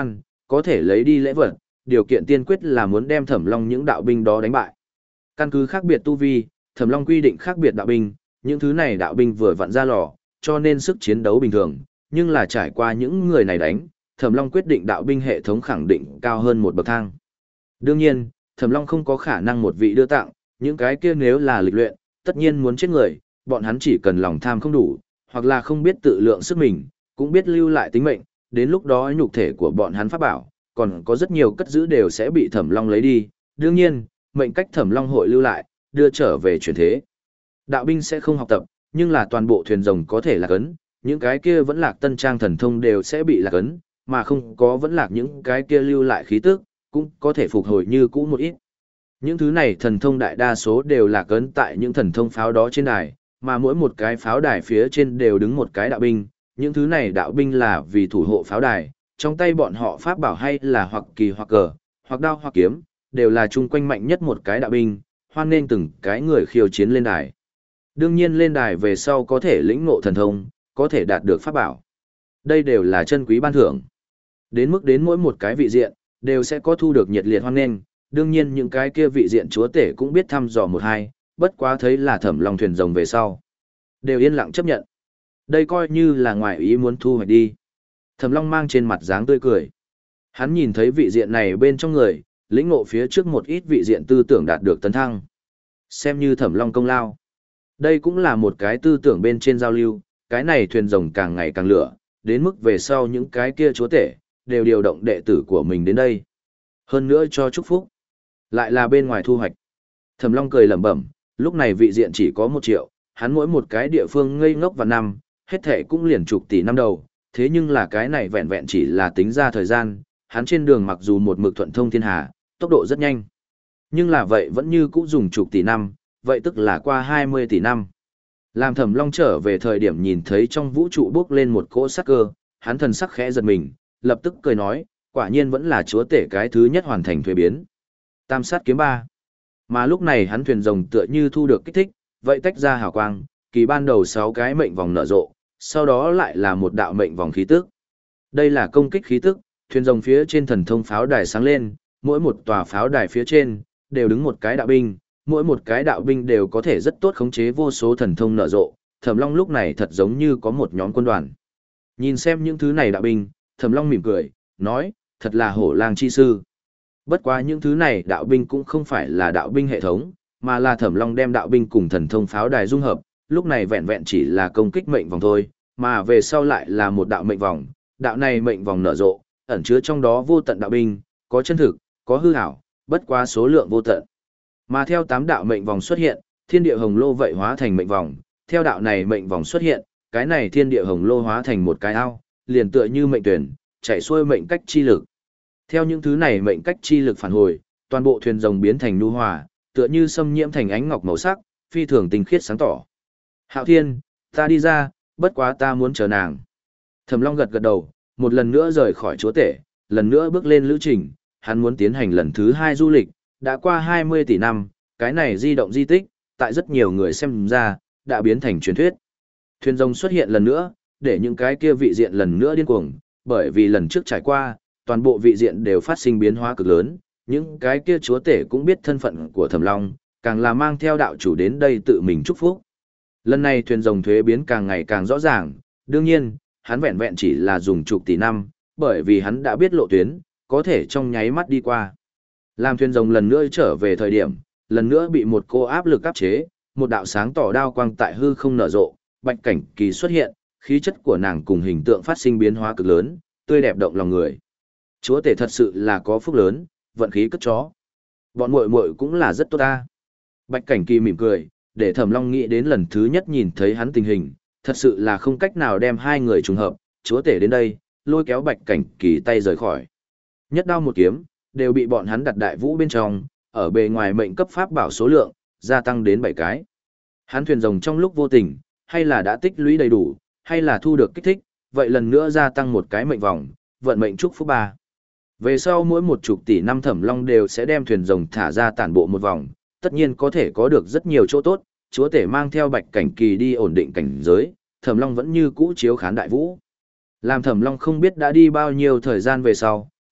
có thể lấy đi lễ vật, điều kiện tiên quyết là muốn đem Thẩm Long những đạo binh đó đánh bại. Căn cứ khác biệt tu vi, Thẩm Long quy định khác biệt đạo binh, những thứ này đạo binh vừa vặn ra lò, cho nên sức chiến đấu bình thường, nhưng là trải qua những người này đánh, Thẩm Long quyết định đạo binh hệ thống khẳng định cao hơn một bậc thang. Đương nhiên, Thẩm Long không có khả năng một vị đưa tặng, những cái kia nếu là lịch luyện, tất nhiên muốn chết người, bọn hắn chỉ cần lòng tham không đủ, hoặc là không biết tự lượng sức mình, cũng biết lưu lại tính mệnh, đến lúc đó nhục thể của bọn hắn pháp bảo, còn có rất nhiều cất giữ đều sẽ bị Thẩm Long lấy đi. Đương nhiên, mệnh cách Thẩm Long hội lưu lại, đưa trở về chuyển thế. Đạo binh sẽ không học tập, nhưng là toàn bộ thuyền rồng có thể lạc ấn, những cái kia vẫn lạc tân trang thần thông đều sẽ bị lạc ấn, mà không có vẫn lạc những cái kia lưu lại khí tức, cũng có thể phục hồi như cũ một ít. Những thứ này thần thông đại đa số đều lạc ấn tại những thần thông pháo đó trên đài, mà mỗi một cái pháo đài phía trên đều đứng một cái đạo binh, những thứ này đạo binh là vì thủ hộ pháo đài, trong tay bọn họ pháp bảo hay là hoặc kỳ hoặc cờ, hoặc đao hoặc kiếm, đều là chung quanh mạnh nhất một cái đạo binh, hoan nên từng cái người khiêu chiến lên đài. Đương nhiên lên đài về sau có thể lĩnh ngộ thần thông, có thể đạt được pháp bảo. Đây đều là chân quý ban thưởng. Đến mức đến mỗi một cái vị diện, đều sẽ có thu được nhiệt liệt hoan nghênh, đương nhiên những cái kia vị diện chúa tể cũng biết thăm dò một hai, bất quá thấy là Thẩm Long thuyền rồng về sau. Đều yên lặng chấp nhận. Đây coi như là ngoài ý muốn thu hoạch đi. Thẩm Long mang trên mặt dáng tươi cười. Hắn nhìn thấy vị diện này bên trong người, lĩnh ngộ phía trước một ít vị diện tư tưởng đạt được tấn thăng. Xem như Thẩm Long công lao. Đây cũng là một cái tư tưởng bên trên giao lưu, cái này thuyền rồng càng ngày càng lửa, đến mức về sau những cái kia chúa tể, đều điều động đệ tử của mình đến đây. Hơn nữa cho chúc phúc. Lại là bên ngoài thu hoạch. Thẩm Long cười lẩm bẩm, lúc này vị diện chỉ có một triệu, hắn mỗi một cái địa phương ngây ngốc vào năm, hết thể cũng liền chục tỷ năm đầu, thế nhưng là cái này vẹn vẹn chỉ là tính ra thời gian, hắn trên đường mặc dù một mực thuận thông thiên hà, tốc độ rất nhanh. Nhưng là vậy vẫn như cũ dùng chục tỷ năm, vậy tức là qua hai mươi tỷ năm. Làm Thẩm Long trở về thời điểm nhìn thấy trong vũ trụ bước lên một cỗ sắc cơ, hắn thần sắc khẽ giật mình, lập tức cười nói, quả nhiên vẫn là chúa tể cái thứ nhất hoàn thành thuế biến. Tam sát kiếm ba. Mà lúc này hắn thuyền rồng tựa như thu được kích thích, vậy tách ra hào quang, kỳ ban đầu sáu cái mệnh vòng nở rộ, sau đó lại là một đạo mệnh vòng khí tức. Đây là công kích khí tức, thuyền rồng phía trên thần thông pháo đài sáng lên, mỗi một tòa pháo đài phía trên đều đứng một cái đạo binh, mỗi một cái đạo binh đều có thể rất tốt khống chế vô số thần thông nở rộ. Thẩm Long lúc này thật giống như có một nhóm quân đoàn. Nhìn xem những thứ này đạo binh, Thẩm Long mỉm cười, nói, thật là hổ lang chi sư. Bất quá những thứ này đạo binh cũng không phải là đạo binh hệ thống, mà là Thẩm Long đem đạo binh cùng thần thông pháo đài dung hợp, lúc này vẹn vẹn chỉ là công kích mệnh vòng thôi, mà về sau lại là một đạo mệnh vòng, đạo này mệnh vòng nở rộ, ẩn chứa trong đó vô tận đạo binh, có chân thực, có hư ảo, bất quá số lượng vô tận. Mà theo tám đạo mệnh vòng xuất hiện, thiên địa hồng lô vậy hóa thành mệnh vòng, theo đạo này mệnh vòng xuất hiện, cái này thiên địa hồng lô hóa thành một cái ao, liền tựa như mệnh tuyển, chảy xuôi mệnh cách chi lực. Theo những thứ này mệnh cách chi lực phản hồi, toàn bộ thuyền rồng biến thành nhu hòa, tựa như xâm nhiễm thành ánh ngọc màu sắc, phi thường tinh khiết sáng tỏ. Hạo Thiên, ta đi ra, bất quá ta muốn chờ nàng. Thẩm Long gật gật đầu, một lần nữa rời khỏi chúa tể, lần nữa bước lên lữ trình, hắn muốn tiến hành lần thứ hai du lịch, đã qua hai mươi tỷ năm, cái này di động di tích, tại rất nhiều người xem ra, đã biến thành truyền thuyết. Thuyền rồng xuất hiện lần nữa, để những cái kia vị diện lần nữa điên cuồng, bởi vì lần trước trải qua, toàn bộ vị diện đều phát sinh biến hóa cực lớn, những cái kia chúa tể cũng biết thân phận của Thẩm Long, càng là mang theo đạo chủ đến đây tự mình chúc phúc. Lần này thuyền rồng thuế biến càng ngày càng rõ ràng, đương nhiên, hắn vẹn vẹn chỉ là dùng chục tỷ năm, bởi vì hắn đã biết lộ tuyến, có thể trong nháy mắt đi qua. Làm thuyền rồng lần nữa trở về thời điểm, lần nữa bị một cô áp lực áp chế, một đạo sáng tỏ đao quang tại hư không nở rộ, Bạch Cảnh Kỳ xuất hiện, khí chất của nàng cùng hình tượng phát sinh biến hóa cực lớn, tươi đẹp động lòng người. Chúa tể thật sự là có phúc lớn, vận khí cất chó. Bọn muội muội cũng là rất tốt ta. Bạch Cảnh Kỳ mỉm cười, để Thẩm Long nghĩ đến lần thứ nhất nhìn thấy hắn tình hình, thật sự là không cách nào đem hai người trùng hợp, chúa tể đến đây, lôi kéo Bạch Cảnh Kỳ tay rời khỏi. Nhất đao một kiếm, đều bị bọn hắn đặt đại vũ bên trong, ở bề ngoài mệnh cấp pháp bảo số lượng, gia tăng đến bảy cái. Hắn thuyền rồng trong lúc vô tình, hay là đã tích lũy đầy đủ, hay là thu được kích thích, vậy lần nữa gia tăng một cái mệnh vòng, vận mệnh chúc phúc ba. Về sau mỗi một chục tỷ năm Thẩm Long đều sẽ đem thuyền rồng thả ra tản bộ một vòng, tất nhiên có thể có được rất nhiều chỗ tốt, chúa tể mang theo Bạch Cảnh Kỳ đi ổn định cảnh giới, Thẩm Long vẫn như cũ chiếu khán đại vũ. Làm Thẩm Long không biết đã đi bao nhiêu thời gian về sau,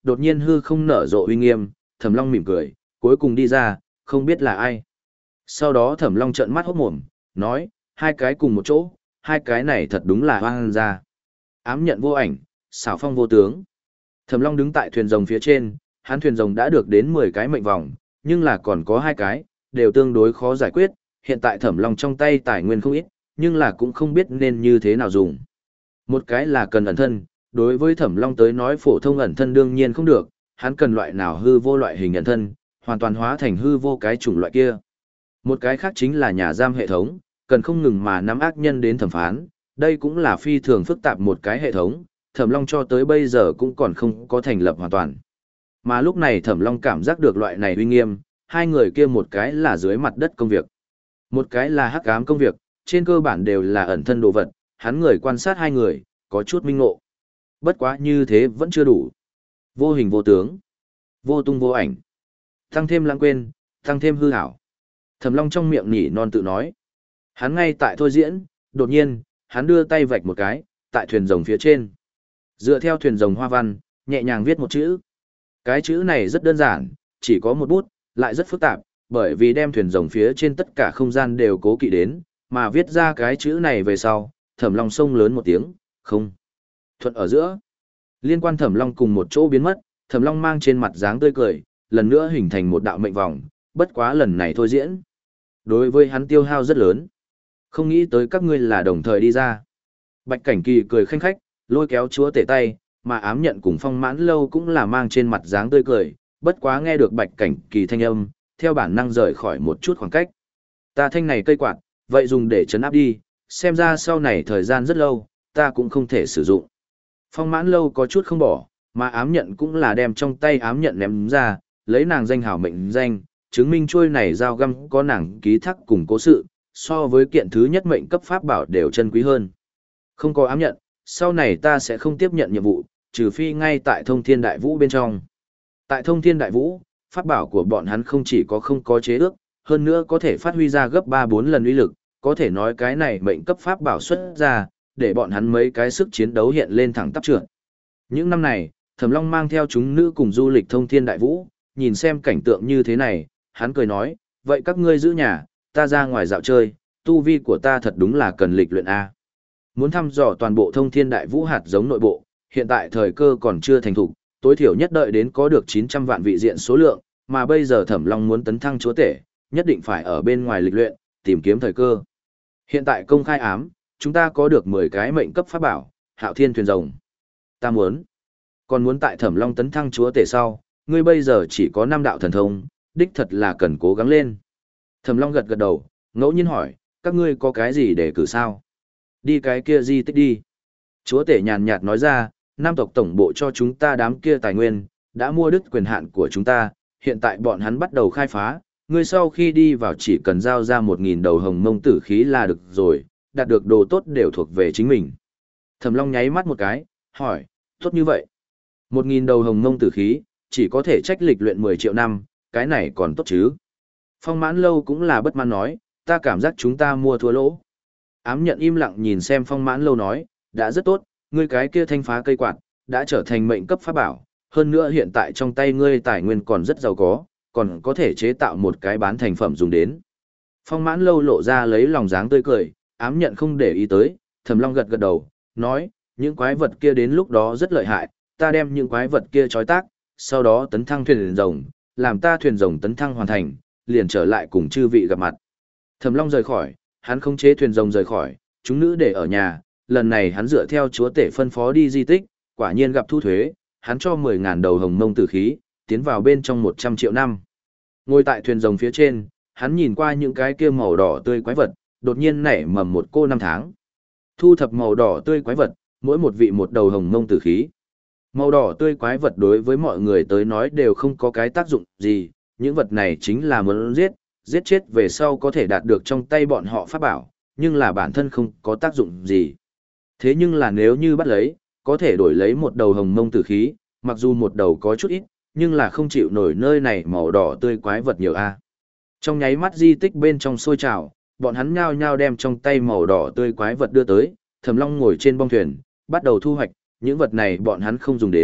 đột nhiên hư không nở rộ uy nghiêm, Thẩm Long mỉm cười, cuối cùng đi ra, không biết là ai. Sau đó Thẩm Long trợn mắt hốt mồm, nói, hai cái cùng một chỗ, hai cái này thật đúng là hoang ra. Ám nhận vô ảnh, xảo phong vô tướng. Thẩm Long đứng tại thuyền rồng phía trên, hắn thuyền rồng đã được đến mười cái mệnh vòng, nhưng là còn có hai cái, đều tương đối khó giải quyết, hiện tại Thẩm Long trong tay tài nguyên không ít, nhưng là cũng không biết nên như thế nào dùng. Một cái là cần ẩn thân, đối với Thẩm Long tới nói phổ thông ẩn thân đương nhiên không được, hắn cần loại nào hư vô loại hình ẩn thân, hoàn toàn hóa thành hư vô cái chủng loại kia. Một cái khác chính là nhà giam hệ thống, cần không ngừng mà nắm ác nhân đến thẩm phán, đây cũng là phi thường phức tạp một cái hệ thống, Thẩm Long cho tới bây giờ cũng còn không có thành lập hoàn toàn. Mà lúc này Thẩm Long cảm giác được loại này uy nghiêm, hai người kia một cái là dưới mặt đất công việc, một cái là hắc ám công việc, trên cơ bản đều là ẩn thân đồ vật, hắn người quan sát hai người, có chút minh ngộ. Bất quá như thế vẫn chưa đủ. Vô hình vô tướng, vô tung vô ảnh, tăng thêm lãng quên, tăng thêm hư ảo. Thẩm Long trong miệng nhỉ non tự nói. Hắn ngay tại thôi diễn, đột nhiên, hắn đưa tay vạch một cái, tại thuyền rồng phía trên. Dựa theo thuyền rồng hoa văn, nhẹ nhàng viết một chữ. Cái chữ này rất đơn giản, chỉ có một bút, lại rất phức tạp, bởi vì đem thuyền rồng phía trên tất cả không gian đều cố kỵ đến, mà viết ra cái chữ này về sau, Thẩm Long sông lớn một tiếng, không. Thuận ở giữa, liên quan Thẩm Long cùng một chỗ biến mất, Thẩm Long mang trên mặt dáng tươi cười, lần nữa hình thành một đạo mệnh vòng, bất quá lần này thôi diễn. Đối với hắn tiêu hao rất lớn. Không nghĩ tới các ngươi là đồng thời đi ra. Bạch Cảnh Kỳ cười khanh khách, lôi kéo chúa tể tay, mà ám nhận cùng Phong Mãn Lâu cũng là mang trên mặt dáng tươi cười, bất quá nghe được Bạch Cảnh Kỳ thanh âm, theo bản năng rời khỏi một chút khoảng cách. Ta thanh này cây quạt, vậy dùng để trấn áp đi, xem ra sau này thời gian rất lâu, ta cũng không thể sử dụng. Phong Mãn Lâu có chút không bỏ, mà ám nhận cũng là đem trong tay ám nhận ném ra, lấy nàng danh hảo mệnh danh, chứng minh trôi này dao găm có nàng ký thác cùng cố sự, so với kiện thứ nhất mệnh cấp pháp bảo đều chân quý hơn. Không có ám nhận, sau này ta sẽ không tiếp nhận nhiệm vụ, trừ phi ngay tại Thông Thiên Đại Vũ bên trong. Tại Thông Thiên Đại Vũ, pháp bảo của bọn hắn không chỉ có không có chế ước, hơn nữa có thể phát huy ra gấp ba bốn lần uy lực, có thể nói cái này mệnh cấp pháp bảo xuất ra, để bọn hắn mấy cái sức chiến đấu hiện lên thẳng tắp trượt. Những năm này, Thẩm Long mang theo chúng nữ cùng du lịch Thông Thiên Đại Vũ, nhìn xem cảnh tượng như thế này, hắn cười nói, vậy các ngươi giữ nhà, ta ra ngoài dạo chơi, tu vi của ta thật đúng là cần lịch luyện A. Muốn thăm dò toàn bộ Thông Thiên Đại Vũ hạt giống nội bộ, hiện tại thời cơ còn chưa thành thục, tối thiểu nhất đợi đến có được chín trăm vạn vị diện số lượng, mà bây giờ Thẩm Long muốn tấn thăng chúa tể, nhất định phải ở bên ngoài lịch luyện, tìm kiếm thời cơ. Hiện tại công khai ám, chúng ta có được mười cái mệnh cấp pháp bảo, Hạo Thiên thuyền rồng. Ta muốn, còn muốn tại Thẩm Long tấn thăng chúa tể sau, ngươi bây giờ chỉ có năm đạo thần thông, đích thật là cần cố gắng lên. Thẩm Long gật gật đầu, ngẫu nhiên hỏi, các ngươi có cái gì để cử sao? Đi cái kia di tích đi. Chúa tể nhàn nhạt nói ra, Nam tộc tổng bộ cho chúng ta đám kia tài nguyên, đã mua đứt quyền hạn của chúng ta, hiện tại bọn hắn bắt đầu khai phá, ngươi sau khi đi vào chỉ cần giao ra một nghìn đầu hồng mông tử khí là được rồi, đạt được đồ tốt đều thuộc về chính mình. Thẩm Long nháy mắt một cái, hỏi, tốt như vậy. Một nghìn đầu hồng mông tử khí, chỉ có thể trách lịch luyện mười triệu năm, cái này còn tốt chứ. Phong Mãn Lâu cũng là bất mãn nói, ta cảm giác chúng ta mua thua lỗ. Ám nhận im lặng nhìn xem Phong Mãn Lâu nói, đã rất tốt, ngươi cái kia thanh phá cây quạt, đã trở thành mệnh cấp pháp bảo, hơn nữa hiện tại trong tay ngươi tài nguyên còn rất giàu có, còn có thể chế tạo một cái bán thành phẩm dùng đến. Phong Mãn Lâu lộ ra lấy lòng dáng tươi cười, ám nhận không để ý tới, Thẩm Long gật gật đầu, nói, những quái vật kia đến lúc đó rất lợi hại, ta đem những quái vật kia trói tác, sau đó tấn thăng thuyền rồng, làm ta thuyền rồng tấn thăng hoàn thành, liền trở lại cùng chư vị gặp mặt. Thẩm Long rời khỏi, hắn không chế thuyền rồng rời khỏi, chúng nữ để ở nhà, lần này hắn dựa theo chúa tể phân phó đi di tích, quả nhiên gặp thu thuế, hắn cho mười ngàn đầu hồng mông tử khí, tiến vào bên trong một trăm triệu năm. Ngồi tại thuyền rồng phía trên, hắn nhìn qua những cái kia màu đỏ tươi quái vật, đột nhiên nảy mầm một cô năm tháng. Thu thập màu đỏ tươi quái vật, mỗi một vị một đầu hồng mông tử khí. Màu đỏ tươi quái vật đối với mọi người tới nói đều không có cái tác dụng gì, những vật này chính là muốn giết, giết chết về sau có thể đạt được trong tay bọn họ pháp bảo, nhưng là bản thân không có tác dụng gì. Thế nhưng là nếu như bắt lấy, có thể đổi lấy một đầu hồng mông tử khí, mặc dù một đầu có chút ít, nhưng là không chịu nổi nơi này màu đỏ tươi quái vật nhiều a. Trong nháy mắt di tích bên trong sôi trào, bọn hắn nhao nhao đem trong tay màu đỏ tươi quái vật đưa tới, Thẩm Long ngồi trên bong thuyền, bắt đầu thu hoạch, những vật này bọn hắn không dùng đến,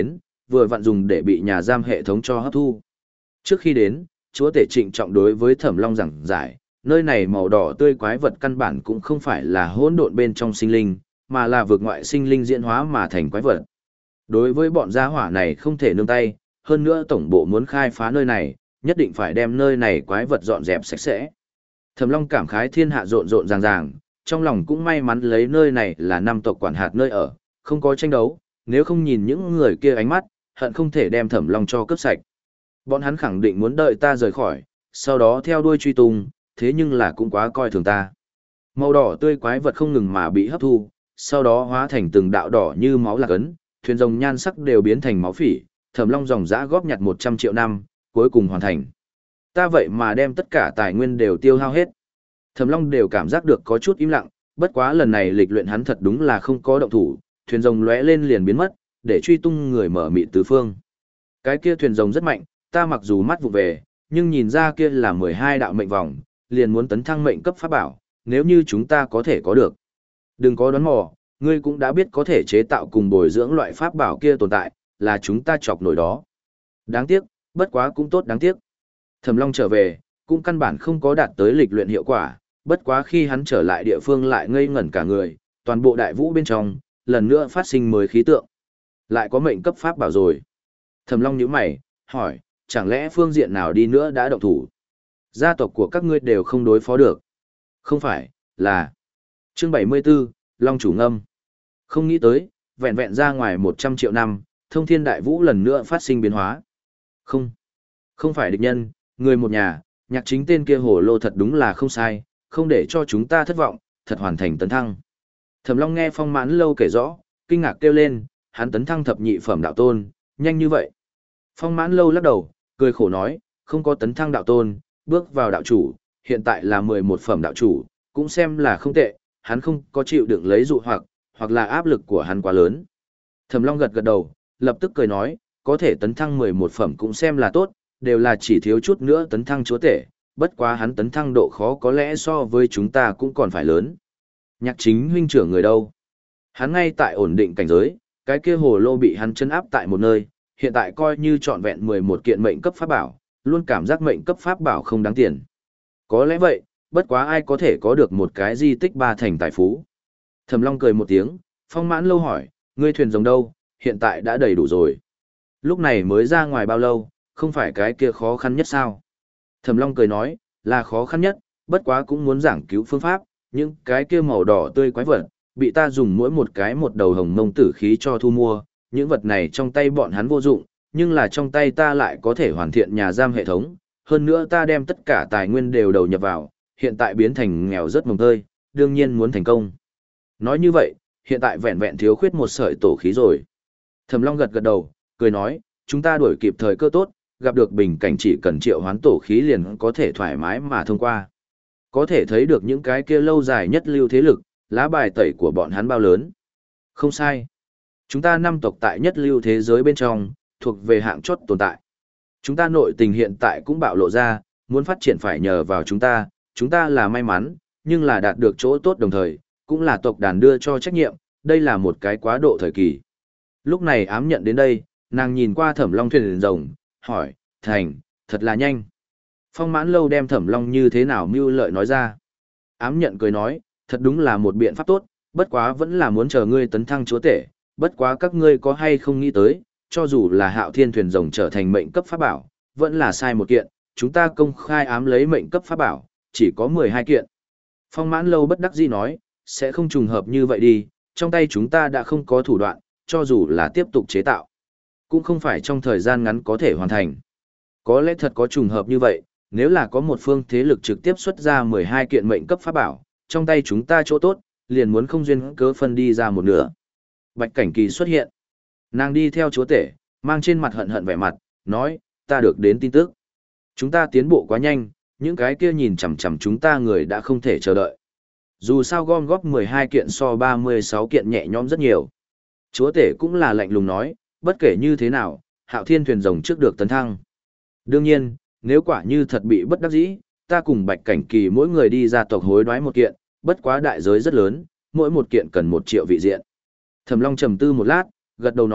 vừa vặn dùng để bị nhà giam hệ thống cho hấp thu. Trước khi đến, chúa tể trịnh trọng đối với Thẩm Long giảng giải, nơi này màu đỏ tươi quái vật căn bản cũng không phải là hỗn độn bên trong sinh linh, mà là vượt ngoại sinh linh diễn hóa mà thành quái vật. Đối với bọn gia hỏa này không thể nương tay, hơn nữa tổng bộ muốn khai phá nơi này, nhất định phải đem nơi này quái vật dọn dẹp sạch sẽ. Thẩm Long cảm khái thiên hạ rộn rộn ràng ràng, trong lòng cũng may mắn lấy nơi này là năm tộc quản hạt nơi ở, không có tranh đấu, nếu không nhìn những người kia ánh mắt, hận không thể đem Thẩm Long cho cướp sạch. Bọn hắn khẳng định muốn đợi ta rời khỏi, sau đó theo đuôi truy tung, thế nhưng là cũng quá coi thường ta. Màu đỏ tươi quái vật không ngừng mà bị hấp thu, sau đó hóa thành từng đạo đỏ như máu lạc ấn, thuyền rồng nhan sắc đều biến thành máu phỉ, Thẩm Long dòng dã góp nhặt một trăm triệu năm, cuối cùng hoàn thành. Ta vậy mà đem tất cả tài nguyên đều tiêu hao hết. Thẩm Long đều cảm giác được có chút im lặng, bất quá lần này lịch luyện hắn thật đúng là không có động thủ, thuyền rồng lóe lên liền biến mất, để truy tung người mở mịt tứ phương. Cái kia thuyền rồng rất mạnh, ta mặc dù mắt vụ về, nhưng nhìn ra kia là mười hai đạo mệnh vòng, liền muốn tấn thăng mệnh cấp pháp bảo, nếu như chúng ta có thể có được. Đừng có đoán mò, ngươi cũng đã biết có thể chế tạo cùng bồi dưỡng loại pháp bảo kia tồn tại, là chúng ta chọc nổi đó. Đáng tiếc, bất quá cũng tốt đáng tiếc. Thẩm Long trở về, cũng căn bản không có đạt tới lịch luyện hiệu quả, bất quá khi hắn trở lại địa phương lại ngây ngẩn cả người, toàn bộ đại vũ bên trong, lần nữa phát sinh mới khí tượng. Lại có mệnh cấp pháp bảo rồi. Thẩm Long nhíu mày, hỏi, chẳng lẽ phương diện nào đi nữa đã động thủ? Gia tộc của các ngươi đều không đối phó được. Không phải, là... Chương bảy mươi 74, Long chủ ngâm. Không nghĩ tới, vẹn vẹn ra ngoài một trăm triệu năm, thông thiên đại vũ lần nữa phát sinh biến hóa. Không, không phải địch nhân, người một nhà, nhạc chính tên kia hồ lô thật đúng là không sai, không để cho chúng ta thất vọng, thật hoàn thành tấn thăng. Thẩm Long nghe Phong Mãn Lâu kể rõ, kinh ngạc kêu lên, hắn tấn thăng thập nhị phẩm đạo tôn, nhanh như vậy. Phong Mãn Lâu lắc đầu, cười khổ nói, không có tấn thăng đạo tôn, bước vào đạo chủ, hiện tại là mười một phẩm đạo chủ, cũng xem là không tệ, hắn không có chịu đựng lấy dụ hoặc, hoặc là áp lực của hắn quá lớn. Thẩm Long gật gật đầu, lập tức cười nói, có thể tấn thăng mười một phẩm cũng xem là tốt, đều là chỉ thiếu chút nữa tấn thăng chúa tể, bất quá hắn tấn thăng độ khó có lẽ so với chúng ta cũng còn phải lớn. Nhạc chính huynh trưởng người đâu? Hắn ngay tại ổn định cảnh giới, cái kia hồ lô bị hắn chân áp tại một nơi, hiện tại coi như trọn vẹn mười một kiện mệnh cấp pháp bảo, luôn cảm giác mệnh cấp pháp bảo không đáng tiền. Có lẽ vậy, bất quá ai có thể có được một cái di tích ba thành tài phú. Thẩm Long cười một tiếng, Phong Mãn Lâu hỏi, ngươi thuyền rồng đâu, hiện tại đã đầy đủ rồi. Lúc này mới ra ngoài bao lâu, không phải cái kia khó khăn nhất sao? Thẩm Long cười nói, là khó khăn nhất, bất quá cũng muốn giảng cứu phương pháp, những cái kia màu đỏ tươi quái vật, bị ta dùng mỗi một cái một đầu hồng mông tử khí cho thu mua, những vật này trong tay bọn hắn vô dụng, nhưng là trong tay ta lại có thể hoàn thiện nhà giam hệ thống, hơn nữa ta đem tất cả tài nguyên đều đầu nhập vào, hiện tại biến thành nghèo rất mồng tơi, đương nhiên muốn thành công. Nói như vậy, hiện tại vẹn vẹn thiếu khuyết một sợi tổ khí rồi. Thẩm Long gật gật đầu, cười nói, chúng ta đuổi kịp thời cơ tốt, gặp được bình cảnh chỉ cần triệu hoán tổ khí liền có thể thoải mái mà thông qua. Có thể thấy được những cái kia lâu dài nhất lưu thế lực, lá bài tẩy của bọn hắn bao lớn. Không sai. Chúng ta năm tộc tại nhất lưu thế giới bên trong, thuộc về hạng chót tồn tại. Chúng ta nội tình hiện tại cũng bạo lộ ra, muốn phát triển phải nhờ vào chúng ta, chúng ta là may mắn, nhưng là đạt được chỗ tốt đồng thời, cũng là tộc đàn đưa cho trách nhiệm, đây là một cái quá độ thời kỳ. Lúc này ám nhận đến đây, nàng nhìn qua Thẩm Long thuyền rồng, hỏi, thành, thật là nhanh. Phong Mãn Lâu đem Thẩm Long như thế nào mưu lợi nói ra. Ám nhận cười nói, thật đúng là một biện pháp tốt, bất quá vẫn là muốn chờ ngươi tấn thăng chúa tể, bất quá các ngươi có hay không nghĩ tới, cho dù là Hạo Thiên thuyền rồng trở thành mệnh cấp pháp bảo, vẫn là sai một kiện, chúng ta công khai ám lấy mệnh cấp pháp bảo, chỉ có mười hai kiện. Phong Mãn Lâu bất đắc dĩ nói, sẽ không trùng hợp như vậy đi, trong tay chúng ta đã không có thủ đoạn, cho dù là tiếp tục chế tạo, cũng không phải trong thời gian ngắn có thể hoàn thành. Có lẽ thật có trùng hợp như vậy, nếu là có một phương thế lực trực tiếp xuất ra mười hai kiện mệnh cấp pháp bảo, trong tay chúng ta chỗ tốt, liền muốn không duyên cớ phân đi ra một nửa. Bạch Cảnh Kỳ xuất hiện. Nàng đi theo chúa tể, mang trên mặt hận hận vẻ mặt, nói, ta được đến tin tức. Chúng ta tiến bộ quá nhanh, những cái kia nhìn chằm chằm chúng ta người đã không thể chờ đợi. Dù sao gom góp mười hai kiện so ba mươi sáu kiện nhẹ nhõm rất nhiều. Chúa tể cũng là lạnh lùng nói, bất kể như thế nào, Hạo Thiên thuyền rồng trước được tấn thăng. Đương nhiên, nếu quả như thật bị bất đắc dĩ, ta cùng Bạch Cảnh Kỳ mỗi người đi ra tộc hối đoái một kiện, bất quá đại giới rất lớn, mỗi một kiện cần một triệu vị diện. Thẩm Long trầm tư một lát, gật đầu nói,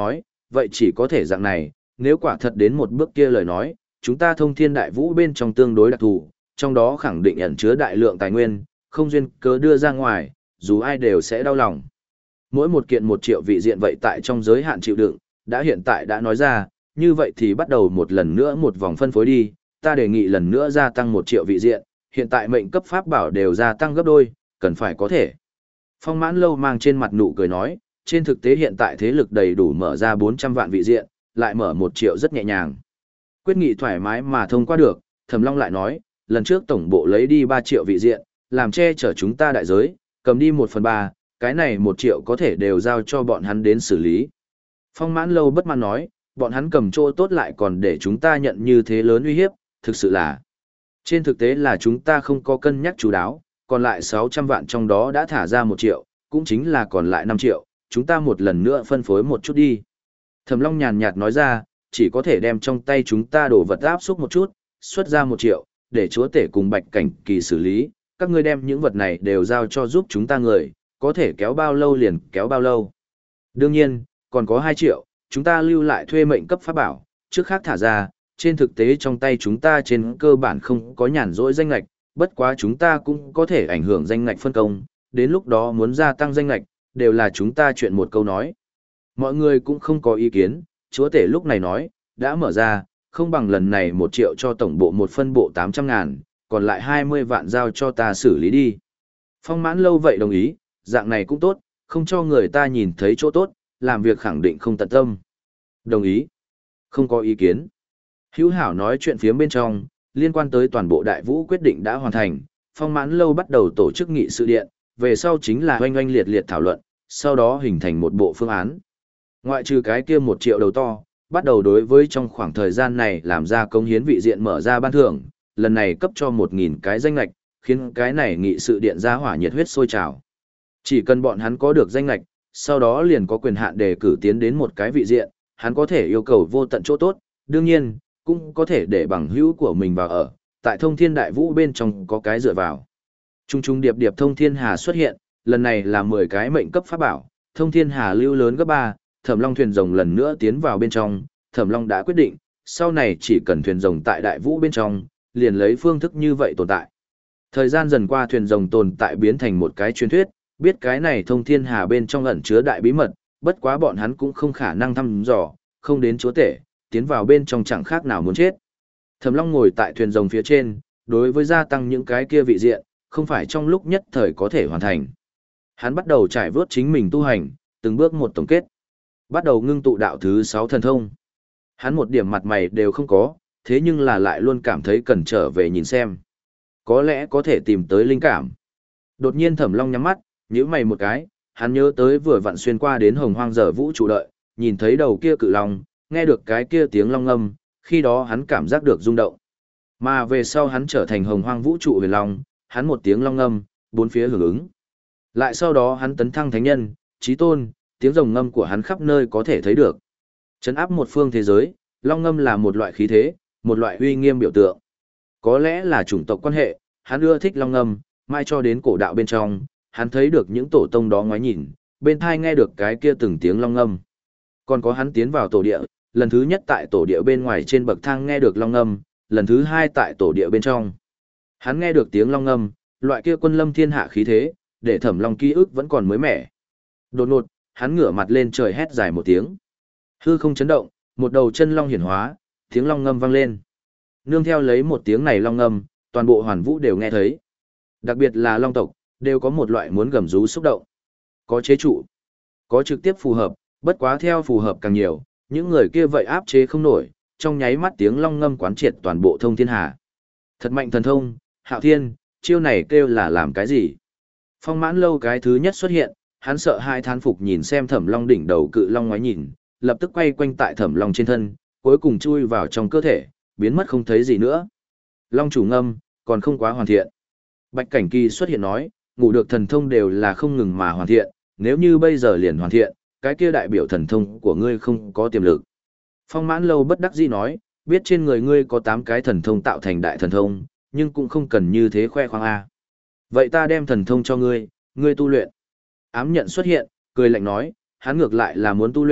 vậy chỉ có thể dạng này, nếu quả thật đến một bước kia lời nói, chúng ta thông thiên đại vũ bên trong tương đối đặc thù, trong đó khẳng định ẩn chứa đại lượng tài nguyên, không duyên cớ đưa ra ngoài, dù ai đều sẽ đau lòng. Mỗi một kiện một triệu vị diện vậy tại trong giới hạn chịu đựng, đã hiện tại đã nói ra, như vậy thì bắt đầu một lần nữa một vòng phân phối đi, ta đề nghị lần nữa gia tăng một triệu vị diện, hiện tại mệnh cấp pháp bảo đều gia tăng gấp đôi, cần phải có thể. Phong Mãn Lâu mang trên mặt nụ cười nói, trên thực tế hiện tại thế lực đầy đủ mở ra bốn trăm vạn vị diện, lại mở một triệu rất nhẹ nhàng. Quyết nghị thoải mái mà thông qua được, Thẩm Long lại nói, lần trước tổng bộ lấy đi ba triệu vị diện, làm che chở chúng ta đại giới, cầm đi một phần ba, cái này một triệu có thể đều giao cho bọn hắn đến xử lý. Phong Mãn Lâu bất mãn nói, bọn hắn cầm chỗ tốt lại còn để chúng ta nhận như thế lớn uy hiếp, thực sự là. Trên thực tế là chúng ta không có cân nhắc chú đáo, còn lại sáu trăm vạn trong đó đã thả ra một triệu, cũng chính là còn lại năm triệu, chúng ta một lần nữa phân phối một chút đi. Thẩm Long nhàn nhạt nói ra, chỉ có thể đem trong tay chúng ta đổ vật áp xúc một chút, xuất ra một triệu, để chúa tể cùng Bạch Cảnh Kỳ xử lý, các ngươi đem những vật này đều giao cho giúp chúng ta người, có thể kéo bao lâu liền kéo bao lâu. Đương nhiên, còn có hai triệu, chúng ta lưu lại thuê mệnh cấp pháp bảo, trước khác thả ra, trên thực tế trong tay chúng ta trên cơ bản không có nhàn rỗi danh ngạch, bất quá chúng ta cũng có thể ảnh hưởng danh ngạch phân công, đến lúc đó muốn gia tăng danh ngạch, đều là chúng ta chuyện một câu nói. Mọi người cũng không có ý kiến, chúa tể lúc này nói, đã mở ra, không bằng lần này một triệu cho tổng bộ một phân bộ tám trăm ngàn, còn lại hai mươi vạn giao cho ta xử lý đi. Phong Mãn Lâu vậy đồng ý, dạng này cũng tốt, không cho người ta nhìn thấy chỗ tốt, làm việc khẳng định không tận tâm. Đồng ý. Không có ý kiến. Hữu Hảo nói chuyện phía bên trong, liên quan tới toàn bộ đại vũ quyết định đã hoàn thành, Phong Mãn Lâu bắt đầu tổ chức nghị sự điện, về sau chính là oanh oanh liệt liệt thảo luận, sau đó hình thành một bộ phương án. Ngoại trừ cái kia một triệu đầu to, bắt đầu đối với trong khoảng thời gian này làm ra công hiến vị diện mở ra ban thưởng, lần này cấp cho một nghìn cái danh lạch, khiến cái này nghị sự điện ra hỏa nhiệt huyết sôi trào. Chỉ cần bọn hắn có được danh lạch, sau đó liền có quyền hạn đề cử tiến đến một cái vị diện, hắn có thể yêu cầu vô tận chỗ tốt, đương nhiên, cũng có thể để bằng hữu của mình vào ở, tại thông thiên đại vũ bên trong có cái dựa vào. Trung trung điệp điệp thông thiên hà xuất hiện, lần này là mười cái mệnh cấp pháp bảo, thông thiên hà lưu lớn gấp ba, Thẩm Long thuyền rồng lần nữa tiến vào bên trong, Thẩm Long đã quyết định, sau này chỉ cần thuyền rồng tại đại vũ bên trong, liền lấy phương thức như vậy tồn tại. Thời gian dần qua thuyền rồng tồn tại biến thành một cái truyền thuyết, biết cái này thông thiên hà bên trong ẩn chứa đại bí mật, bất quá bọn hắn cũng không khả năng thăm dò, không đến chúa tể, tiến vào bên trong chẳng khác nào muốn chết. Thẩm Long ngồi tại thuyền rồng phía trên, đối với gia tăng những cái kia vị diện, không phải trong lúc nhất thời có thể hoàn thành. Hắn bắt đầu trải vớt chính mình tu hành, từng bước một tổng kết. Bắt đầu ngưng tụ đạo thứ sáu thần thông. Hắn một điểm mặt mày đều không có, thế nhưng là lại luôn cảm thấy cần trở về nhìn xem. Có lẽ có thể tìm tới linh cảm. Đột nhiên Thẩm Long nhắm mắt, nhíu mày một cái, hắn nhớ tới vừa vặn xuyên qua đến hồng hoang giờ vũ trụ đợi, nhìn thấy đầu kia cự long, nghe được cái kia tiếng long ngâm, khi đó hắn cảm giác được rung động. Mà về sau hắn trở thành hồng hoang vũ trụ huyền long, hắn một tiếng long ngâm, bốn phía hưởng ứng. Lại sau đó hắn tấn thăng thánh nhân, chí tôn, tiếng rồng ngâm của hắn khắp nơi có thể thấy được. Trấn áp một phương thế giới, long ngâm là một loại khí thế, một loại uy nghiêm biểu tượng. Có lẽ là chủng tộc quan hệ, hắn ưa thích long ngâm, mai cho đến cổ đạo bên trong, hắn thấy được những tổ tông đó ngoái nhìn, bên thai nghe được cái kia từng tiếng long ngâm. Còn có hắn tiến vào tổ địa, lần thứ nhất tại tổ địa bên ngoài trên bậc thang nghe được long ngâm, lần thứ hai tại tổ địa bên trong. Hắn nghe được tiếng long ngâm, loại kia quân lâm thiên hạ khí thế, để Thẩm Long ký ức vẫn còn mới mẻ. Đột ngột, hắn ngửa mặt lên trời hét dài một tiếng. Hư không chấn động, một đầu chân long hiển hóa, tiếng long ngâm vang lên. Nương theo lấy một tiếng này long ngâm, toàn bộ hoàn vũ đều nghe thấy. Đặc biệt là long tộc, đều có một loại muốn gầm rú xúc động. Có chế trụ, có trực tiếp phù hợp, bất quá theo phù hợp càng nhiều, những người kia vậy áp chế không nổi, trong nháy mắt tiếng long ngâm quán triệt toàn bộ thông thiên hà. Thật mạnh thần thông, Hạo Thiên, chiêu này kêu là làm cái gì? Phong Mãn Lâu cái thứ nhất xuất hiện, hắn sợ hai thán phục nhìn xem Thẩm Long đỉnh đầu cự long ngoái nhìn, lập tức quay quanh tại Thẩm Long trên thân, cuối cùng chui vào trong cơ thể, biến mất không thấy gì nữa. Long chủ ngâm, còn không quá hoàn thiện. Bạch Cảnh Kỳ xuất hiện nói, ngủ được thần thông đều là không ngừng mà hoàn thiện, nếu như bây giờ liền hoàn thiện, cái kia đại biểu thần thông của ngươi không có tiềm lực. Phong Mãn Lâu bất đắc dĩ nói, biết trên người ngươi có tám cái thần thông tạo thành đại thần thông, nhưng cũng không cần như thế khoe khoang a. Vậy ta đem thần thông cho ngươi, ngươi tu luyện. Ám nhận xuất hiện, cười lạnh nói, hắn ngược lại là muốn tu luyện,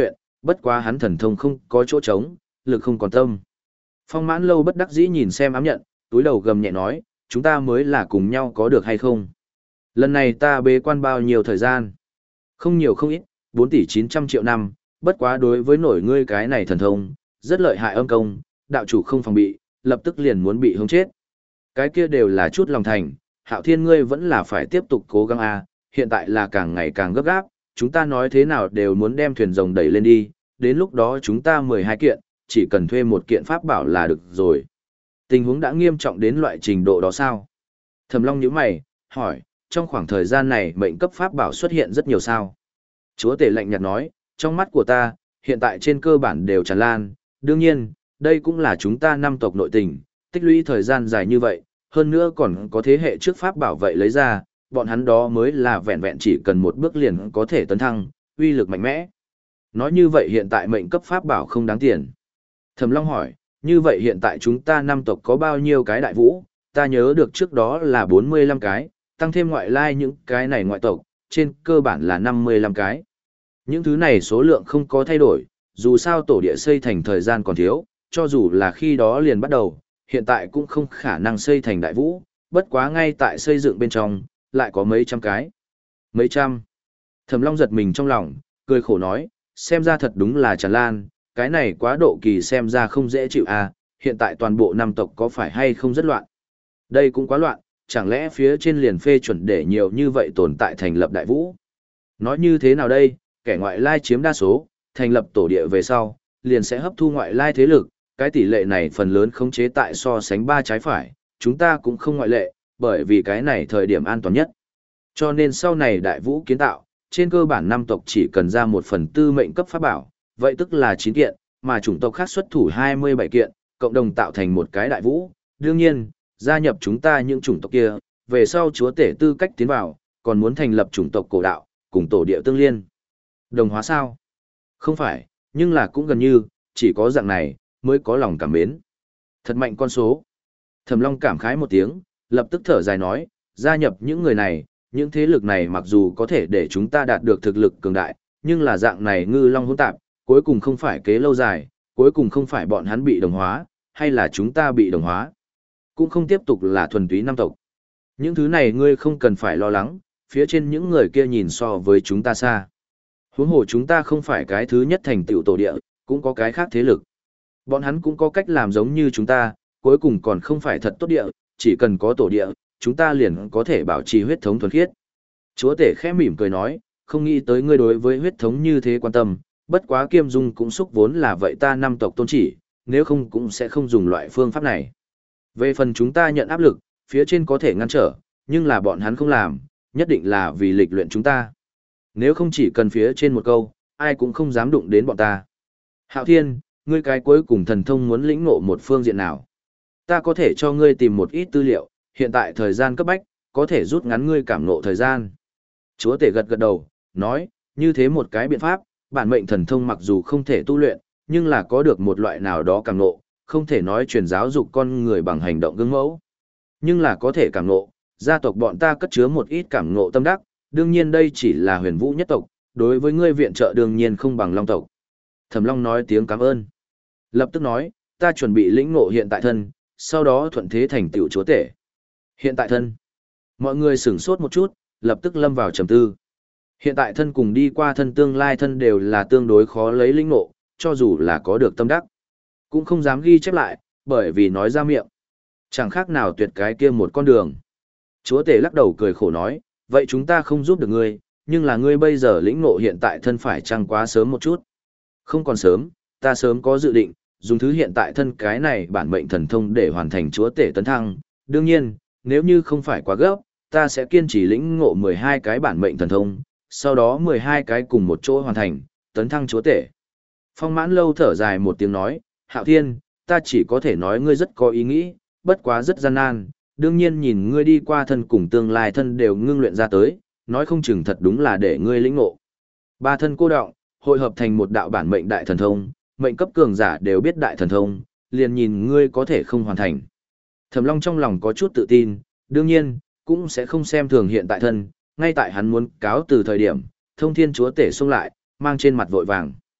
bất quá hắn thần thông không có chỗ trống, lực không còn tâm. Phong Mãn Lâu bất đắc dĩ nhìn xem ám nhận, túi đầu gầm nhẹ nói, chúng ta mới là cùng nhau có được hay không? Lần này ta bế quan bao nhiêu thời gian? Không nhiều không ít, bốn tỷ chín trăm triệu năm, bất quá đối với nổi ngươi cái này thần thông, rất lợi hại âm công, đạo chủ không phòng bị, lập tức liền muốn bị hống chết. Cái kia đều là chút lòng thành, Hạo Thiên ngươi vẫn là phải tiếp tục cố gắng a, hiện tại là càng ngày càng gấp gáp, chúng ta nói thế nào đều muốn đem thuyền rồng đẩy lên đi, đến lúc đó chúng ta mười hai kiện, chỉ cần thuê một kiện pháp bảo là được rồi. Tình huống đã nghiêm trọng đến loại trình độ đó sao? Thẩm Long nhíu mày, hỏi, trong khoảng thời gian này mệnh cấp pháp bảo xuất hiện rất nhiều sao? Chúa tể lạnh nhạt nói, trong mắt của ta, hiện tại trên cơ bản đều tràn lan, đương nhiên, đây cũng là chúng ta năm tộc nội tình, tích lũy thời gian dài như vậy, hơn nữa còn có thế hệ trước pháp bảo vậy lấy ra, bọn hắn đó mới là vẹn vẹn chỉ cần một bước liền có thể tấn thăng, uy lực mạnh mẽ. Nói như vậy hiện tại mệnh cấp pháp bảo không đáng tiền. Thẩm Long hỏi, như vậy hiện tại chúng ta năm tộc có bao nhiêu cái đại vũ, ta nhớ được trước đó là bốn mươi lăm cái, tăng thêm ngoại lai những cái này ngoại tộc, trên cơ bản là năm mươi lăm cái. Những thứ này số lượng không có thay đổi, dù sao tổ địa xây thành thời gian còn thiếu, cho dù là khi đó liền bắt đầu, hiện tại cũng không khả năng xây thành đại vũ, bất quá ngay tại xây dựng bên trong, lại có mấy trăm cái. Mấy trăm. Thẩm Long giật mình trong lòng, cười khổ nói, xem ra thật đúng là tràn lan, cái này quá độ kỳ xem ra không dễ chịu à, hiện tại toàn bộ năm tộc có phải hay không rất loạn. Đây cũng quá loạn, chẳng lẽ phía trên liền phê chuẩn để nhiều như vậy tồn tại thành lập đại vũ. Nói như thế nào đây, kẻ ngoại lai chiếm đa số, thành lập tổ địa về sau, liền sẽ hấp thu ngoại lai thế lực, cái tỷ lệ này phần lớn khống chế tại so sánh ba trái phải, chúng ta cũng không ngoại lệ, bởi vì cái này thời điểm an toàn nhất. Cho nên sau này đại vũ kiến tạo, trên cơ bản năm tộc chỉ cần ra một phần tư mệnh cấp pháp bảo, vậy tức là chín kiện, mà chủng tộc khác xuất thủ hai mươi bảy kiện, cộng đồng tạo thành một cái đại vũ. Đương nhiên, gia nhập chúng ta những chủng tộc kia, về sau chúa tể tư cách tiến vào, còn muốn thành lập chủng tộc cổ đạo, cùng tổ địa tương liên. Đồng hóa sao? Không phải, nhưng là cũng gần như, chỉ có dạng này, mới có lòng cảm mến. Thật mạnh con số. Thẩm Long cảm khái một tiếng, lập tức thở dài nói, gia nhập những người này, những thế lực này mặc dù có thể để chúng ta đạt được thực lực cường đại, nhưng là dạng này ngư long hỗn tạp, cuối cùng không phải kế lâu dài, cuối cùng không phải bọn hắn bị đồng hóa, hay là chúng ta bị đồng hóa. Cũng không tiếp tục là thuần túy năm tộc. Những thứ này ngươi không cần phải lo lắng, phía trên những người kia nhìn so với chúng ta xa. Huống hồ chúng ta không phải cái thứ nhất thành tựu tổ địa, cũng có cái khác thế lực. Bọn hắn cũng có cách làm giống như chúng ta, cuối cùng còn không phải thật tốt địa, chỉ cần có tổ địa, chúng ta liền có thể bảo trì huyết thống thuần khiết. Chúa tể khẽ mỉm cười nói, không nghĩ tới ngươi đối với huyết thống như thế quan tâm, bất quá Kiêm Dung cũng xúc vốn là vậy ta năm tộc tôn chỉ, nếu không cũng sẽ không dùng loại phương pháp này. Về phần chúng ta nhận áp lực, phía trên có thể ngăn trở, nhưng là bọn hắn không làm, nhất định là vì lịch luyện chúng ta. Nếu không chỉ cần phía trên một câu, ai cũng không dám đụng đến bọn ta. Hạo Thiên, ngươi cái cuối cùng thần thông muốn lĩnh ngộ một phương diện nào? Ta có thể cho ngươi tìm một ít tư liệu, hiện tại thời gian cấp bách, có thể rút ngắn ngươi cảm ngộ thời gian. Chúa tể gật gật đầu, nói, như thế một cái biện pháp, bản mệnh thần thông mặc dù không thể tu luyện, nhưng là có được một loại nào đó cảm ngộ, không thể nói truyền giáo dục con người bằng hành động gương mẫu. Nhưng là có thể cảm ngộ, gia tộc bọn ta cất chứa một ít cảm ngộ tâm đắc, đương nhiên đây chỉ là huyền vũ nhất tộc, đối với ngươi viện trợ đương nhiên không bằng long tộc. Thẩm Long nói tiếng cảm ơn. Lập tức nói, ta chuẩn bị lĩnh ngộ hiện tại thân, sau đó thuận thế thành tựu chúa tể. Hiện tại thân. Mọi người sửng sốt một chút, lập tức lâm vào trầm tư. Hiện tại thân cùng đi qua thân tương lai thân đều là tương đối khó lấy lĩnh ngộ, cho dù là có được tâm đắc. Cũng không dám ghi chép lại, bởi vì nói ra miệng. Chẳng khác nào tuyệt cái kia một con đường. Chúa tể lắc đầu cười khổ nói, vậy chúng ta không giúp được ngươi, nhưng là ngươi bây giờ lĩnh ngộ hiện tại thân phải chăng quá sớm một chút. Không còn sớm, ta sớm có dự định, dùng thứ hiện tại thân cái này bản mệnh thần thông để hoàn thành chúa tể tấn thăng. Đương nhiên, nếu như không phải quá gấp, ta sẽ kiên trì lĩnh ngộ mười hai cái bản mệnh thần thông, sau đó mười hai cái cùng một chỗ hoàn thành, tấn thăng chúa tể. Phong Mãn Lâu thở dài một tiếng nói, Hạo Thiên, ta chỉ có thể nói ngươi rất có ý nghĩ, bất quá rất gian nan, đương nhiên nhìn ngươi đi qua thân cùng tương lai thân đều ngưng luyện ra tới, nói không chừng thật đúng là để ngươi lĩnh ngộ. Ba thân cô đọng, hội hợp thành một đạo bản mệnh đại thần thông, mệnh cấp cường giả đều biết đại thần thông, liền nhìn ngươi có thể không hoàn thành. Thẩm Long trong lòng có chút tự tin, đương nhiên, cũng sẽ không xem thường hiện tại thân, ngay tại hắn muốn cáo từ thời điểm, thông thiên chúa tể xông lại, mang trên mặt vội vàng.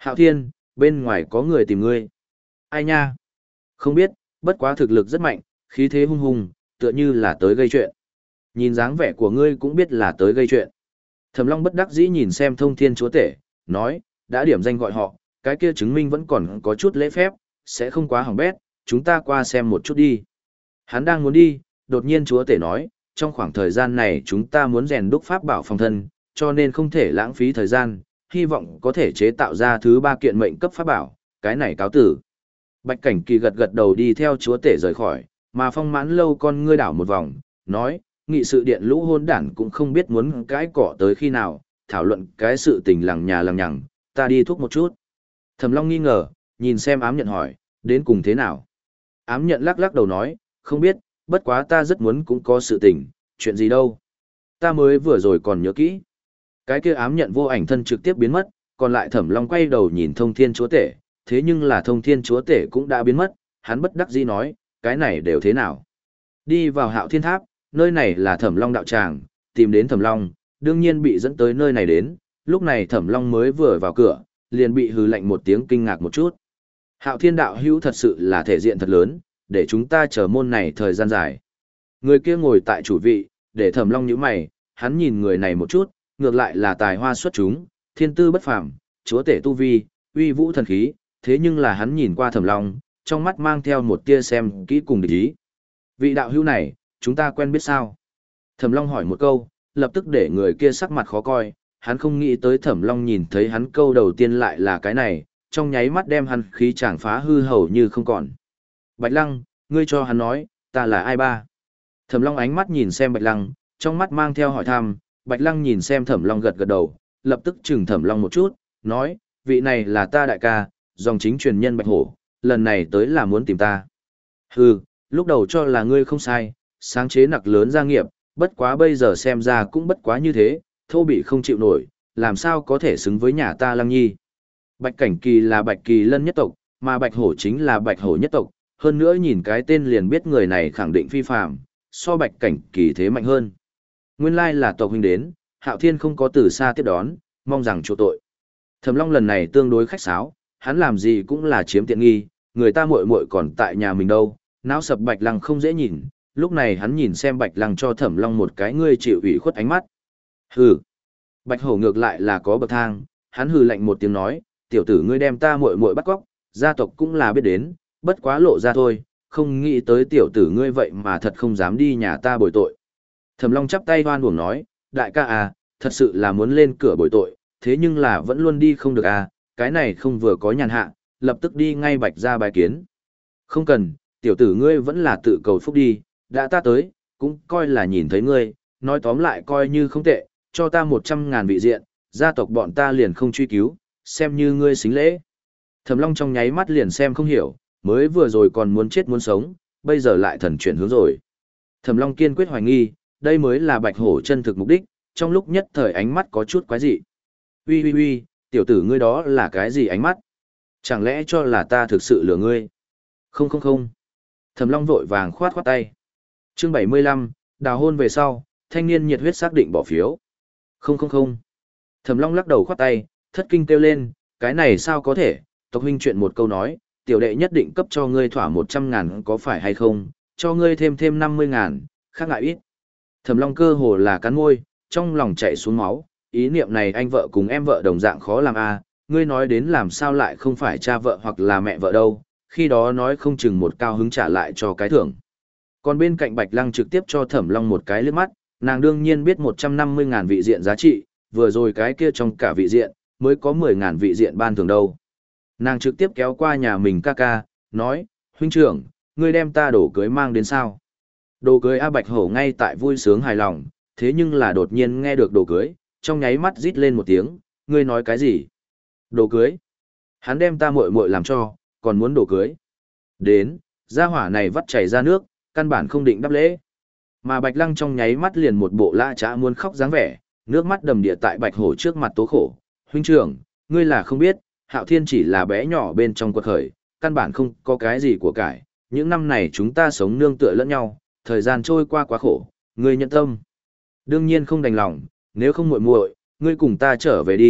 Hạo Thiên, bên ngoài có người tìm ngươi. Ai nha? Không biết, bất quá thực lực rất mạnh, khí thế hung hùng, tựa như là tới gây chuyện. Nhìn dáng vẻ của ngươi cũng biết là tới gây chuyện. Thẩm Long bất đắc dĩ nhìn xem Thông Thiên Chúa Tể, nói, đã điểm danh gọi họ, cái kia chứng minh vẫn còn có chút lễ phép, sẽ không quá hỏng bét, chúng ta qua xem một chút đi. Hắn đang muốn đi, đột nhiên Chúa Tể nói, trong khoảng thời gian này chúng ta muốn rèn đúc pháp bảo phòng thân, cho nên không thể lãng phí thời gian, hy vọng có thể chế tạo ra thứ ba kiện mệnh cấp pháp bảo, cái này cáo tử. Bạch Cảnh Kỳ gật gật đầu đi theo Chúa Tể rời khỏi, mà Phong Mãn Lâu con ngươi đảo một vòng, nói, nghị sự điện lũ hôn đản cũng không biết muốn cái cỏ tới khi nào, thảo luận cái sự tình lằng nhà lằng nhằng, ta đi thuốc một chút. Thẩm Long nghi ngờ, nhìn xem ám nhận hỏi, đến cùng thế nào? Ám nhận lắc lắc đầu nói, không biết, bất quá ta rất muốn cũng có sự tình, chuyện gì đâu. Ta mới vừa rồi còn nhớ kỹ. Cái kia ám nhận vô ảnh thân trực tiếp biến mất, còn lại Thẩm Long quay đầu nhìn Thông Thiên Chúa Tể, thế nhưng là Thông Thiên Chúa Tể cũng đã biến mất, hắn bất đắc dĩ nói, cái này đều thế nào? Đi vào Hạo Thiên Tháp, nơi này là Thẩm Long đạo tràng, tìm đến Thẩm Long, đương nhiên bị dẫn tới nơi này đến, lúc này Thẩm Long mới vừa vào cửa, liền bị hừ lạnh một tiếng kinh ngạc một chút. Hạo Thiên đạo hữu thật sự là thể diện thật lớn, để chúng ta chờ môn này thời gian dài. Người kia ngồi tại chủ vị, để Thẩm Long nhíu mày, hắn nhìn người này một chút, ngược lại là tài hoa xuất chúng, thiên tư bất phàm, chúa tể tu vi, uy vũ thần khí, thế nhưng là hắn nhìn qua Thẩm Long, trong mắt mang theo một tia xem kỹ cùng địch ý. Vị đạo hữu này, chúng ta quen biết sao? Thẩm Long hỏi một câu, lập tức để người kia sắc mặt khó coi, hắn không nghĩ tới Thẩm Long nhìn thấy hắn câu đầu tiên lại là cái này, trong nháy mắt đem hắn khí chàng phá hư hầu như không còn. Bạch Lăng, ngươi cho hắn nói, ta là ai ba? Thẩm Long ánh mắt nhìn xem Bạch Lăng, trong mắt mang theo hỏi thăm, Bạch Lăng nhìn xem Thẩm Long gật gật đầu, lập tức chừng Thẩm Long một chút, nói, vị này là ta đại ca, dòng chính truyền nhân Bạch Hổ, lần này tới là muốn tìm ta. Hừ, lúc đầu cho là ngươi không sai, sáng chế nặc lớn gia nghiệp, bất quá bây giờ xem ra cũng bất quá như thế, thô bị không chịu nổi, làm sao có thể xứng với nhà ta Lăng Nhi. Bạch Cảnh Kỳ là Bạch Kỳ Lân nhất tộc, mà Bạch Hổ chính là Bạch Hổ nhất tộc, hơn nữa nhìn cái tên liền biết người này khẳng định phi phàm, so Bạch Cảnh Kỳ thế mạnh hơn. Nguyên lai là tộc huynh đến, Hạo Thiên không có từ xa tiếp đón, mong rằng chỗ tội. Thẩm Long lần này tương đối khách sáo, hắn làm gì cũng là chiếm tiện nghi, người ta muội muội còn tại nhà mình đâu, não sập Bạch Lăng không dễ nhìn, lúc này hắn nhìn xem Bạch Lăng cho Thẩm Long một cái ngươi chịu ủy khuất ánh mắt. Hừ. Bạch Hổ ngược lại là có bậc thang, hắn hừ lạnh một tiếng nói, tiểu tử ngươi đem ta muội muội bắt cóc, gia tộc cũng là biết đến, bất quá lộ ra thôi, không nghĩ tới tiểu tử ngươi vậy mà thật không dám đi nhà ta bồi tội. Thẩm Long chắp tay hoan uổng nói, đại ca à, thật sự là muốn lên cửa bồi tội, thế nhưng là vẫn luôn đi không được à, cái này không vừa có nhàn hạ, lập tức đi ngay Bạch ra bài kiến. Không cần, tiểu tử ngươi vẫn là tự cầu phúc đi, đã ta tới, cũng coi là nhìn thấy ngươi, nói tóm lại coi như không tệ, cho ta một trăm ngàn vị diện, gia tộc bọn ta liền không truy cứu, xem như ngươi xính lễ. Thẩm Long trong nháy mắt liền xem không hiểu, mới vừa rồi còn muốn chết muốn sống, bây giờ lại thần chuyển hướng rồi. Thẩm Long kiên quyết hoài nghi, đây mới là Bạch Hổ chân thực mục đích, trong lúc nhất thời ánh mắt có chút quái dị. Ui ui ui, tiểu tử ngươi đó là cái gì ánh mắt? Chẳng lẽ cho là ta thực sự lừa ngươi? Không không không. Thẩm Long vội vàng khoát khoát tay. Chương bảy mươi lăm, đào hôn về sau, thanh niên nhiệt huyết xác định bỏ phiếu. Không không không. Thẩm Long lắc đầu khoát tay, thất kinh kêu lên, cái này sao có thể, tộc huynh chuyện một câu nói, tiểu đệ nhất định cấp cho ngươi thỏa một trăm ngàn có phải hay không, cho ngươi thêm thêm năm mươi ngàn, khác ngại ít. Thẩm Long cơ hồ là cắn môi, trong lòng chạy xuống máu, ý niệm này anh vợ cùng em vợ đồng dạng khó làm a, ngươi nói đến làm sao lại không phải cha vợ hoặc là mẹ vợ đâu, khi đó nói không chừng một cao hứng trả lại cho cái thưởng. Còn bên cạnh Bạch Lăng trực tiếp cho Thẩm Long một cái liếc mắt, nàng đương nhiên biết một trăm năm mươi ngàn vị diện giá trị, vừa rồi cái kia trong cả vị diện, mới có mười ngàn vị diện ban thưởng đâu. Nàng trực tiếp kéo qua nhà mình ca ca, nói, huynh trưởng, ngươi đem ta đồ cưới mang đến sao? Đồ cưới A Bạch Hổ ngay tại vui sướng hài lòng, thế nhưng là đột nhiên nghe được đồ cưới, trong nháy mắt rít lên một tiếng, ngươi nói cái gì? Đồ cưới? Hắn đem ta muội muội làm cho, còn muốn đồ cưới. Đến, gia hỏa này vắt chảy ra nước, căn bản không định đáp lễ. Mà Bạch Lăng trong nháy mắt liền một bộ lã chã muốn khóc dáng vẻ, nước mắt đầm địa tại Bạch Hổ trước mặt tố khổ. Huynh trưởng, ngươi là không biết, Hạo Thiên chỉ là bé nhỏ bên trong quật khởi, căn bản không có cái gì của cải. Những năm này chúng ta sống nương tựa lẫn nhau, thời gian trôi qua quá khổ, ngươi nhận tâm. Đương nhiên không đành lòng, nếu không muội muội, ngươi cùng ta trở về đi,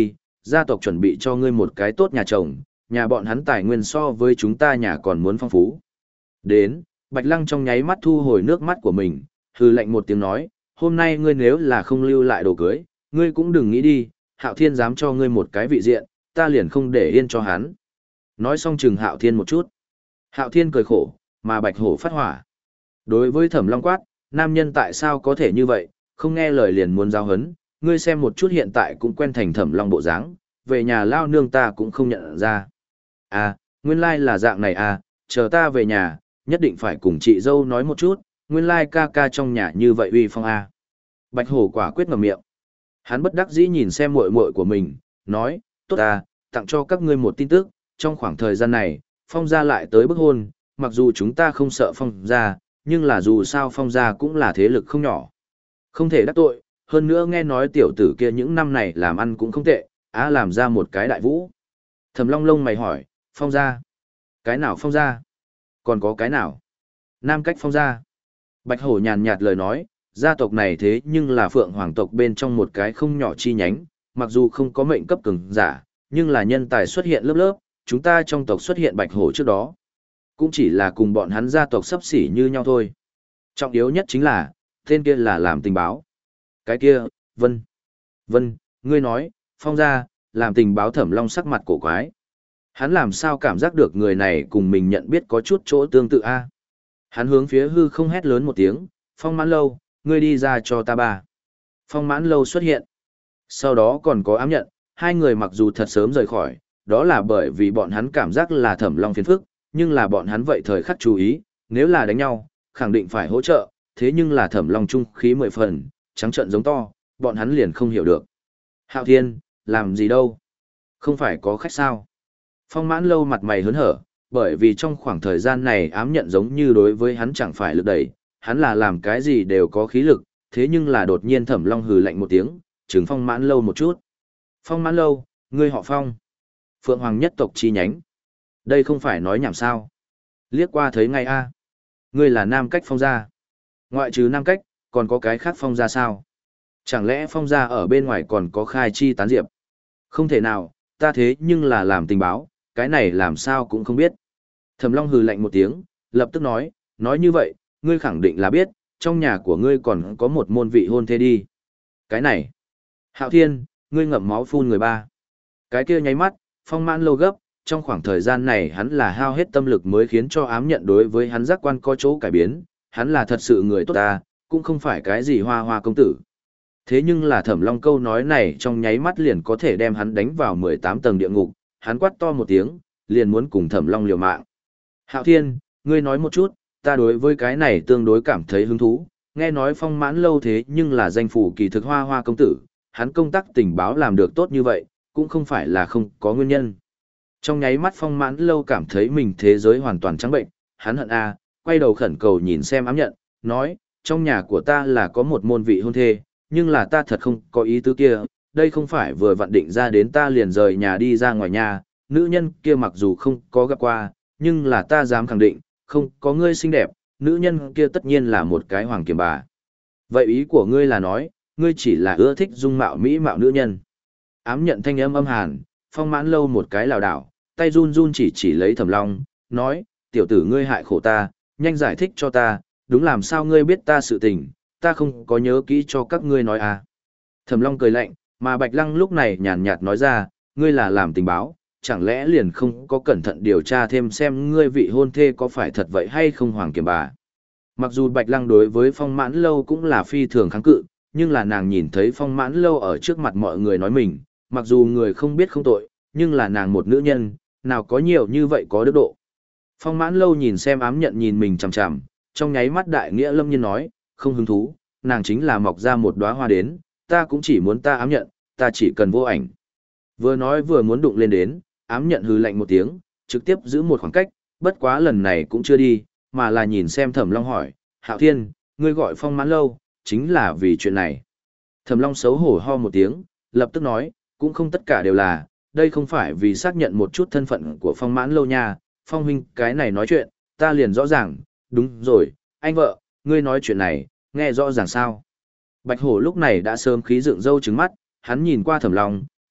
gia tộc chuẩn bị cho ngươi một cái tốt nhà chồng, nhà bọn hắn tài nguyên so với chúng ta nhà còn muốn phong phú. Đến, Bạch Lăng trong nháy mắt thu hồi nước mắt của mình, hừ lạnh một tiếng nói, hôm nay ngươi nếu là không lưu lại đồ cưới, ngươi cũng đừng nghĩ đi, Hạo Thiên dám cho ngươi một cái vị diện, ta liền không để yên cho hắn. Nói xong chừng Hạo Thiên một chút. Hạo Thiên cười khổ, mà Bạch Hổ phát hỏa. Đối với Thẩm Long quát, nam nhân tại sao có thể như vậy, không nghe lời liền muốn giao hấn, ngươi xem một chút hiện tại cũng quen thành Thẩm Long bộ dáng, về nhà lao nương ta cũng không nhận ra. À, nguyên lai là dạng này à, chờ ta về nhà, nhất định phải cùng chị dâu nói một chút, nguyên lai ca ca trong nhà như vậy uy phong à. Bạch Hổ quả quyết ngậm miệng. Hắn bất đắc dĩ nhìn xem muội muội của mình, nói, tốt à, tặng cho các ngươi một tin tức, trong khoảng thời gian này, Phong gia lại tới bức hôn, mặc dù chúng ta không sợ Phong gia, nhưng là dù sao Phong gia cũng là thế lực không nhỏ. Không thể đắc tội, hơn nữa nghe nói tiểu tử kia những năm này làm ăn cũng không tệ, á làm ra một cái đại vũ. Thẩm Long lông mày hỏi, Phong gia? Cái nào Phong gia? Còn có cái nào? Nam Cách Phong gia. Bạch Hổ nhàn nhạt lời nói, gia tộc này thế nhưng là Phượng Hoàng tộc bên trong một cái không nhỏ chi nhánh, mặc dù không có mệnh cấp cường giả, nhưng là nhân tài xuất hiện lớp lớp, chúng ta trong tộc xuất hiện Bạch Hổ trước đó. Cũng chỉ là cùng bọn hắn gia tộc sấp xỉ như nhau thôi. Trọng yếu nhất chính là, tên kia là làm tình báo. Cái kia, Vân. Vân, ngươi nói, Phong gia, làm tình báo. Thẩm Long sắc mặt cổ quái. Hắn làm sao cảm giác được người này cùng mình nhận biết có chút chỗ tương tự a? Hắn hướng phía hư không hét lớn một tiếng, Phong Mãn Lâu, ngươi đi ra cho ta ba. Phong Mãn Lâu xuất hiện. Sau đó còn có ám nhận, hai người mặc dù thật sớm rời khỏi, đó là bởi vì bọn hắn cảm giác là Thẩm Long phiền phức, nhưng là bọn hắn vậy thời khắc chú ý, nếu là đánh nhau, khẳng định phải hỗ trợ, thế nhưng là Thẩm Long trung khí mười phần, trắng trợn giống to, bọn hắn liền không hiểu được. Hạo Thiên, làm gì đâu? Không phải có khách sao? Phong Mãn Lâu mặt mày hớn hở, bởi vì trong khoảng thời gian này ám nhận giống như đối với hắn chẳng phải lực đẩy, hắn là làm cái gì đều có khí lực, thế nhưng là đột nhiên Thẩm Long hừ lạnh một tiếng, trừng Phong Mãn Lâu một chút. Phong Mãn Lâu, ngươi họ Phong. Phượng Hoàng nhất tộc chi nhánh. Đây không phải nói nhảm sao. Liếc qua thấy ngay a. Ngươi là Nam Cách Phong gia. Ngoại trừ Nam Cách, còn có cái khác Phong gia sao? Chẳng lẽ Phong gia ở bên ngoài còn có khai chi tán diệp? Không thể nào, ta thế nhưng là làm tình báo, cái này làm sao cũng không biết. Thẩm Long hừ lạnh một tiếng, lập tức nói, nói như vậy, ngươi khẳng định là biết, trong nhà của ngươi còn có một môn vị hôn thê đi. Cái này, Hạo Thiên, ngươi ngậm máu phun người ba. Cái kia nháy mắt, Phong Mãn Lâu gấp, trong khoảng thời gian này hắn là hao hết tâm lực mới khiến cho ám nhận đối với hắn giác quan có chỗ cải biến, hắn là thật sự người tốt ta, cũng không phải cái gì hoa hoa công tử. Thế nhưng là Thẩm Long câu nói này trong nháy mắt liền có thể đem hắn đánh vào mười tám tầng địa ngục, hắn quát to một tiếng, liền muốn cùng Thẩm Long liều mạng. Hạo Thiên, ngươi nói một chút, ta đối với cái này tương đối cảm thấy hứng thú, nghe nói Phong Mãn Lâu thế nhưng là danh phủ kỳ thực hoa hoa công tử, hắn công tác tình báo làm được tốt như vậy, cũng không phải là không có nguyên nhân. Trong nháy mắt Phong Mãn Lâu cảm thấy mình thế giới hoàn toàn trắng bệnh, hắn hận a, quay đầu khẩn cầu nhìn xem ám nhận, nói, trong nhà của ta là có một môn vị hôn thê, nhưng là ta thật không có ý tứ kia, đây không phải vừa vặn định ra đến ta liền rời nhà đi ra ngoài nhà, nữ nhân kia mặc dù không có gặp qua, nhưng là ta dám khẳng định, không có ngươi xinh đẹp, nữ nhân kia tất nhiên là một cái hoàng kiểm bà. Vậy ý của ngươi là nói, ngươi chỉ là ưa thích dung mạo mỹ mạo nữ nhân. Ám nhận thanh âm âm hàn, Phong Mãn Lâu một cái lảo đảo, tay run run chỉ chỉ lấy Thẩm Long, nói, tiểu tử ngươi hại khổ ta, nhanh giải thích cho ta, đúng làm sao ngươi biết ta sự tình, ta không có nhớ kỹ cho các ngươi nói à. Thẩm Long cười lạnh, mà Bạch Lăng lúc này nhàn nhạt nói ra, ngươi là làm tình báo, chẳng lẽ liền không có cẩn thận điều tra thêm xem ngươi vị hôn thê có phải thật vậy hay không hoàng kiểm bà. Mặc dù Bạch Lăng đối với Phong Mãn Lâu cũng là phi thường kháng cự, nhưng là nàng nhìn thấy Phong Mãn Lâu ở trước mặt mọi người nói mình, mặc dù người không biết không tội, nhưng là nàng một nữ nhân, nào có nhiều như vậy có đức độ. Phong Mãn Lâu nhìn xem ám nhận nhìn mình chằm chằm, trong nháy mắt đại nghĩa lâm nhiên nói, không hứng thú, nàng chính là mọc ra một đóa hoa đến, ta cũng chỉ muốn ta ám nhận, ta chỉ cần vô ảnh. Vừa nói vừa muốn đụng lên đến, ám nhận hừ lạnh một tiếng, trực tiếp giữ một khoảng cách, bất quá lần này cũng chưa đi, mà là nhìn xem Thẩm Long hỏi, Hạo Thiên, ngươi gọi Phong Mãn Lâu, chính là vì chuyện này. Thẩm Long xấu hổ ho một tiếng, lập tức nói, cũng không tất cả đều là, đây không phải vì xác nhận một chút thân phận của Phong Mãn Lâu nha, Phong huynh cái này nói chuyện, ta liền rõ ràng, đúng rồi, anh vợ, ngươi nói chuyện này, nghe rõ ràng sao. Bạch Hổ lúc này đã sớm khí dựng râu trứng mắt, hắn nhìn qua Thẩm Long,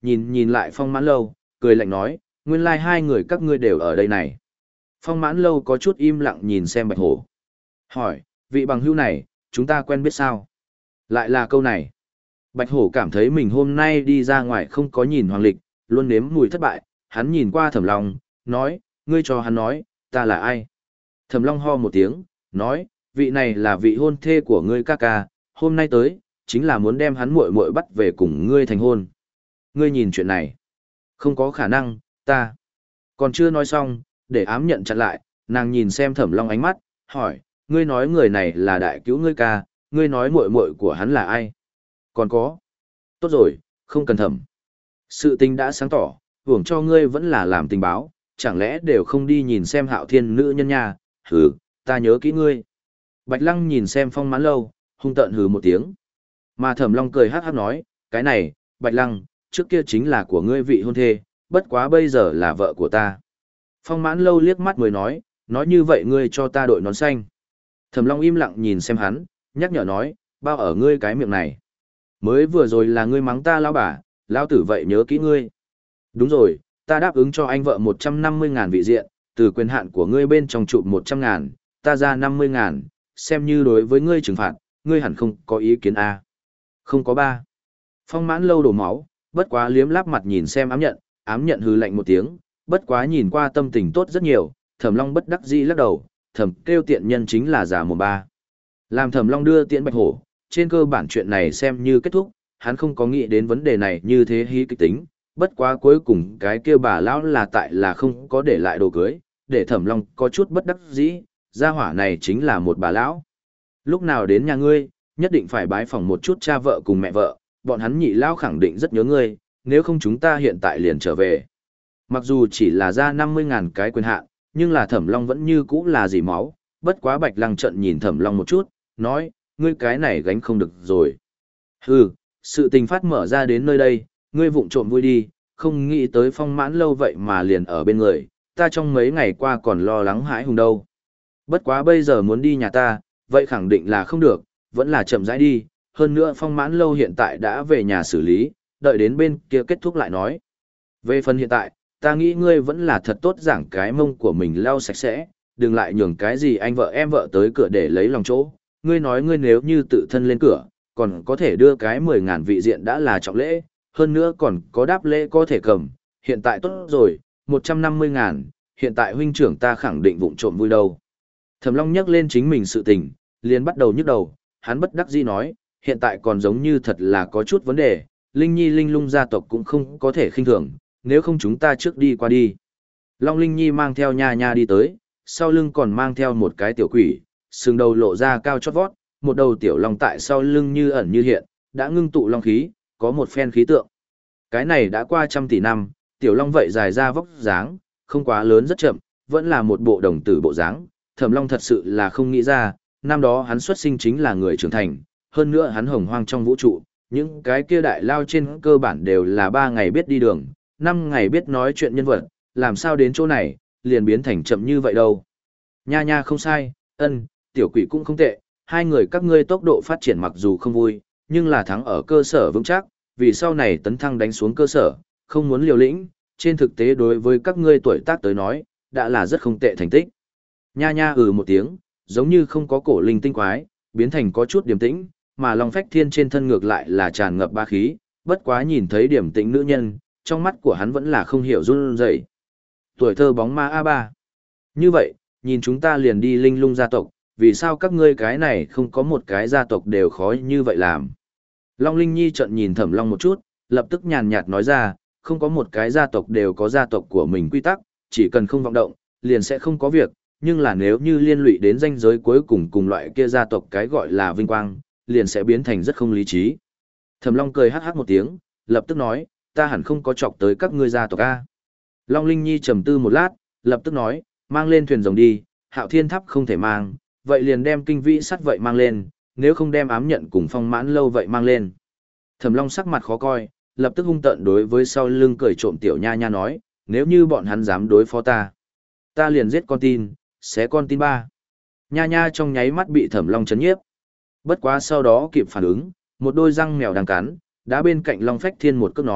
nhìn nhìn lại Phong Mãn Lâu, cười lạnh nói, nguyên lai hai người các ngươi đều ở đây này. Phong Mãn Lâu có chút im lặng nhìn xem Bạch Hổ. Hỏi, vị bằng hữu này, chúng ta quen biết sao? Lại là câu này. Bạch Hổ cảm thấy mình hôm nay đi ra ngoài không có nhìn Hoàng Lịch, luôn nếm mùi thất bại, hắn nhìn qua Thẩm Long, nói, ngươi cho hắn nói, ta là ai? Thẩm Long ho một tiếng, nói, vị này là vị hôn thê của ngươi ca ca, hôm nay tới, chính là muốn đem hắn muội muội bắt về cùng ngươi thành hôn. Ngươi nhìn chuyện này, không có khả năng, ta. Còn chưa nói xong, để ám nhận chặn lại, nàng nhìn xem Thẩm Long ánh mắt, hỏi, ngươi nói người này là đại cứu ngươi ca, ngươi nói muội muội của hắn là ai? Còn có. Tốt rồi, không cần thẩm. Sự tình đã sáng tỏ, hưởng cho ngươi vẫn là làm tình báo, chẳng lẽ đều không đi nhìn xem Hạo Thiên nữ nhân nha, hừ, ta nhớ kỹ ngươi. Bạch Lăng nhìn xem Phong Mãn Lâu, hung tợn hừ một tiếng. Mà Thẩm Long cười hát hát nói, cái này, Bạch Lăng, trước kia chính là của ngươi vị hôn thê, bất quá bây giờ là vợ của ta. Phong Mãn Lâu liếc mắt mới nói, nói như vậy ngươi cho ta đội nón xanh. Thẩm Long im lặng nhìn xem hắn, nhắc nhở nói, bao ở ngươi cái miệng này. Mới vừa rồi là ngươi mắng ta lão bà, lão tử vậy nhớ kỹ ngươi. Đúng rồi, ta đáp ứng cho anh vợ một trăm năm mươi ngàn vị diện, từ quyền hạn của ngươi bên trong chụp một trăm ngàn, ta ra năm mươi ngàn, xem như đối với ngươi trừng phạt, ngươi hẳn không có ý kiến a. Không có ba. Phong Mãn Lâu đổ máu, bất quá liếm láp mặt nhìn xem ám nhận, ám nhận hừ lạnh một tiếng, bất quá nhìn qua tâm tình tốt rất nhiều, Thẩm Long bất đắc dĩ lắc đầu, thầm kêu tiện nhân chính là giả mồm ba. Làm Thẩm Long đưa tiễn Bạch Hổ, trên cơ bản chuyện này xem như kết thúc, hắn không có nghĩ đến vấn đề này như thế hí kịch tính, bất quá cuối cùng cái kia bà lão là tại là không có để lại đồ cưới, để Thẩm Long có chút bất đắc dĩ, gia hỏa này chính là một bà lão. Lúc nào đến nhà ngươi, nhất định phải bái phỏng một chút cha vợ cùng mẹ vợ, bọn hắn nhị lão khẳng định rất nhớ ngươi, nếu không chúng ta hiện tại liền trở về. Mặc dù chỉ là ra năm mươi ngàn cái quyền hạn, nhưng là Thẩm Long vẫn như cũ là dì máu, bất quá Bạch Lăng trận nhìn Thẩm Long một chút, nói, ngươi cái này gánh không được rồi. Hừ, sự tình phát mở ra đến nơi đây, ngươi vụng trộm vui đi, không nghĩ tới Phong Mãn Lâu vậy mà liền ở bên người, ta trong mấy ngày qua còn lo lắng hãi hùng đâu. Bất quá bây giờ muốn đi nhà ta, vậy khẳng định là không được, vẫn là chậm rãi đi, hơn nữa Phong Mãn Lâu hiện tại đã về nhà xử lý, đợi đến bên kia kết thúc lại nói. Về phần hiện tại, ta nghĩ ngươi vẫn là thật tốt giảng cái mông của mình lau sạch sẽ, đừng lại nhường cái gì anh vợ em vợ tới cửa để lấy lòng chỗ. Ngươi nói ngươi nếu như tự thân lên cửa, còn có thể đưa cái mười ngàn vị diện đã là trọng lễ, hơn nữa còn có đáp lễ có thể cầm, hiện tại tốt rồi, một trăm năm mươi ngàn, hiện tại huynh trưởng ta khẳng định vụng trộm vui đâu. Thẩm Long nhắc lên chính mình sự tình, liền bắt đầu nhức đầu, hắn bất đắc dĩ nói, hiện tại còn giống như thật là có chút vấn đề, Linh Nhi Linh Lung gia tộc cũng không có thể khinh thường, nếu không chúng ta trước đi qua đi. Long Linh Nhi mang theo nha nha đi tới, sau lưng còn mang theo một cái tiểu quỷ, sừng đầu lộ ra cao chót vót, một đầu tiểu long tại sau lưng như ẩn như hiện, đã ngưng tụ long khí, có một phen khí tượng. Cái này đã qua trăm tỷ năm, tiểu long vậy dài ra vóc dáng, không quá lớn rất chậm, vẫn là một bộ đồng tử bộ dáng. Thẩm Long thật sự là không nghĩ ra, năm đó hắn xuất sinh chính là người trưởng thành, hơn nữa hắn hồng hoang trong vũ trụ, những cái kia đại lao trên cơ bản đều là ba ngày biết đi đường, năm ngày biết nói chuyện nhân vật, làm sao đến chỗ này, liền biến thành chậm như vậy đâu. Nha nha không sai, ân, tiểu quỷ cũng không tệ, hai người các ngươi tốc độ phát triển mặc dù không vui, nhưng là thắng ở cơ sở vững chắc, vì sau này tấn thăng đánh xuống cơ sở, không muốn liều lĩnh, trên thực tế đối với các ngươi tuổi tác tới nói, đã là rất không tệ thành tích. Nha nha ừ một tiếng, giống như không có cổ linh tinh quái, biến thành có chút điềm tĩnh, mà Long Phách Thiên trên thân ngược lại là tràn ngập ba khí, bất quá nhìn thấy điềm tĩnh nữ nhân, trong mắt của hắn vẫn là không hiểu run rẩy. Tuổi thơ bóng ma a ba. Như vậy, nhìn chúng ta liền đi Linh Lung gia tộc, vì sao các ngươi cái này không có một cái gia tộc đều khó như vậy làm. Long Linh Nhi trợn nhìn Thẩm Long một chút, lập tức nhàn nhạt nói ra, không có một cái gia tộc đều có gia tộc của mình quy tắc, chỉ cần không vọng động, liền sẽ không có việc, nhưng là nếu như liên lụy đến ranh giới cuối cùng cùng loại kia gia tộc cái gọi là vinh quang, liền sẽ biến thành rất không lý trí. Thẩm Long cười hắc hắc một tiếng, lập tức nói, ta hẳn không có chọc tới các ngươi gia tộc a. Long Linh Nhi trầm tư một lát, lập tức nói, mang lên thuyền rồng đi, Hạo Thiên Tháp không thể mang, vậy liền đem kinh vĩ sắt vậy mang lên, nếu không đem ám nhận cùng Phong Mãn Lâu vậy mang lên. Thẩm Long sắc mặt khó coi, lập tức hung tợn đối với sau lưng cười trộm tiểu nha nha nói, nếu như bọn hắn dám đối phó ta, ta liền giết con tin, xé con tin ba. Nha nha trong nháy mắt bị Thẩm Long chấn nhiếp. Bất quá sau đó kịp phản ứng, một đôi răng mèo đang cắn, đã bên cạnh Long Phách Thiên một cước nói,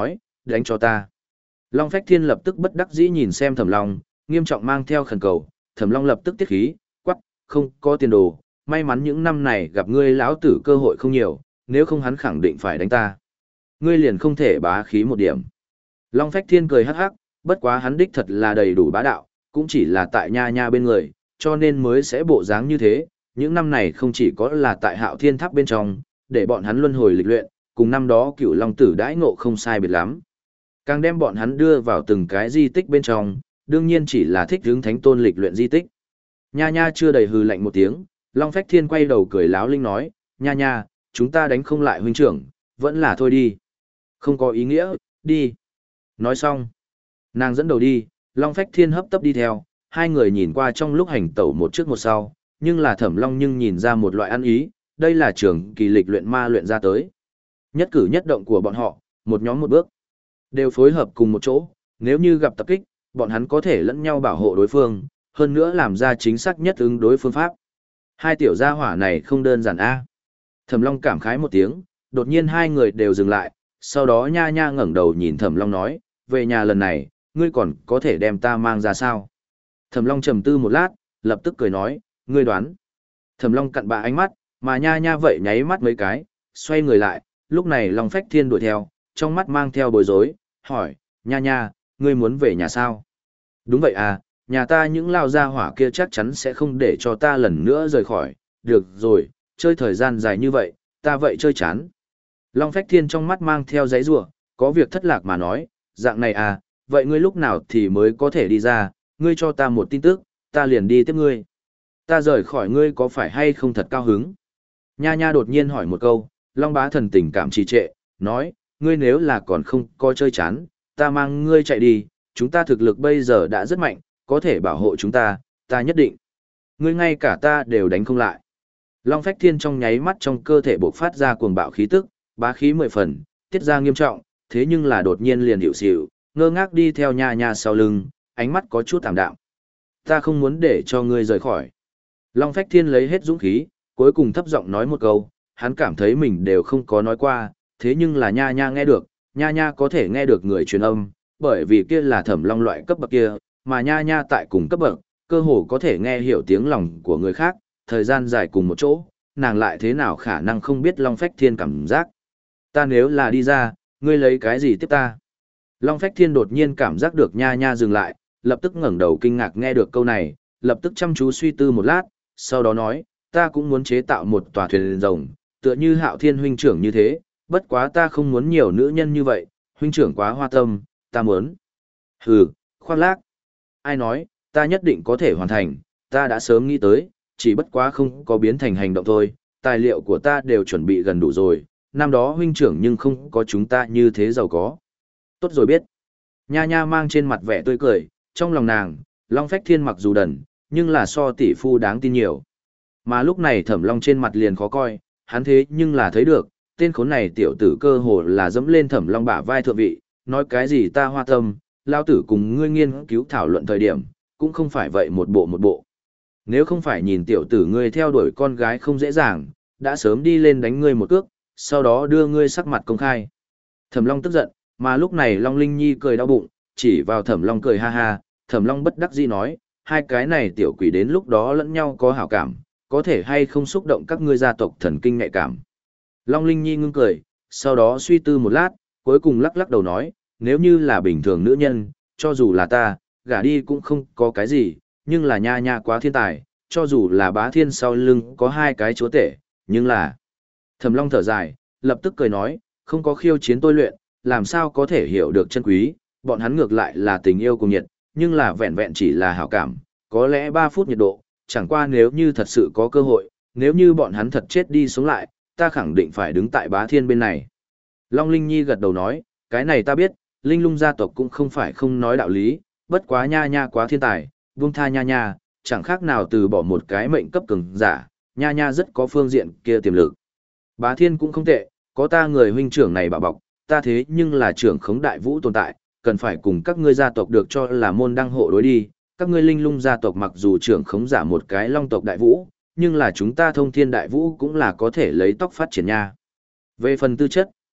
đánh cho ta. Long Phách Thiên lập tức bất đắc dĩ nhìn xem Thẩm Long, nghiêm trọng mang theo khẩn cầu, Thẩm Long lập tức tiết khí, quắc, không có tiền đồ, may mắn những năm này gặp ngươi lão tử cơ hội không nhiều, nếu không hắn khẳng định phải đánh ta. Ngươi liền không thể bá khí một điểm. Long Phách Thiên cười hắc hắc, bất quá hắn đích thật là đầy đủ bá đạo, cũng chỉ là tại nha nha bên người, cho nên mới sẽ bộ dáng như thế. Những năm này không chỉ có là tại Hạo Thiên Tháp bên trong, để bọn hắn luân hồi lịch luyện, cùng năm đó Cửu Long Tử đãi ngộ không sai biệt lắm. Càng đem bọn hắn đưa vào từng cái di tích bên trong, đương nhiên chỉ là thích hướng thánh tôn lịch luyện di tích. Nha nha chưa đầy hừ lạnh một tiếng, Long Phách Thiên quay đầu cười láo linh nói, nha nha, chúng ta đánh không lại huynh trưởng, vẫn là thôi đi. Không có ý nghĩa, đi. Nói xong, nàng dẫn đầu đi, Long Phách Thiên hấp tấp đi theo, hai người nhìn qua trong lúc hành tẩu một trước một sau, nhưng là Thẩm Long nhưng nhìn ra một loại ăn ý, đây là trường kỳ lịch luyện ma luyện ra tới. Nhất cử nhất động của bọn họ, một nhóm một bước, đều phối hợp cùng một chỗ, nếu như gặp tập kích, bọn hắn có thể lẫn nhau bảo hộ đối phương, hơn nữa làm ra chính xác nhất ứng đối phương pháp. Hai tiểu gia hỏa này không đơn giản a. Thẩm Long cảm khái một tiếng, đột nhiên hai người đều dừng lại, sau đó nha nha ngẩng đầu nhìn Thẩm Long nói, về nhà lần này, ngươi còn có thể đem ta mang ra sao? Thẩm Long trầm tư một lát, lập tức cười nói, ngươi đoán. Thẩm Long cặn bạ ánh mắt, mà nha nha vậy nháy mắt mấy cái, xoay người lại, lúc này Long Phách Thiên đuổi theo, trong mắt mang theo bối rối, hỏi, nha nha, ngươi muốn về nhà sao? Đúng vậy à, nhà ta những lao gia hỏa kia chắc chắn sẽ không để cho ta lần nữa rời khỏi, được rồi, chơi thời gian dài như vậy, ta vậy chơi chán. Long Phách Thiên trong mắt mang theo giấy rủa, có việc thất lạc mà nói, dạng này à, vậy ngươi lúc nào thì mới có thể đi ra, ngươi cho ta một tin tức, ta liền đi tiếp ngươi. Ta rời khỏi ngươi có phải hay không thật cao hứng? Nha nha đột nhiên hỏi một câu, Long Bá Thần tình cảm trì trệ, nói, ngươi nếu là còn không coi chơi chán, ta mang ngươi chạy đi, chúng ta thực lực bây giờ đã rất mạnh, có thể bảo hộ chúng ta, ta nhất định. Ngươi ngay cả ta đều đánh không lại. Long Phách Thiên trong nháy mắt trong cơ thể bộc phát ra cuồng bạo khí tức, bá khí mười phần, tiết ra nghiêm trọng, thế nhưng là đột nhiên liền hiểu xỉu, ngơ ngác đi theo nha nha sau lưng, ánh mắt có chút tạm đạm. Ta không muốn để cho ngươi rời khỏi. Long Phách Thiên lấy hết dũng khí, cuối cùng thấp giọng nói một câu, hắn cảm thấy mình đều không có nói qua, thế nhưng là nha nha nghe được, nha nha có thể nghe được người truyền âm, bởi vì kia là Thẩm Long loại cấp bậc kia, mà nha nha tại cùng cấp bậc, cơ hồ có thể nghe hiểu tiếng lòng của người khác, thời gian dài cùng một chỗ, nàng lại thế nào khả năng không biết Long Phách Thiên cảm giác. Ta nếu là đi ra, ngươi lấy cái gì tiếp ta? Long Phách Thiên đột nhiên cảm giác được nha nha dừng lại, lập tức ngẩng đầu kinh ngạc nghe được câu này, lập tức chăm chú suy tư một lát, sau đó nói, ta cũng muốn chế tạo một tòa thuyền rồng, tựa như Hạo Thiên huynh trưởng như thế, bất quá ta không muốn nhiều nữ nhân như vậy, huynh trưởng quá hoa tâm, ta muốn. Hừ, khoác lác. Ai nói, ta nhất định có thể hoàn thành, ta đã sớm nghĩ tới, chỉ bất quá không có biến thành hành động thôi, tài liệu của ta đều chuẩn bị gần đủ rồi, năm đó huynh trưởng nhưng không có chúng ta như thế giàu có. Tốt rồi biết. Nha nha mang trên mặt vẻ tươi cười, trong lòng nàng, Long Phách Thiên mặc dù đần, nhưng là so tỷ phu đáng tin nhiều. Mà lúc này Thẩm Long trên mặt liền khó coi, hắn thế nhưng là thấy được, tên khốn này tiểu tử cơ hồ là dẫm lên Thẩm Long bả vai thượng vị, nói cái gì ta hoa tâm, lao tử cùng ngươi nghiên cứu thảo luận thời điểm, cũng không phải vậy một bộ một bộ. Nếu không phải nhìn tiểu tử ngươi theo đuổi con gái không dễ dàng, đã sớm đi lên đánh ngươi một cước, sau đó đưa ngươi sắc mặt công khai. Thẩm Long tức giận, mà lúc này Long Linh Nhi cười đau bụng, chỉ vào Thẩm Long cười ha ha, Thẩm Long bất đắc dĩ nói, hai cái này tiểu quỷ đến lúc đó lẫn nhau có hảo cảm, có thể hay không xúc động các ngươi gia tộc thần kinh nhạy cảm. Long Linh Nhi ngưng cười, sau đó suy tư một lát, cuối cùng lắc lắc đầu nói, nếu như là bình thường nữ nhân, cho dù là ta, gả đi cũng không có cái gì, nhưng là nha nha quá thiên tài, cho dù là bá thiên sau lưng có hai cái chúa tể, nhưng là... Thẩm Long thở dài, lập tức cười nói, không có khiêu chiến tôi luyện, làm sao có thể hiểu được chân quý, bọn hắn ngược lại là tình yêu cùng nhiệt, nhưng là vẹn vẹn chỉ là hảo cảm, có lẽ ba phút nhiệt độ, chẳng qua nếu như thật sự có cơ hội, nếu như bọn hắn thật chết đi sống lại, ta khẳng định phải đứng tại bá thiên bên này. Long Linh Nhi gật đầu nói, cái này ta biết, Linh Lung gia tộc cũng không phải không nói đạo lý, bất quá nha nha quá thiên tài, buông tha nha nha, chẳng khác nào từ bỏ một cái mệnh cấp cường giả, nha nha rất có phương diện kia tiềm lực. Bá thiên cũng không tệ, có ta người huynh trưởng này bảo bọc, ta thế nhưng là trưởng khống đại vũ tồn tại, cần phải cùng các ngươi gia tộc được cho là môn đăng hộ đối đi, các ngươi Linh Lung gia tộc mặc dù trưởng khống giả một cái long tộc đại vũ, nhưng là chúng ta thông thiên đại vũ cũng là có thể lấy tóc phát triển nha. Về phần tư chất,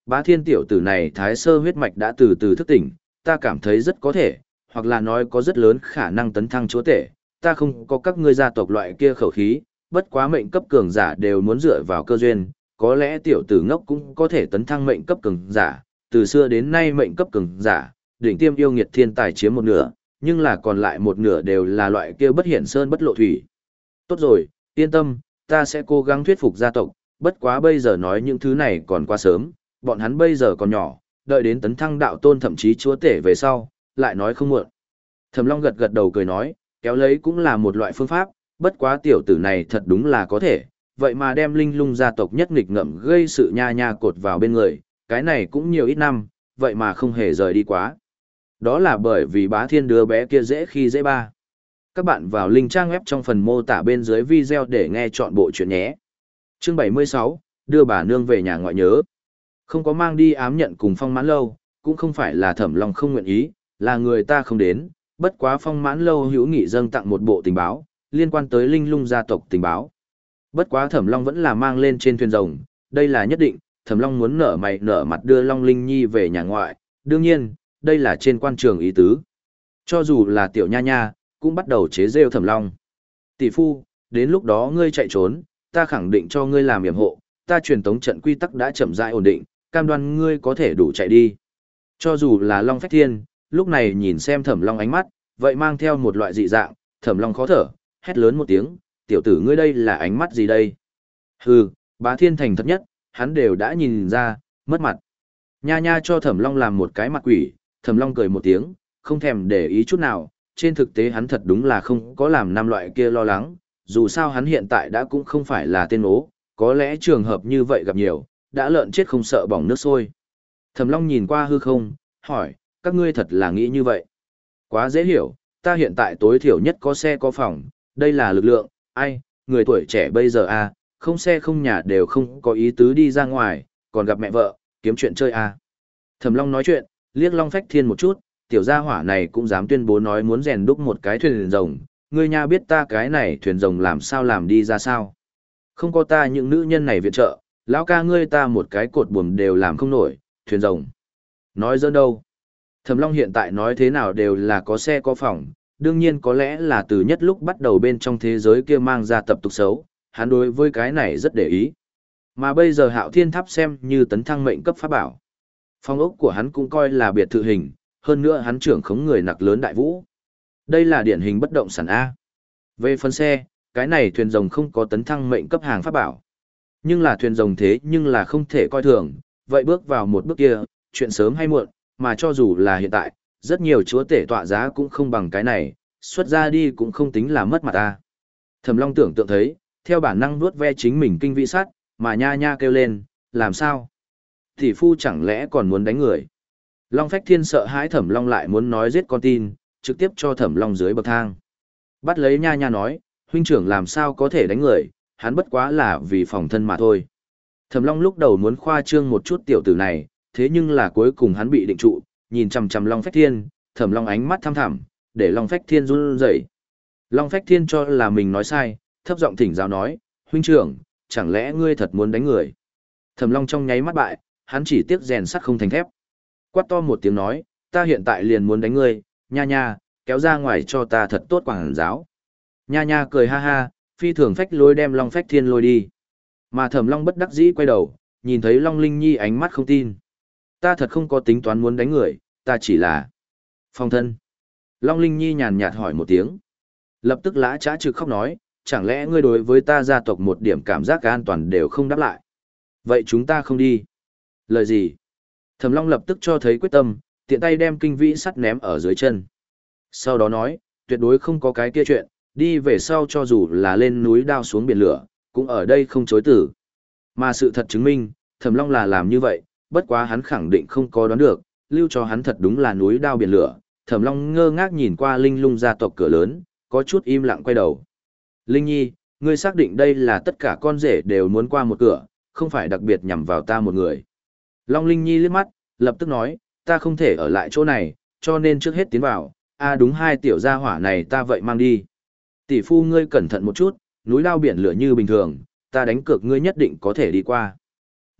Bá Thiên tiểu tử này thái sơ huyết mạch đã từ từ thức tỉnh, ta cảm thấy rất có thể, hoặc là nói có rất lớn khả năng tấn thăng chúa tể, ta không có các ngươi gia tộc loại kia khẩu khí, bất quá mệnh cấp cường giả đều muốn dựa vào cơ duyên, có lẽ tiểu tử ngốc cũng có thể tấn thăng mệnh cấp cường giả, từ xưa đến nay mệnh cấp cường giả, đỉnh tiêm yêu nghiệt thiên tài chiếm một nửa, nhưng là còn lại một nửa đều là loại kia bất hiển sơn bất lộ thủy. Tốt rồi, yên tâm, ta sẽ cố gắng thuyết phục gia tộc, bất quá bây giờ nói những thứ này còn quá sớm, bọn hắn bây giờ còn nhỏ, đợi đến tấn thăng đạo tôn thậm chí chúa tể về sau, lại nói không muộn. Thẩm Long gật gật đầu cười nói, kéo lấy cũng là một loại phương pháp, bất quá tiểu tử này thật đúng là có thể, vậy mà đem linh lung gia tộc nhất nghịch ngợm gây sự nha nha cột vào bên người, cái này cũng nhiều ít năm, vậy mà không hề rời đi quá. Đó là bởi vì Bá Thiên đứa bé kia dễ khi dễ ba. Các bạn vào link trang web trong phần mô tả bên dưới video để nghe chọn bộ chuyện nhé. Chương bảy mươi sáu, đưa bà nương về nhà ngoại nhớ. Không có mang đi ám nhận cùng Phong Mãn Lâu, cũng không phải là Thẩm Long không nguyện ý, là người ta không đến, bất quá Phong Mãn Lâu hữu nghị dâng tặng một bộ tình báo, liên quan tới linh lung gia tộc tình báo. Bất quá Thẩm Long vẫn là mang lên trên thuyền rồng, đây là nhất định, Thẩm Long muốn nở mày nở mặt đưa Long Linh Nhi về nhà ngoại, đương nhiên, đây là trên quan trường ý tứ. Cho dù là tiểu nha nha, cũng bắt đầu chế rêu Thẩm Long. Tỷ phu, đến lúc đó ngươi chạy trốn, ta khẳng định cho ngươi làm yểm hộ, ta truyền tống trận quy tắc đã chậm rãi ổn định, cam đoan ngươi có thể đủ chạy đi. Cho dù là Long Phách Thiên, lúc này nhìn xem Thẩm Long ánh mắt, vậy mang theo một loại dị dạng, Thẩm Long khó thở, hét lớn một tiếng, tiểu tử ngươi đây là ánh mắt gì đây? Hừ, Bá Thiên thành thật nhất, hắn đều đã nhìn ra, mất mặt. Nha nha cho Thẩm Long làm một cái mặt quỷ, Thẩm Long cười một tiếng, không thèm để ý chút nào, trên thực tế hắn thật đúng là không có làm năm loại kia lo lắng, dù sao hắn hiện tại đã cũng không phải là tên ố, có lẽ trường hợp như vậy gặp nhiều, đã lợn chết không sợ bỏng nước sôi. Thẩm Long nhìn qua hư không, hỏi, các ngươi thật là nghĩ như vậy? Quá dễ hiểu, ta hiện tại tối thiểu nhất có xe có phòng, đây là lực lượng, ai, người tuổi trẻ bây giờ à, không xe không nhà đều không có ý tứ đi ra ngoài, còn gặp mẹ vợ, kiếm chuyện chơi à. Thẩm Long nói chuyện, liếc Long Phách Thiên một chút, tiểu gia hỏa này cũng dám tuyên bố nói muốn rèn đúc một cái thuyền rồng, ngươi nha biết ta cái này thuyền rồng làm sao làm đi ra sao. Không có ta những nữ nhân này viện trợ, lão ca ngươi ta một cái cột buồm đều làm không nổi, thuyền rồng. Nói dỡ đâu. Thẩm Long hiện tại nói thế nào đều là có xe có phòng, đương nhiên có lẽ là từ nhất lúc bắt đầu bên trong thế giới kia mang ra tập tục xấu, hắn đối với cái này rất để ý. Mà bây giờ Hạo Thiên Tháp xem như tấn thăng mệnh cấp pháp bảo. Phong ốc của hắn cũng coi là biệt thự hình, hơn nữa hắn trưởng khống người nặc lớn đại vũ. Đây là điển hình bất động sản A. Về phần xe, cái này thuyền rồng không có tấn thăng mệnh cấp hàng pháp bảo. Nhưng là thuyền rồng thế nhưng là không thể coi thường, vậy bước vào một bước kia, chuyện sớm hay muộn, mà cho dù là hiện tại, rất nhiều chúa tể tọa giá cũng không bằng cái này, xuất ra đi cũng không tính là mất mặt ta. Thẩm Long tưởng tượng thấy, theo bản năng nuốt ve chính mình kinh vị sát, mà nha nha kêu lên, làm sao? Tỷ phu chẳng lẽ còn muốn đánh người? Long Phách Thiên sợ hãi Thẩm Long lại muốn nói giết con tin, trực tiếp cho Thẩm Long dưới bậc thang. Bắt lấy nha nha nói, huynh trưởng làm sao có thể đánh người, hắn bất quá là vì phòng thân mà thôi. Thẩm Long lúc đầu muốn khoa trương một chút tiểu tử này, thế nhưng là cuối cùng hắn bị định trụ, nhìn chằm chằm Long Phách Thiên, Thẩm Long ánh mắt thăm thẳm, để Long Phách Thiên run rẩy. Long Phách Thiên cho là mình nói sai, thấp giọng thỉnh giáo nói, huynh trưởng, chẳng lẽ ngươi thật muốn đánh người? Thẩm Long trong nháy mắt bại, hắn chỉ tiếc rèn sắt không thành thép. Quát to một tiếng nói, ta hiện tại liền muốn đánh ngươi, nha nha, kéo ra ngoài cho ta thật tốt quảng giáo. Nha nha cười ha ha, phi thường phách lôi đem Long Phách Thiên lôi đi. Mà Thẩm Long bất đắc dĩ quay đầu, nhìn thấy Long Linh Nhi ánh mắt không tin. Ta thật không có tính toán muốn đánh người, ta chỉ là phòng thân. Long Linh Nhi nhàn nhạt hỏi một tiếng. Lập tức lã trá trực khóc nói, chẳng lẽ ngươi đối với ta gia tộc một điểm cảm giác an toàn đều không đáp lại. Vậy chúng ta không đi. Lời gì? Thẩm Long lập tức cho thấy quyết tâm, tiện tay đem kinh vĩ sắt ném ở dưới chân. Sau đó nói, tuyệt đối không có cái kia chuyện, đi về sau cho dù là lên núi đao xuống biển lửa, cũng ở đây không chối tử. Mà sự thật chứng minh, Thẩm Long là làm như vậy, bất quá hắn khẳng định không có đoán được, lưu cho hắn thật đúng là núi đao biển lửa. Thẩm Long ngơ ngác nhìn qua Linh Lung gia tộc cửa lớn, có chút im lặng quay đầu. Linh Nhi, ngươi xác định đây là tất cả con rể đều muốn qua một cửa, không phải đặc biệt nhằm vào ta một người. Long Linh Nhi liếc mắt, lập tức nói, ta không thể ở lại chỗ này, cho nên trước hết tiến vào, a à đúng hai tiểu gia hỏa này ta vậy mang đi. Tỷ phu ngươi cẩn thận một chút, núi lao biển lửa như bình thường, ta đánh cược ngươi nhất định có thể đi qua.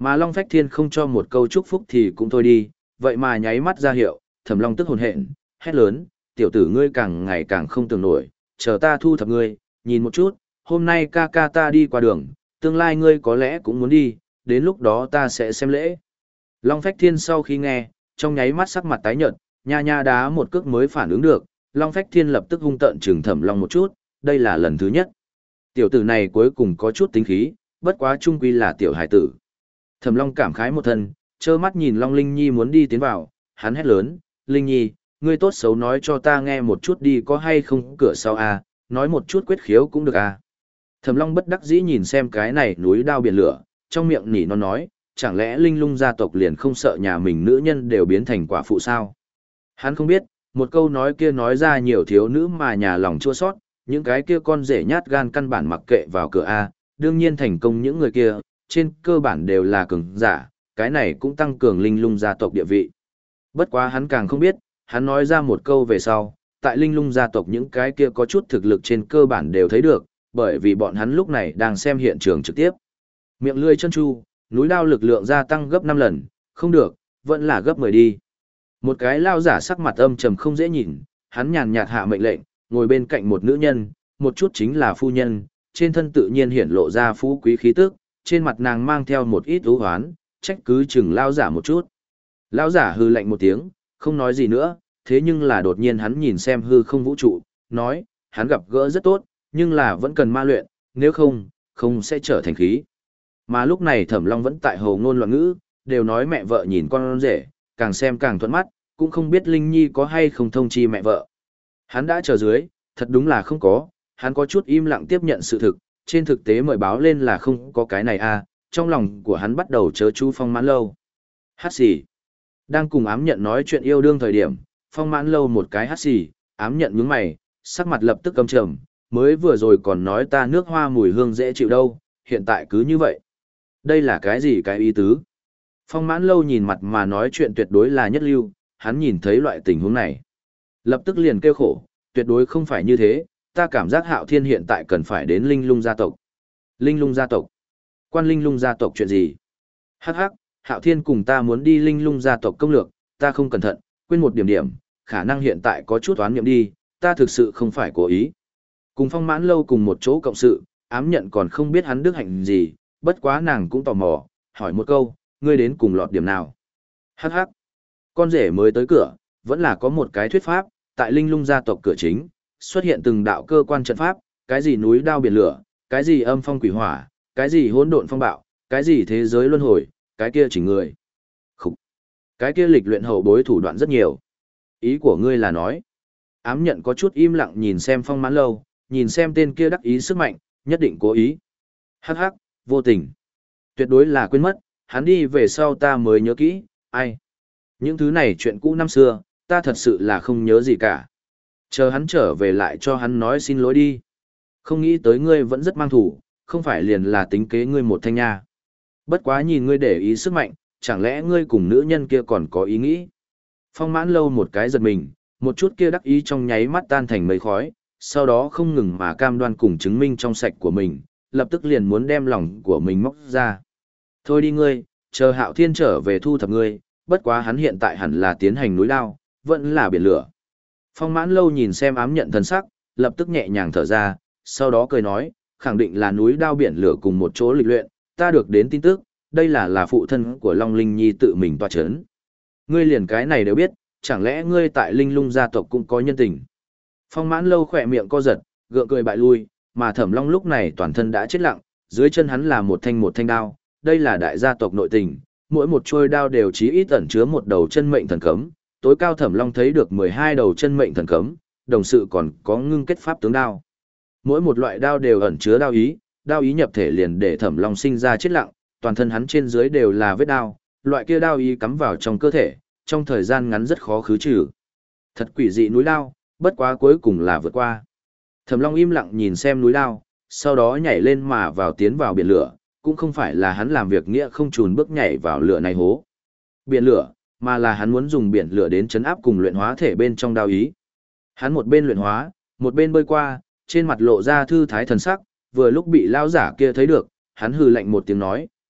Mà Long Phách Thiên không cho một câu chúc phúc thì cũng thôi đi, vậy mà nháy mắt ra hiệu, Thẩm Long tức hồn hện, hét lớn, tiểu tử ngươi càng ngày càng không tưởng nổi, chờ ta thu thập ngươi, nhìn một chút, hôm nay ca ca ta đi qua đường, tương lai ngươi có lẽ cũng muốn đi, đến lúc đó ta sẽ xem lễ. Long Phách Thiên sau khi nghe, trong nháy mắt sắc mặt tái nhợt, nha nha đá một cước mới phản ứng được, Long Phách Thiên lập tức hung tợn trừng Thẩm Long một chút, đây là lần thứ nhất. Tiểu tử này cuối cùng có chút tính khí, bất quá trung quy là tiểu hải tử. Thẩm Long cảm khái một thân, trơ mắt nhìn Long Linh Nhi muốn đi tiến vào, hắn hét lớn, Linh Nhi, ngươi tốt xấu nói cho ta nghe một chút đi có hay không cửa sau à, nói một chút quyết khiếu cũng được à. Thẩm Long bất đắc dĩ nhìn xem cái này núi đao biển lửa, trong miệng nỉ nó nói, chẳng lẽ Linh Lung gia tộc liền không sợ nhà mình nữ nhân đều biến thành quả phụ sao? Hắn không biết, một câu nói kia nói ra nhiều thiếu nữ mà nhà lòng chua sót, những cái kia con rể nhát gan căn bản mặc kệ vào cửa A, đương nhiên thành công những người kia, trên cơ bản đều là cường giả, cái này cũng tăng cường Linh Lung gia tộc địa vị. Bất quá hắn càng không biết, hắn nói ra một câu về sau, tại Linh Lung gia tộc những cái kia có chút thực lực trên cơ bản đều thấy được, bởi vì bọn hắn lúc này đang xem hiện trường trực tiếp. Miệng lươi chân chu, núi đao lực lượng gia tăng gấp năm lần, không được, vẫn là gấp mười đi. Một cái lao giả sắc mặt âm trầm không dễ nhìn, hắn nhàn nhạt hạ mệnh lệnh, ngồi bên cạnh một nữ nhân, một chút chính là phu nhân, trên thân tự nhiên hiển lộ ra phú quý khí tức, trên mặt nàng mang theo một ít ưu hoán, trách cứ chừng lao giả một chút. Lao giả hư lạnh một tiếng, không nói gì nữa, thế nhưng là đột nhiên hắn nhìn xem hư không vũ trụ, nói, hắn gặp gỡ rất tốt, nhưng là vẫn cần ma luyện, nếu không, không sẽ trở thành khí. Mà lúc này Thẩm Long vẫn tại hồ ngôn loạn ngữ, đều nói mẹ vợ nhìn con rể, càng xem càng thuận mắt, cũng không biết Linh Nhi có hay không thông chi mẹ vợ. Hắn đã chờ dưới, thật đúng là không có, hắn có chút im lặng tiếp nhận sự thực, trên thực tế mời báo lên là không có cái này à, trong lòng của hắn bắt đầu chớ chú Phong Mãn Lâu. Hát xì. Đang cùng ám nhận nói chuyện yêu đương thời điểm, Phong Mãn Lâu một cái hát xì, ám nhận nhướng mày, sắc mặt lập tức căm trầm, mới vừa rồi còn nói ta nước hoa mùi hương dễ chịu đâu, hiện tại cứ như vậy. Đây là cái gì cái ý tứ? Phong Mãn Lâu nhìn mặt mà nói chuyện tuyệt đối là nhất lưu, hắn nhìn thấy loại tình huống này. Lập tức liền kêu khổ, tuyệt đối không phải như thế, ta cảm giác Hạo Thiên hiện tại cần phải đến Linh Lung gia tộc. Linh Lung gia tộc? Quan Linh Lung gia tộc chuyện gì? Hắc hắc, Hạo Thiên cùng ta muốn đi Linh Lung gia tộc công lược, ta không cẩn thận, quên một điểm điểm, khả năng hiện tại có chút oán niệm đi, ta thực sự không phải cố ý. Cùng Phong Mãn Lâu cùng một chỗ cộng sự, ám nhận còn không biết hắn đức hạnh gì, bất quá nàng cũng tò mò, hỏi một câu, ngươi đến cùng lọt điểm nào? Hắc hắc, con rể mới tới cửa, vẫn là có một cái thuyết pháp, tại Linh Lung gia tộc cửa chính, xuất hiện từng đạo cơ quan trận pháp, cái gì núi đao biển lửa, cái gì âm phong quỷ hỏa, cái gì hỗn độn phong bạo, cái gì thế giới luân hồi, cái kia chỉ người. Khúc. Cái kia lịch luyện hậu bối thủ đoạn rất nhiều. Ý của ngươi là nói. Ám nhận có chút im lặng nhìn xem Phong Mãn Lâu, nhìn xem tên kia đắc ý sức mạnh, nhất định cố ý. Hắc hắc, vô tình. Tuyệt đối là quên mất, hắn đi về sau ta mới nhớ kỹ, ai. Những thứ này chuyện cũ năm xưa, ta thật sự là không nhớ gì cả. Chờ hắn trở về lại cho hắn nói xin lỗi đi. Không nghĩ tới ngươi vẫn rất mang thủ, không phải liền là tính kế ngươi một thanh nha. Bất quá nhìn ngươi để ý sức mạnh, chẳng lẽ ngươi cùng nữ nhân kia còn có ý nghĩ. Phong Mãn Lâu một cái giật mình, một chút kia đắc ý trong nháy mắt tan thành mây khói, sau đó không ngừng mà cam đoan cùng chứng minh trong sạch của mình, lập tức liền muốn đem lòng của mình móc ra. Thôi đi ngươi, chờ Hạo Thiên trở về thu thập ngươi, bất quá hắn hiện tại hẳn là tiến hành núi đao, vẫn là biển lửa. Phong Mãn Lâu nhìn xem ám nhận thần sắc, lập tức nhẹ nhàng thở ra, sau đó cười nói, khẳng định là núi đao biển lửa cùng một chỗ lịch luyện, ta được đến tin tức, đây là là phụ thân của Long Linh Nhi tự mình tọa chấn. Ngươi liền cái này đều biết, chẳng lẽ ngươi tại Linh Lung gia tộc cũng có nhân tình. Phong Mãn Lâu khỏe miệng co giật, gượng cười bại lui, mà Thẩm Long lúc này toàn thân đã chết lặng, dưới chân hắn là một thanh một thanh đao, đây là đại gia tộc nội tình, mỗi một trôi đao đều chí ít ẩn chứa một đầu chân mệnh thần cấm, tối cao Thẩm Long thấy được mười hai đầu chân mệnh thần cấm, đồng sự còn có ngưng kết pháp tướng đao. Mỗi một loại đao đều ẩn chứa đao ý, đao ý nhập thể liền để Thẩm Long sinh ra chết lặng, toàn thân hắn trên dưới đều là vết đao, loại kia đao ý cắm vào trong cơ thể, trong thời gian ngắn rất khó khứ trừ. Thật quỷ dị núi đao, bất quá cuối cùng là vượt qua. Thẩm Long im lặng nhìn xem núi đao, sau đó nhảy lên mà vào tiến vào biển lửa, cũng không phải là hắn làm việc nghĩa không chùn bước nhảy vào lửa này hố. Biển lửa, mà là hắn muốn dùng biển lửa đến chấn áp cùng luyện hóa thể bên trong đao ý. Hắn một bên luyện hóa, một bên bơi qua, trên mặt lộ ra thư thái thần sắc, vừa lúc bị lao giả kia thấy được, hắn hừ lạnh một tiếng nói,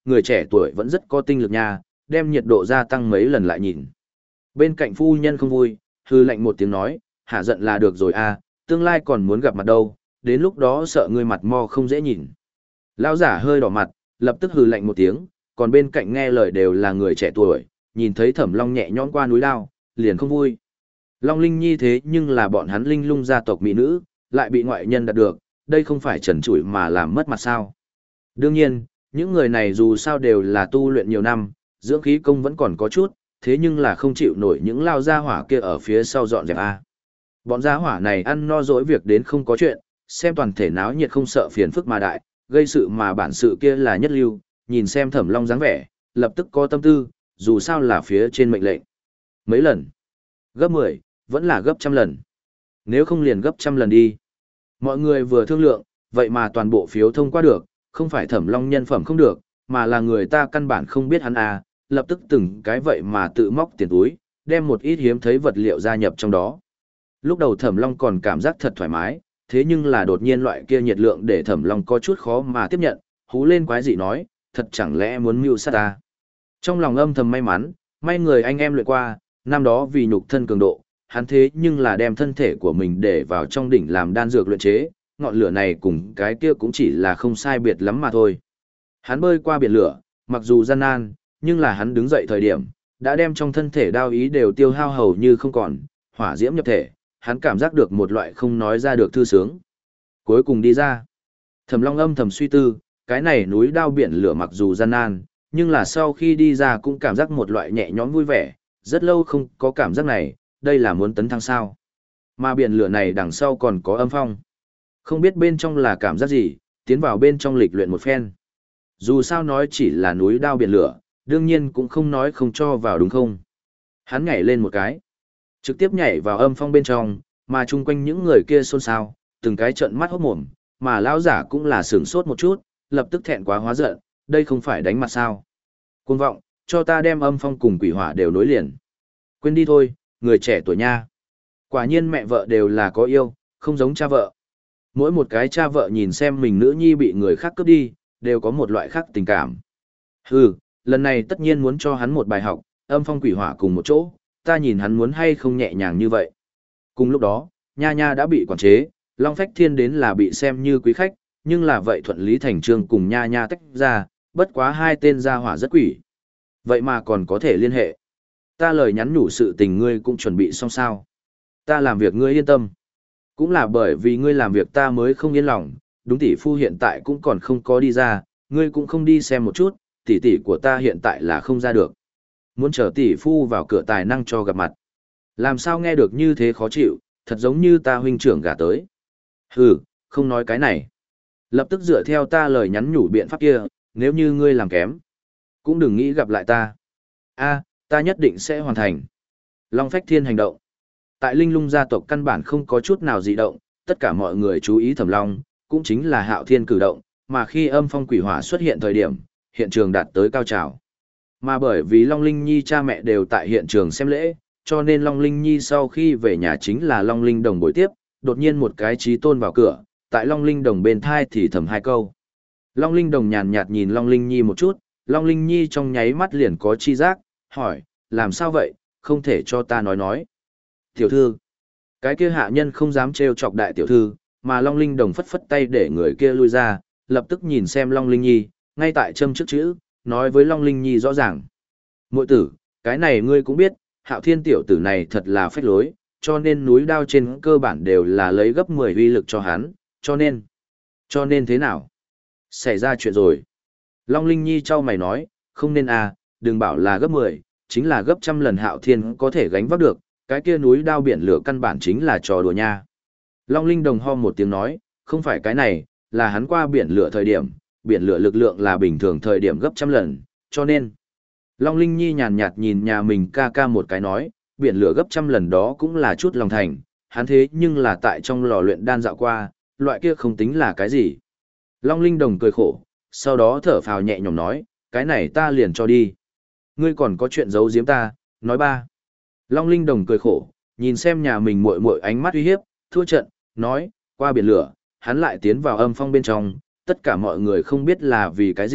người trẻ tuổi vẫn rất có tinh lực nha, đem nhiệt độ gia tăng mấy lần lại nhìn. Bên cạnh phu nhân không vui, hư lạnh một tiếng nói, hạ giận là được rồi à, tương lai còn muốn gặp mặt đâu, đến lúc đó sợ ngươi mặt mo không dễ nhìn. Lão giả hơi đỏ mặt, lập tức hừ lạnh một tiếng, còn bên cạnh nghe lời đều là người trẻ tuổi, nhìn thấy Thẩm Long nhẹ nhõm qua núi lao, liền không vui. Long Linh Nhi thế nhưng là bọn hắn Linh Lung gia tộc mỹ nữ, lại bị ngoại nhân đạt được, đây không phải trần trụi mà làm mất mặt sao. Đương nhiên, những người này dù sao đều là tu luyện nhiều năm, dưỡng khí công vẫn còn có chút, thế nhưng là không chịu nổi những lao gia hỏa kia ở phía sau dọn dẹp A. Bọn gia hỏa này ăn no dỗi việc đến không có chuyện, xem toàn thể náo nhiệt không sợ phiền phức mà đại, gây sự mà bản sự kia là nhất lưu, nhìn xem Thẩm Long dáng vẻ, lập tức có tâm tư, dù sao là phía trên mệnh lệnh. Mấy lần? Gấp mười, vẫn là gấp trăm lần. Nếu không liền gấp trăm lần đi. Mọi người vừa thương lượng, vậy mà toàn bộ phiếu thông qua được, không phải Thẩm Long nhân phẩm không được, mà là người ta căn bản không biết hắn à, lập tức từng cái vậy mà tự móc tiền túi, đem một ít hiếm thấy vật liệu gia nhập trong đó. Lúc đầu Thẩm Long còn cảm giác thật thoải mái, thế nhưng là đột nhiên loại kia nhiệt lượng để Thẩm Long có chút khó mà tiếp nhận, hú lên quái dị nói, thật chẳng lẽ muốn mưu sát ta. Trong lòng âm thầm may mắn, may người anh em luyện qua, năm đó vì nhục thân cường độ, hắn thế nhưng là đem thân thể của mình để vào trong đỉnh làm đan dược luyện chế, ngọn lửa này cùng cái kia cũng chỉ là không sai biệt lắm mà thôi. Hắn bơi qua biển lửa, mặc dù gian nan, nhưng là hắn đứng dậy thời điểm, đã đem trong thân thể đao ý đều tiêu hao hầu như không còn, hỏa diễm nhập thể, hắn cảm giác được một loại không nói ra được thư sướng. Cuối cùng đi ra, Thẩm Long âm thầm suy tư, cái này núi đao biển lửa mặc dù gian nan, nhưng là sau khi đi ra cũng cảm giác một loại nhẹ nhõm vui vẻ, rất lâu không có cảm giác này, đây là muốn tấn thăng sao. Mà biển lửa này đằng sau còn có âm phong. Không biết bên trong là cảm giác gì, tiến vào bên trong lịch luyện một phen. Dù sao nói chỉ là núi đao biển lửa, đương nhiên cũng không nói không cho vào đúng không. Hắn nhảy lên một cái, trực tiếp nhảy vào âm phong bên trong, mà chung quanh những người kia xôn xao, từng cái trợn mắt hốt mồm, mà lão giả cũng là sửng sốt một chút, lập tức thẹn quá hóa giận, đây không phải đánh mặt sao. Cuồng vọng, cho ta đem âm phong cùng quỷ hỏa đều nối liền. Quên đi thôi, người trẻ tuổi nha. Quả nhiên mẹ vợ đều là có yêu, không giống cha vợ. Mỗi một cái cha vợ nhìn xem mình nữ nhi bị người khác cướp đi, đều có một loại khác tình cảm. Hừ, lần này tất nhiên muốn cho hắn một bài học, âm phong quỷ hỏa cùng một chỗ, ta nhìn hắn muốn hay không nhẹ nhàng như vậy. Cùng lúc đó, Nha Nha đã bị quản chế, Long Phách Thiên đến là bị xem như quý khách, nhưng là vậy thuận lý thành trương cùng Nha Nha tách ra, bất quá hai tên gia hỏa rất quỷ. Vậy mà còn có thể liên hệ. Ta lời nhắn nhủ sự tình ngươi cũng chuẩn bị xong sao. Ta làm việc ngươi yên tâm. Cũng là bởi vì ngươi làm việc ta mới không yên lòng, đúng tỷ phu hiện tại cũng còn không có đi ra, ngươi cũng không đi xem một chút, tỷ tỷ của ta hiện tại là không ra được. Muốn chờ tỷ phu vào cửa tài năng cho gặp mặt. Làm sao nghe được như thế khó chịu, thật giống như ta huynh trưởng gả tới. Hừ, không nói cái này. Lập tức dựa theo ta lời nhắn nhủ biện pháp kia, nếu như ngươi làm kém, cũng đừng nghĩ gặp lại ta. A, ta nhất định sẽ hoàn thành. Long Phách Thiên hành động. Tại Linh Lung gia tộc căn bản không có chút nào dị động, tất cả mọi người chú ý Thẩm Long, cũng chính là Hạo Thiên cử động, mà khi âm phong quỷ hỏa xuất hiện thời điểm, hiện trường đạt tới cao trào. Mà bởi vì Long Linh Nhi cha mẹ đều tại hiện trường xem lễ, cho nên Long Linh Nhi sau khi về nhà chính là Long Linh Đồng bồi tiếp, đột nhiên một cái trí tôn vào cửa, tại Long Linh Đồng bên thai thì thầm hai câu. Long Linh Đồng nhàn nhạt nhìn Long Linh Nhi một chút, Long Linh Nhi trong nháy mắt liền có chi giác, hỏi, làm sao vậy, không thể cho ta nói nói. Tiểu thư, cái kia hạ nhân không dám trêu chọc đại tiểu thư, mà Long Linh Đồng phất phất tay để người kia lui ra, lập tức nhìn xem Long Linh Nhi, ngay tại châm trước chữ, nói với Long Linh Nhi rõ ràng. Muội tử, cái này ngươi cũng biết, Hạo Thiên tiểu tử này thật là phách lối, cho nên núi đao trên cơ bản đều là lấy gấp mười uy lực cho hắn, cho nên, cho nên thế nào? Xảy ra chuyện rồi. Long Linh Nhi trao mày nói, không nên à, đừng bảo là gấp mười, chính là gấp trăm lần Hạo Thiên có thể gánh vác được, cái kia núi đao biển lửa căn bản chính là trò đùa nha. Long Linh Đồng ho một tiếng nói, không phải cái này, là hắn qua biển lửa thời điểm, biển lửa lực lượng là bình thường thời điểm gấp trăm lần, cho nên. Long Linh Nhi nhàn nhạt nhìn nhà mình ca ca một cái nói, biển lửa gấp trăm lần đó cũng là chút lòng thành, hắn thế nhưng là tại trong lò luyện đan dạo qua, loại kia không tính là cái gì. Long Linh Đồng cười khổ, sau đó thở phào nhẹ nhõm nói, cái này ta liền cho đi. Ngươi còn có chuyện giấu giếm ta, nói ba. Long Linh Đồng cười khổ, nhìn xem nhà mình muội muội ánh mắt uy hiếp, thua trận, nói, qua biển lửa, hắn lại tiến vào âm phong bên trong, tất cả mọi người không biết là vì cái gì,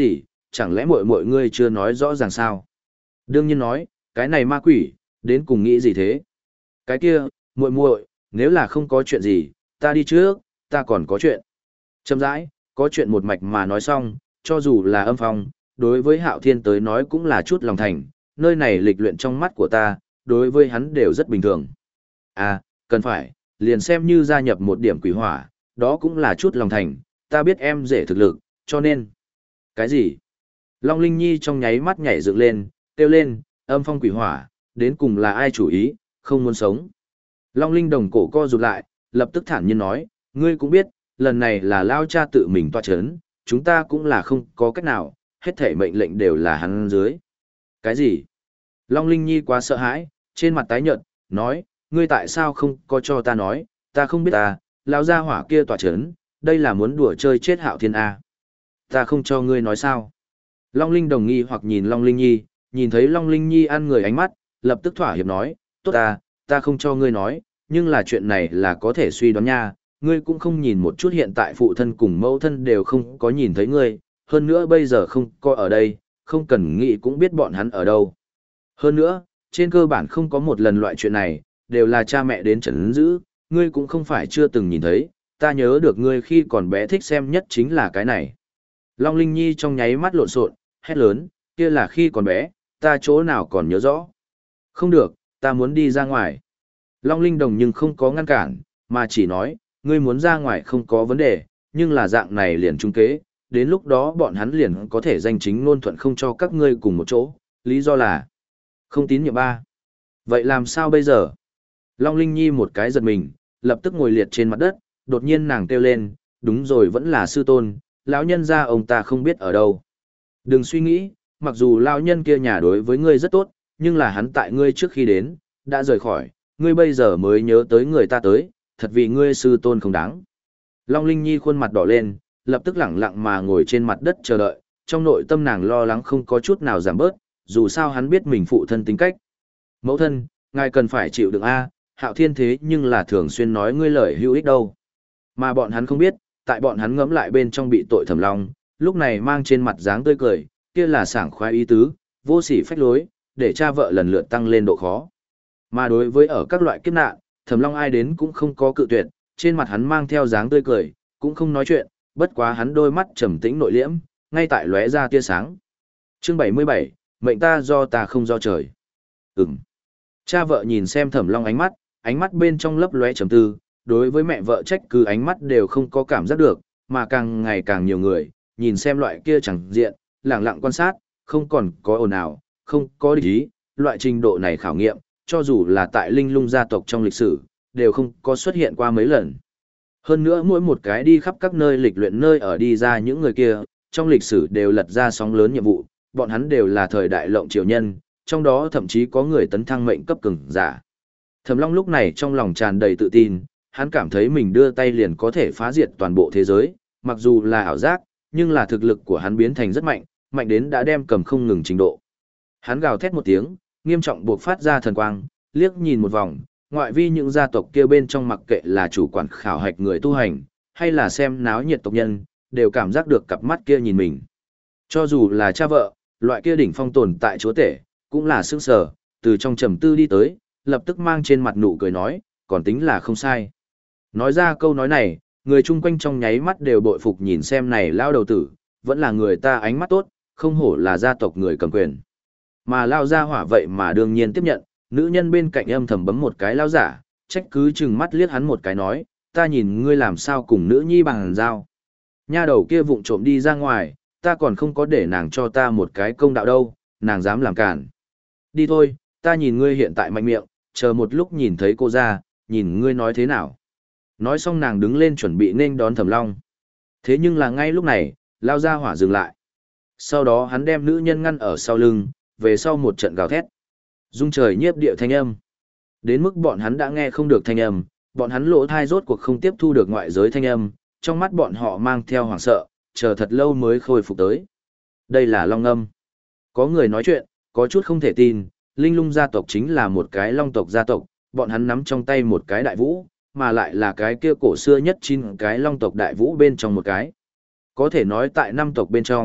chẳng lẽ muội muội ngươi chưa nói rõ ràng sao? Đương nhiên nói, cái này ma quỷ, đến cùng nghĩ gì thế? Cái kia, muội muội, nếu là không có chuyện gì, ta đi trước, ta còn có chuyện. Chậm rãi, có chuyện một mạch mà nói xong, cho dù là âm phong, đối với Hạo Thiên tới nói cũng là chút lòng thành, nơi này lịch luyện trong mắt của ta, đối với hắn đều rất bình thường. À, cần phải, liền xem như gia nhập một điểm quỷ hỏa, đó cũng là chút lòng thành, ta biết em dễ thực lực, cho nên. Cái gì? Long Linh Nhi trong nháy mắt nhảy dựng lên, kêu lên, âm phong quỷ hỏa, đến cùng là ai chủ ý, không muốn sống. Long Linh đồng cổ co rụt lại, lập tức thản nhiên nói, ngươi cũng biết, lần này là Lao cha tự mình toa chấn, chúng ta cũng là không có cách nào, hết thể mệnh lệnh đều là hắn dưới. Cái gì? Long Linh Nhi quá sợ hãi, trên mặt tái nhợt, nói, ngươi tại sao không có cho ta nói, ta không biết ta, Lão gia hỏa kia tỏa chấn, đây là muốn đùa chơi chết Hạo Thiên A. Ta không cho ngươi nói sao. Long Linh đồng nghi hoặc nhìn Long Linh Nhi, nhìn thấy Long Linh Nhi ăn người ánh mắt, lập tức thỏa hiệp nói, tốt ta, ta không cho ngươi nói, nhưng là chuyện này là có thể suy đoán nha, ngươi cũng không nhìn một chút hiện tại phụ thân cùng mẫu thân đều không có nhìn thấy ngươi, hơn nữa bây giờ không có ở đây, không cần nghĩ cũng biết bọn hắn ở đâu. Hơn nữa, trên cơ bản không có một lần loại chuyện này, đều là cha mẹ đến trấn giữ, ngươi cũng không phải chưa từng nhìn thấy, ta nhớ được ngươi khi còn bé thích xem nhất chính là cái này. Long Linh Nhi trong nháy mắt lộn xộn, hét lớn, kia là khi còn bé, ta chỗ nào còn nhớ rõ. Không được, ta muốn đi ra ngoài. Long Linh Đồng nhưng không có ngăn cản, mà chỉ nói, ngươi muốn ra ngoài không có vấn đề, nhưng là dạng này liền trung kế, đến lúc đó bọn hắn liền có thể danh chính ngôn thuận không cho các ngươi cùng một chỗ, lý do là không tín nhiệm ba. Vậy làm sao bây giờ? Long Linh Nhi một cái giật mình, lập tức ngồi liệt trên mặt đất, đột nhiên nàng kêu lên, đúng rồi vẫn là sư tôn, lão nhân gia ông ta không biết ở đâu. Đừng suy nghĩ, mặc dù lão nhân kia nhà đối với ngươi rất tốt, nhưng là hắn tại ngươi trước khi đến, đã rời khỏi, ngươi bây giờ mới nhớ tới người ta tới, thật vì ngươi sư tôn không đáng. Long Linh Nhi khuôn mặt đỏ lên, lập tức lẳng lặng mà ngồi trên mặt đất chờ đợi, trong nội tâm nàng lo lắng không có chút nào giảm bớt, dù sao hắn biết mình phụ thân tính cách. Mẫu thân, ngài cần phải chịu đựng A, Hạo Thiên thế nhưng là thường xuyên nói ngươi lời hữu ích đâu. Mà bọn hắn không biết, tại bọn hắn ngẫm lại bên trong bị tội Thẩm Long, lúc này mang trên mặt dáng tươi cười, kia là sảng khoái ý tứ, vô sỉ phách lối, để cha vợ lần lượt tăng lên độ khó. Mà đối với ở các loại kiếp nạn, Thẩm Long ai đến cũng không có cự tuyệt, trên mặt hắn mang theo dáng tươi cười, cũng không nói chuyện, bất quá hắn đôi mắt trầm tĩnh nội liễm, ngay tại lóe ra tia sáng. Chương bảy mươi bảy, mệnh ta do ta không do trời. Ừm. Cha vợ nhìn xem Thẩm Long ánh mắt, ánh mắt bên trong lấp lóe trầm tư, đối với mẹ vợ trách cứ ánh mắt đều không có cảm giác được, mà càng ngày càng nhiều người, nhìn xem loại kia chẳng diện, lặng lặng quan sát, không còn có ồn ào, không có địch ý, loại trình độ này khảo nghiệm, cho dù là tại linh lung gia tộc trong lịch sử, đều không có xuất hiện qua mấy lần. Hơn nữa mỗi một cái đi khắp các nơi lịch luyện nơi ở đi ra những người kia, trong lịch sử đều lật ra sóng lớn nhiệm vụ, bọn hắn đều là thời đại lộng triều nhân, trong đó thậm chí có người tấn thăng mệnh cấp cường giả. Thẩm Long lúc này trong lòng tràn đầy tự tin, hắn cảm thấy mình đưa tay liền có thể phá diệt toàn bộ thế giới, mặc dù là ảo giác, nhưng là thực lực của hắn biến thành rất mạnh, mạnh đến đã đem cầm không ngừng trình độ. Hắn gào thét một tiếng, nghiêm trọng buộc phát ra thần quang, liếc nhìn một vòng, ngoại vi những gia tộc kia bên trong mặc kệ là chủ quản khảo hạch người tu hành, hay là xem náo nhiệt tộc nhân, đều cảm giác được cặp mắt kia nhìn mình. Cho dù là cha vợ, loại kia đỉnh phong tồn tại chúa tể, cũng là sững sờ, từ trong trầm tư đi tới, lập tức mang trên mặt nụ cười nói, còn tính là không sai. Nói ra câu nói này, người chung quanh trong nháy mắt đều bội phục nhìn xem này lao đầu tử, vẫn là người ta ánh mắt tốt, không hổ là gia tộc người cầm quyền. Mà lao gia hỏa vậy mà đương nhiên tiếp nhận, nữ nhân bên cạnh âm thầm bấm một cái lao giả, trách cứ chừng mắt liếc hắn một cái nói, ta nhìn ngươi làm sao cùng nữ nhi bằng giao. Nha đầu kia vụng trộm đi ra ngoài, ta còn không có để nàng cho ta một cái công đạo đâu, nàng dám làm cản. Đi thôi, ta nhìn ngươi hiện tại mạnh miệng, chờ một lúc nhìn thấy cô ra, nhìn ngươi nói thế nào. Nói xong nàng đứng lên chuẩn bị nên đón Thẩm Long. Thế nhưng là ngay lúc này, lao ra hỏa dừng lại. Sau đó hắn đem nữ nhân ngăn ở sau lưng, về sau một trận gào thét. Dung trời nhiếp địa thanh âm. Đến mức bọn hắn đã nghe không được thanh âm, bọn hắn lỗ thai rốt cuộc không tiếp thu được ngoại giới thanh âm, trong mắt bọn họ mang theo hoảng sợ, chờ thật lâu mới khôi phục tới. Đây là long âm. Có người nói chuyện, có chút không thể tin, Linh Lung gia tộc chính là một cái long tộc gia tộc, bọn hắn nắm trong tay một cái đại vũ, mà lại là cái kia cổ xưa nhất chín cái long tộc đại vũ bên trong một cái. Có thể nói tại năm tộc bên trong,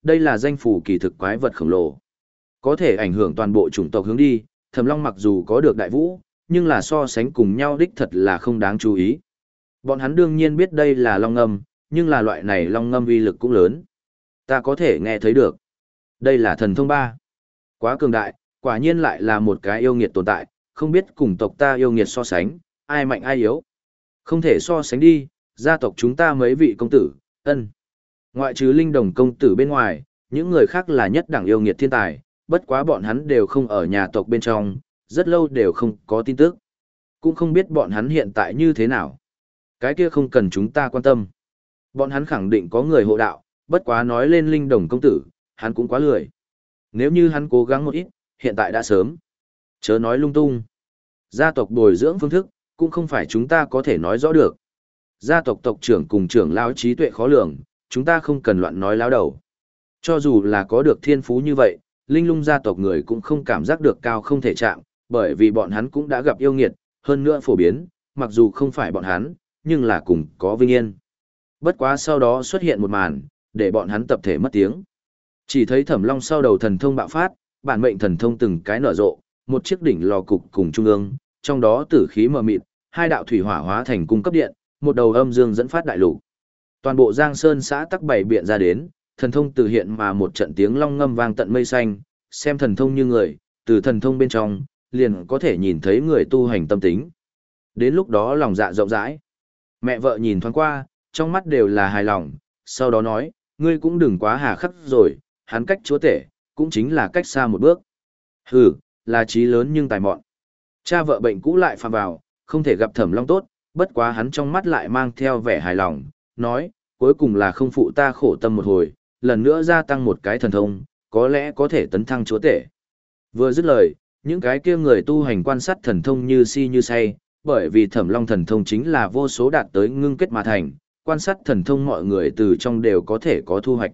đây là danh phủ kỳ thực quái vật khổng lồ. Có thể ảnh hưởng toàn bộ chủng tộc hướng đi, Thẩm Long mặc dù có được đại vũ, nhưng là so sánh cùng nhau đích thật là không đáng chú ý. Bọn hắn đương nhiên biết đây là long ngâm, nhưng là loại này long ngâm uy lực cũng lớn. Ta có thể nghe thấy được. Đây là thần thông ba. Quá cường đại, quả nhiên lại là một cái yêu nghiệt tồn tại, không biết cùng tộc ta yêu nghiệt so sánh, ai mạnh ai yếu. Không thể so sánh đi, gia tộc chúng ta mấy vị công tử, ân. Ngoại trừ linh đồng công tử bên ngoài, những người khác là nhất đẳng yêu nghiệt thiên tài, bất quá bọn hắn đều không ở nhà tộc bên trong, rất lâu đều không có tin tức. Cũng không biết bọn hắn hiện tại như thế nào. Cái kia không cần chúng ta quan tâm. Bọn hắn khẳng định có người hộ đạo, bất quá nói lên linh đồng công tử, hắn cũng quá lười. Nếu như hắn cố gắng một ít, hiện tại đã sớm. Chớ nói lung tung. Gia tộc bồi dưỡng phương thức, cũng không phải chúng ta có thể nói rõ được. Gia tộc tộc trưởng cùng trưởng lão trí tuệ khó lường, chúng ta không cần loạn nói láo đầu. Cho dù là có được thiên phú như vậy, linh lung gia tộc người cũng không cảm giác được cao không thể chạm, bởi vì bọn hắn cũng đã gặp yêu nghiệt, hơn nữa phổ biến, mặc dù không phải bọn hắn, nhưng là cùng có vinh yên. Bất quá sau đó xuất hiện một màn, để bọn hắn tập thể mất tiếng. Chỉ thấy Thẩm Long sau đầu thần thông bạo phát, bản mệnh thần thông từng cái nở rộ, một chiếc đỉnh lò cục cùng trung ương, trong đó tử khí mờ mịt, hai đạo thủy hỏa hóa thành cung cấp điện, một đầu âm dương dẫn phát đại lục. Toàn bộ Giang Sơn xã tắc bảy biện ra đến, thần thông từ hiện mà một trận tiếng long ngâm vang tận mây xanh, xem thần thông như người, từ thần thông bên trong, liền có thể nhìn thấy người tu hành tâm tính. Đến lúc đó lòng dạ rộng rãi. Mẹ vợ nhìn thoáng qua, trong mắt đều là hài lòng, sau đó nói, ngươi cũng đừng quá hà khắc rồi, hắn cách chúa tể, cũng chính là cách xa một bước. Hừ, là trí lớn nhưng tài mọn. Cha vợ bệnh cũ lại phạm vào, không thể gặp Thẩm Long tốt, bất quá hắn trong mắt lại mang theo vẻ hài lòng, nói, cuối cùng là không phụ ta khổ tâm một hồi, lần nữa gia tăng một cái thần thông, có lẽ có thể tấn thăng chúa tể. Vừa dứt lời, những cái kia người tu hành quan sát thần thông như si như say, bởi vì Thẩm Long thần thông chính là vô số đạt tới ngưng kết mà thành, quan sát thần thông mọi người từ trong đều có thể có thu hoạch.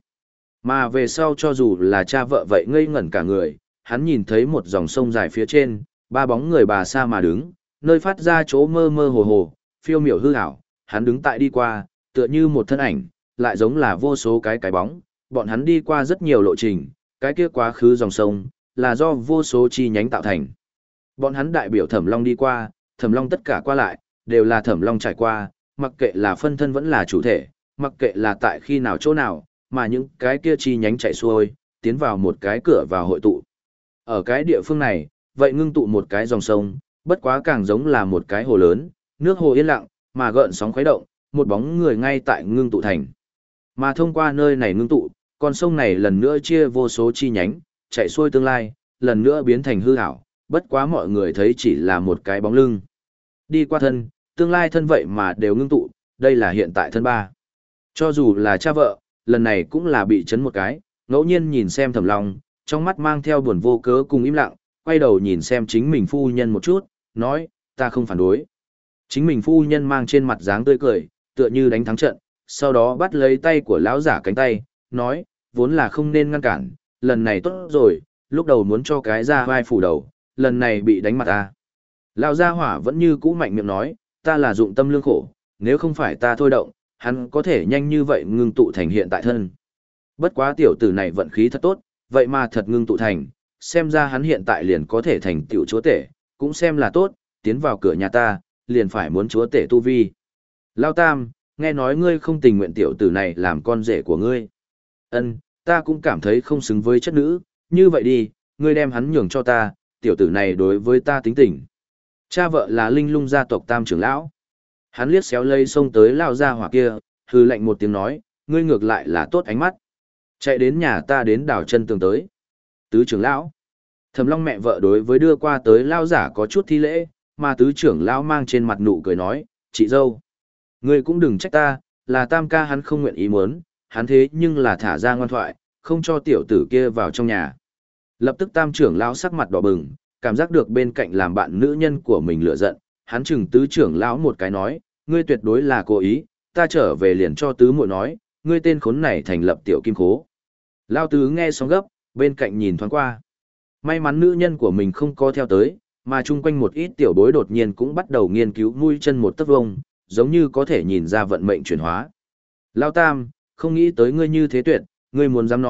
Mà về sau cho dù là cha vợ vậy ngây ngẩn cả người, hắn nhìn thấy một dòng sông dài phía trên, ba bóng người bà sa mà đứng, nơi phát ra chỗ mơ mơ hồ hồ, phiêu miểu hư ảo, hắn đứng tại đi qua, tựa như một thân ảnh, lại giống là vô số cái cái bóng, bọn hắn đi qua rất nhiều lộ trình, cái kia quá khứ dòng sông, là do vô số chi nhánh tạo thành. Bọn hắn đại biểu Thẩm Long đi qua, Thẩm Long tất cả qua lại, đều là Thẩm Long trải qua, mặc kệ là phân thân vẫn là chủ thể, mặc kệ là tại khi nào chỗ nào, mà những cái kia chi nhánh chạy xuôi, tiến vào một cái cửa vào hội tụ. Ở cái địa phương này, vậy ngưng tụ một cái dòng sông, bất quá càng giống là một cái hồ lớn, nước hồ yên lặng, mà gợn sóng khuấy động, một bóng người ngay tại ngưng tụ thành. Mà thông qua nơi này ngưng tụ, con sông này lần nữa chia vô số chi nhánh, chạy xuôi tương lai, lần nữa biến thành hư ảo, bất quá mọi người thấy chỉ là một cái bóng lưng. Đi qua thân, tương lai thân vậy mà đều ngưng tụ, đây là hiện tại thân ba. Cho dù là cha vợ, lần này cũng là bị chấn một cái, ngẫu nhiên nhìn xem Thẩm Long, trong mắt mang theo buồn vô cớ cùng im lặng, quay đầu nhìn xem chính mình phu nhân một chút, nói, ta không phản đối. Chính mình phu nhân mang trên mặt dáng tươi cười, tựa như đánh thắng trận, sau đó bắt lấy tay của lão giả cánh tay, nói, vốn là không nên ngăn cản, lần này tốt rồi, lúc đầu muốn cho cái ra vai phủ đầu, lần này bị đánh mặt ta. Lão gia hỏa vẫn như cũ mạnh miệng nói, ta là dụng tâm lương khổ, nếu không phải ta thôi động, hắn có thể nhanh như vậy ngưng tụ thành hiện tại thân. Bất quá tiểu tử này vận khí thật tốt, vậy mà thật ngưng tụ thành, xem ra hắn hiện tại liền có thể thành tiểu chúa tể, cũng xem là tốt, tiến vào cửa nhà ta, liền phải muốn chúa tể tu vi. Lao Tam, nghe nói ngươi không tình nguyện tiểu tử này làm con rể của ngươi. Ân, ta cũng cảm thấy không xứng với chất nữ, như vậy đi, ngươi đem hắn nhường cho ta, tiểu tử này đối với ta tính tình. Cha vợ là linh lung gia tộc Tam trưởng lão. Hắn liếc xéo lây xông tới lao ra hỏa kia, hư lạnh một tiếng nói, ngươi ngược lại là tốt ánh mắt. Chạy đến nhà ta đến đảo chân tường tới. Tứ trưởng lão. Thẩm Long mẹ vợ đối với đưa qua tới lao giả có chút thi lễ, mà tứ trưởng lão mang trên mặt nụ cười nói, chị dâu. Ngươi cũng đừng trách ta, là Tam ca hắn không nguyện ý muốn, hắn thế nhưng là thả ra ngoan thoại, không cho tiểu tử kia vào trong nhà. Lập tức Tam trưởng lão sắc mặt đỏ bừng, cảm giác được bên cạnh làm bạn nữ nhân của mình lửa giận, hắn chừng tứ trưởng lão một cái nói, ngươi tuyệt đối là cố ý, ta trở về liền cho tứ muội nói, ngươi tên khốn này thành lập tiểu kim khố. Lão tứ nghe xong gấp, bên cạnh nhìn thoáng qua. May mắn nữ nhân của mình không có theo tới, mà chung quanh một ít tiểu bối đột nhiên cũng bắt đầu nghiên cứu mũi chân một tấc vông, giống như có thể nhìn ra vận mệnh chuyển hóa. Lão Tam, không nghĩ tới ngươi như thế tuyệt, ngươi muốn dám nói,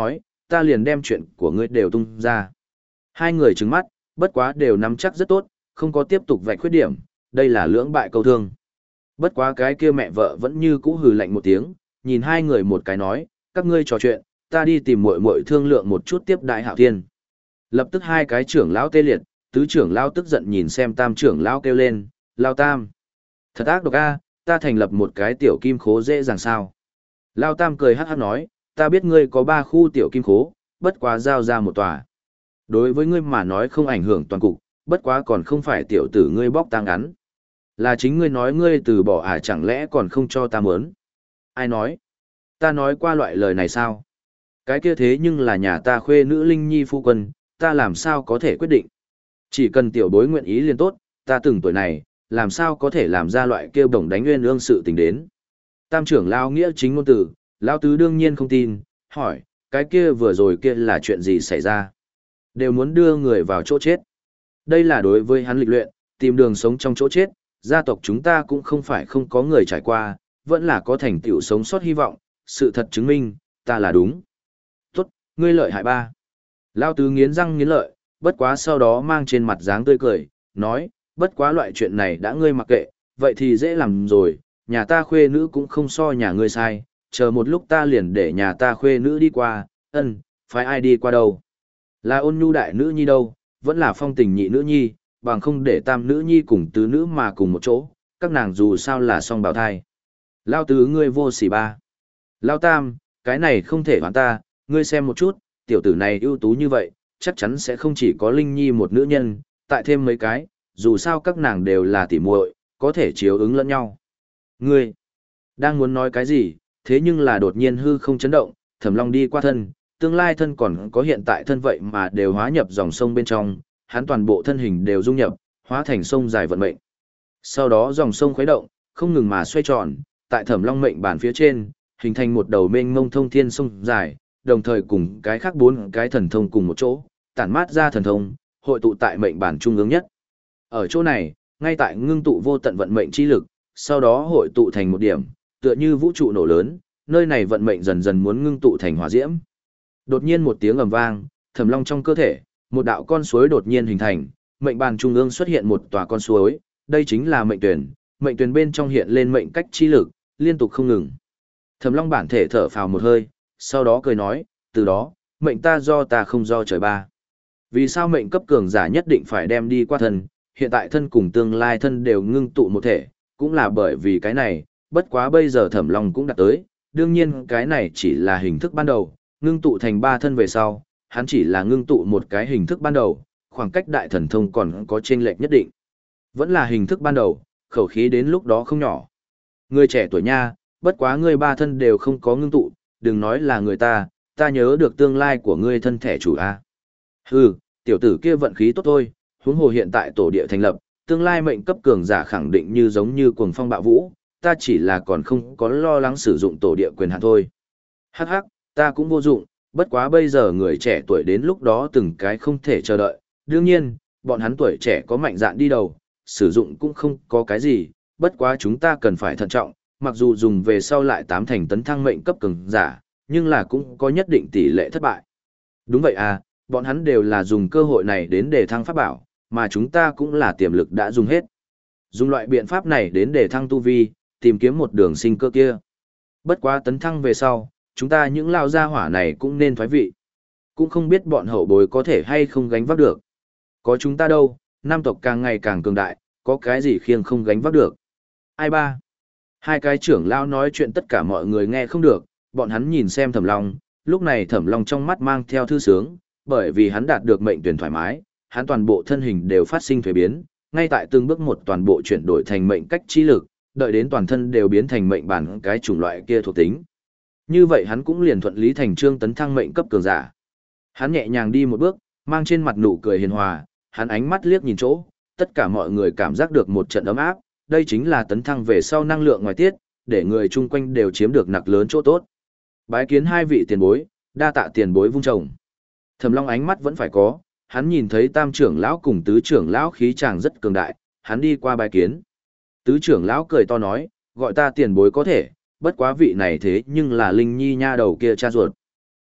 ta liền đem chuyện của ngươi đều tung ra. Hai người trừng mắt, bất quá đều nắm chắc rất tốt, không có tiếp tục vạch khuyết điểm, đây là lưỡng bại câu thương. Bất quá cái kia mẹ vợ vẫn như cũ hừ lạnh một tiếng, nhìn hai người một cái nói, các ngươi trò chuyện, ta đi tìm muội muội thương lượng một chút tiếp đại Hạo Thiên. Lập tức hai cái trưởng lão tê liệt, tứ trưởng lão tức giận nhìn xem tam trưởng lão kêu lên, lao tam. Thật ác độc a, ta thành lập một cái tiểu kim khố dễ dàng sao. Lao tam cười hát hát nói, ta biết ngươi có ba khu tiểu kim khố, bất quá giao ra một tòa. Đối với ngươi mà nói không ảnh hưởng toàn cục, bất quá còn không phải tiểu tử ngươi bóc tang ngắn. Là chính ngươi nói ngươi từ bỏ à, chẳng lẽ còn không cho ta mớn. Ai nói? Ta nói qua loại lời này sao? Cái kia thế nhưng là nhà ta khuê nữ Linh Nhi phu quân, ta làm sao có thể quyết định? Chỉ cần tiểu bối nguyện ý liền tốt, ta từng tuổi này, làm sao có thể làm ra loại kêu bổng đánh nguyên ương sự tình đến. Tam trưởng lao nghĩa chính ngôn tử, lao tứ đương nhiên không tin, hỏi, cái kia vừa rồi kia là chuyện gì xảy ra? Đều muốn đưa người vào chỗ chết. Đây là đối với hắn lịch luyện, tìm đường sống trong chỗ chết, gia tộc chúng ta cũng không phải không có người trải qua, vẫn là có thành tựu sống sót hy vọng, sự thật chứng minh, ta là đúng. Tốt, ngươi lợi hại ba. Lao tứ nghiến răng nghiến lợi, bất quá sau đó mang trên mặt dáng tươi cười, nói, bất quá loại chuyện này đã ngươi mặc kệ, vậy thì dễ làm rồi, nhà ta khuê nữ cũng không so nhà ngươi sai, chờ một lúc ta liền để nhà ta khuê nữ đi qua, ân, phải ai đi qua đâu. Là ôn nhu đại nữ nhi đâu, vẫn là phong tình nhị nữ nhi, bằng không để tam nữ nhi cùng tứ nữ mà cùng một chỗ, các nàng dù sao là song bào thai. Lao tứ ngươi vô sỉ ba. Lao tam, cái này không thể hoàn ta, ngươi xem một chút, tiểu tử này ưu tú như vậy, chắc chắn sẽ không chỉ có Linh Nhi một nữ nhân, tại thêm mấy cái, dù sao các nàng đều là tỉ muội, có thể chiếu ứng lẫn nhau. Ngươi, đang muốn nói cái gì, thế nhưng là đột nhiên hư không chấn động, Thẩm Long đi qua thân, tương lai thân còn có hiện tại thân vậy mà đều hóa nhập dòng sông bên trong, hắn toàn bộ thân hình đều dung nhập, hóa thành sông dài vận mệnh. Sau đó dòng sông khuấy động, không ngừng mà xoay tròn, tại Thẩm Long mệnh bản phía trên, hình thành một đầu mênh mông thông thiên sông dài, đồng thời cùng cái khác bốn cái thần thông cùng một chỗ, tản mát ra thần thông, hội tụ tại mệnh bản trung ương nhất. Ở chỗ này, ngay tại ngưng tụ vô tận vận mệnh chi lực, sau đó hội tụ thành một điểm, tựa như vũ trụ nổ lớn, nơi này vận mệnh dần dần muốn ngưng tụ thành hỏa diễm. Đột nhiên một tiếng ầm vang, Thẩm Long trong cơ thể, một đạo con suối đột nhiên hình thành, mệnh bàn trung ương xuất hiện một tòa con suối, đây chính là mệnh tuyển, mệnh tuyển bên trong hiện lên mệnh cách chi lực, liên tục không ngừng. Thẩm Long bản thể thở phào một hơi, sau đó cười nói, từ đó, mệnh ta do ta không do trời ba. Vì sao mệnh cấp cường giả nhất định phải đem đi qua thân, hiện tại thân cùng tương lai thân đều ngưng tụ một thể, cũng là bởi vì cái này, bất quá bây giờ Thẩm Long cũng đã tới, đương nhiên cái này chỉ là hình thức ban đầu, ngưng tụ thành ba thân về sau, hắn chỉ là ngưng tụ một cái hình thức ban đầu, khoảng cách đại thần thông còn có chênh lệch nhất định. Vẫn là hình thức ban đầu, khẩu khí đến lúc đó không nhỏ. Người trẻ tuổi nha, bất quá ngươi ba thân đều không có ngưng tụ, đừng nói là người ta, ta nhớ được tương lai của ngươi thân thể chủ a. Hừ, tiểu tử kia vận khí tốt thôi, huống hồ hiện tại tổ địa thành lập, tương lai mệnh cấp cường giả khẳng định như giống như cuồng phong bạo vũ, ta chỉ là còn không có lo lắng sử dụng tổ địa quyền hạn thôi. Hắc hắc, ta cũng vô dụng, bất quá bây giờ người trẻ tuổi đến lúc đó từng cái không thể chờ đợi, đương nhiên, bọn hắn tuổi trẻ có mạnh dạn đi đầu, sử dụng cũng không có cái gì, bất quá chúng ta cần phải thận trọng, mặc dù dùng về sau lại tám thành tấn thăng mệnh cấp cường giả, nhưng là cũng có nhất định tỷ lệ thất bại. Đúng vậy à, bọn hắn đều là dùng cơ hội này đến để thăng pháp bảo, mà chúng ta cũng là tiềm lực đã dùng hết. Dùng loại biện pháp này đến để thăng tu vi, tìm kiếm một đường sinh cơ kia. Bất quá tấn thăng về sau, chúng ta những lao gia hỏa này cũng nên thoái vị. Cũng không biết bọn hậu bối có thể hay không gánh vác được. Có chúng ta đâu, nam tộc càng ngày càng cường đại, có cái gì khiêng không gánh vác được. Ai ba? Hai cái trưởng lao nói chuyện tất cả mọi người nghe không được, bọn hắn nhìn xem Thẩm Long, lúc này Thẩm Long trong mắt mang theo thư sướng, bởi vì hắn đạt được mệnh tuyển thoải mái, hắn toàn bộ thân hình đều phát sinh thuế biến, ngay tại từng bước một toàn bộ chuyển đổi thành mệnh cách chi lực, đợi đến toàn thân đều biến thành mệnh bản cái chủng loại kia thuộc tính. Như vậy hắn cũng liền thuận lý thành trương tấn thăng mệnh cấp cường giả. Hắn nhẹ nhàng đi một bước, mang trên mặt nụ cười hiền hòa, hắn ánh mắt liếc nhìn chỗ, tất cả mọi người cảm giác được một trận ấm áp, đây chính là tấn thăng về sau năng lượng ngoài tiết, để người chung quanh đều chiếm được nặc lớn chỗ tốt. Bái kiến hai vị tiền bối, đa tạ tiền bối vung trồng. Thẩm Long ánh mắt vẫn phải có, hắn nhìn thấy tam trưởng lão cùng tứ trưởng lão khí chàng rất cường đại, hắn đi qua bái kiến. Tứ trưởng lão cười to nói, gọi ta tiền bối có thể, bất quá vị này thế nhưng là Linh Nhi nha đầu kia cha ruột.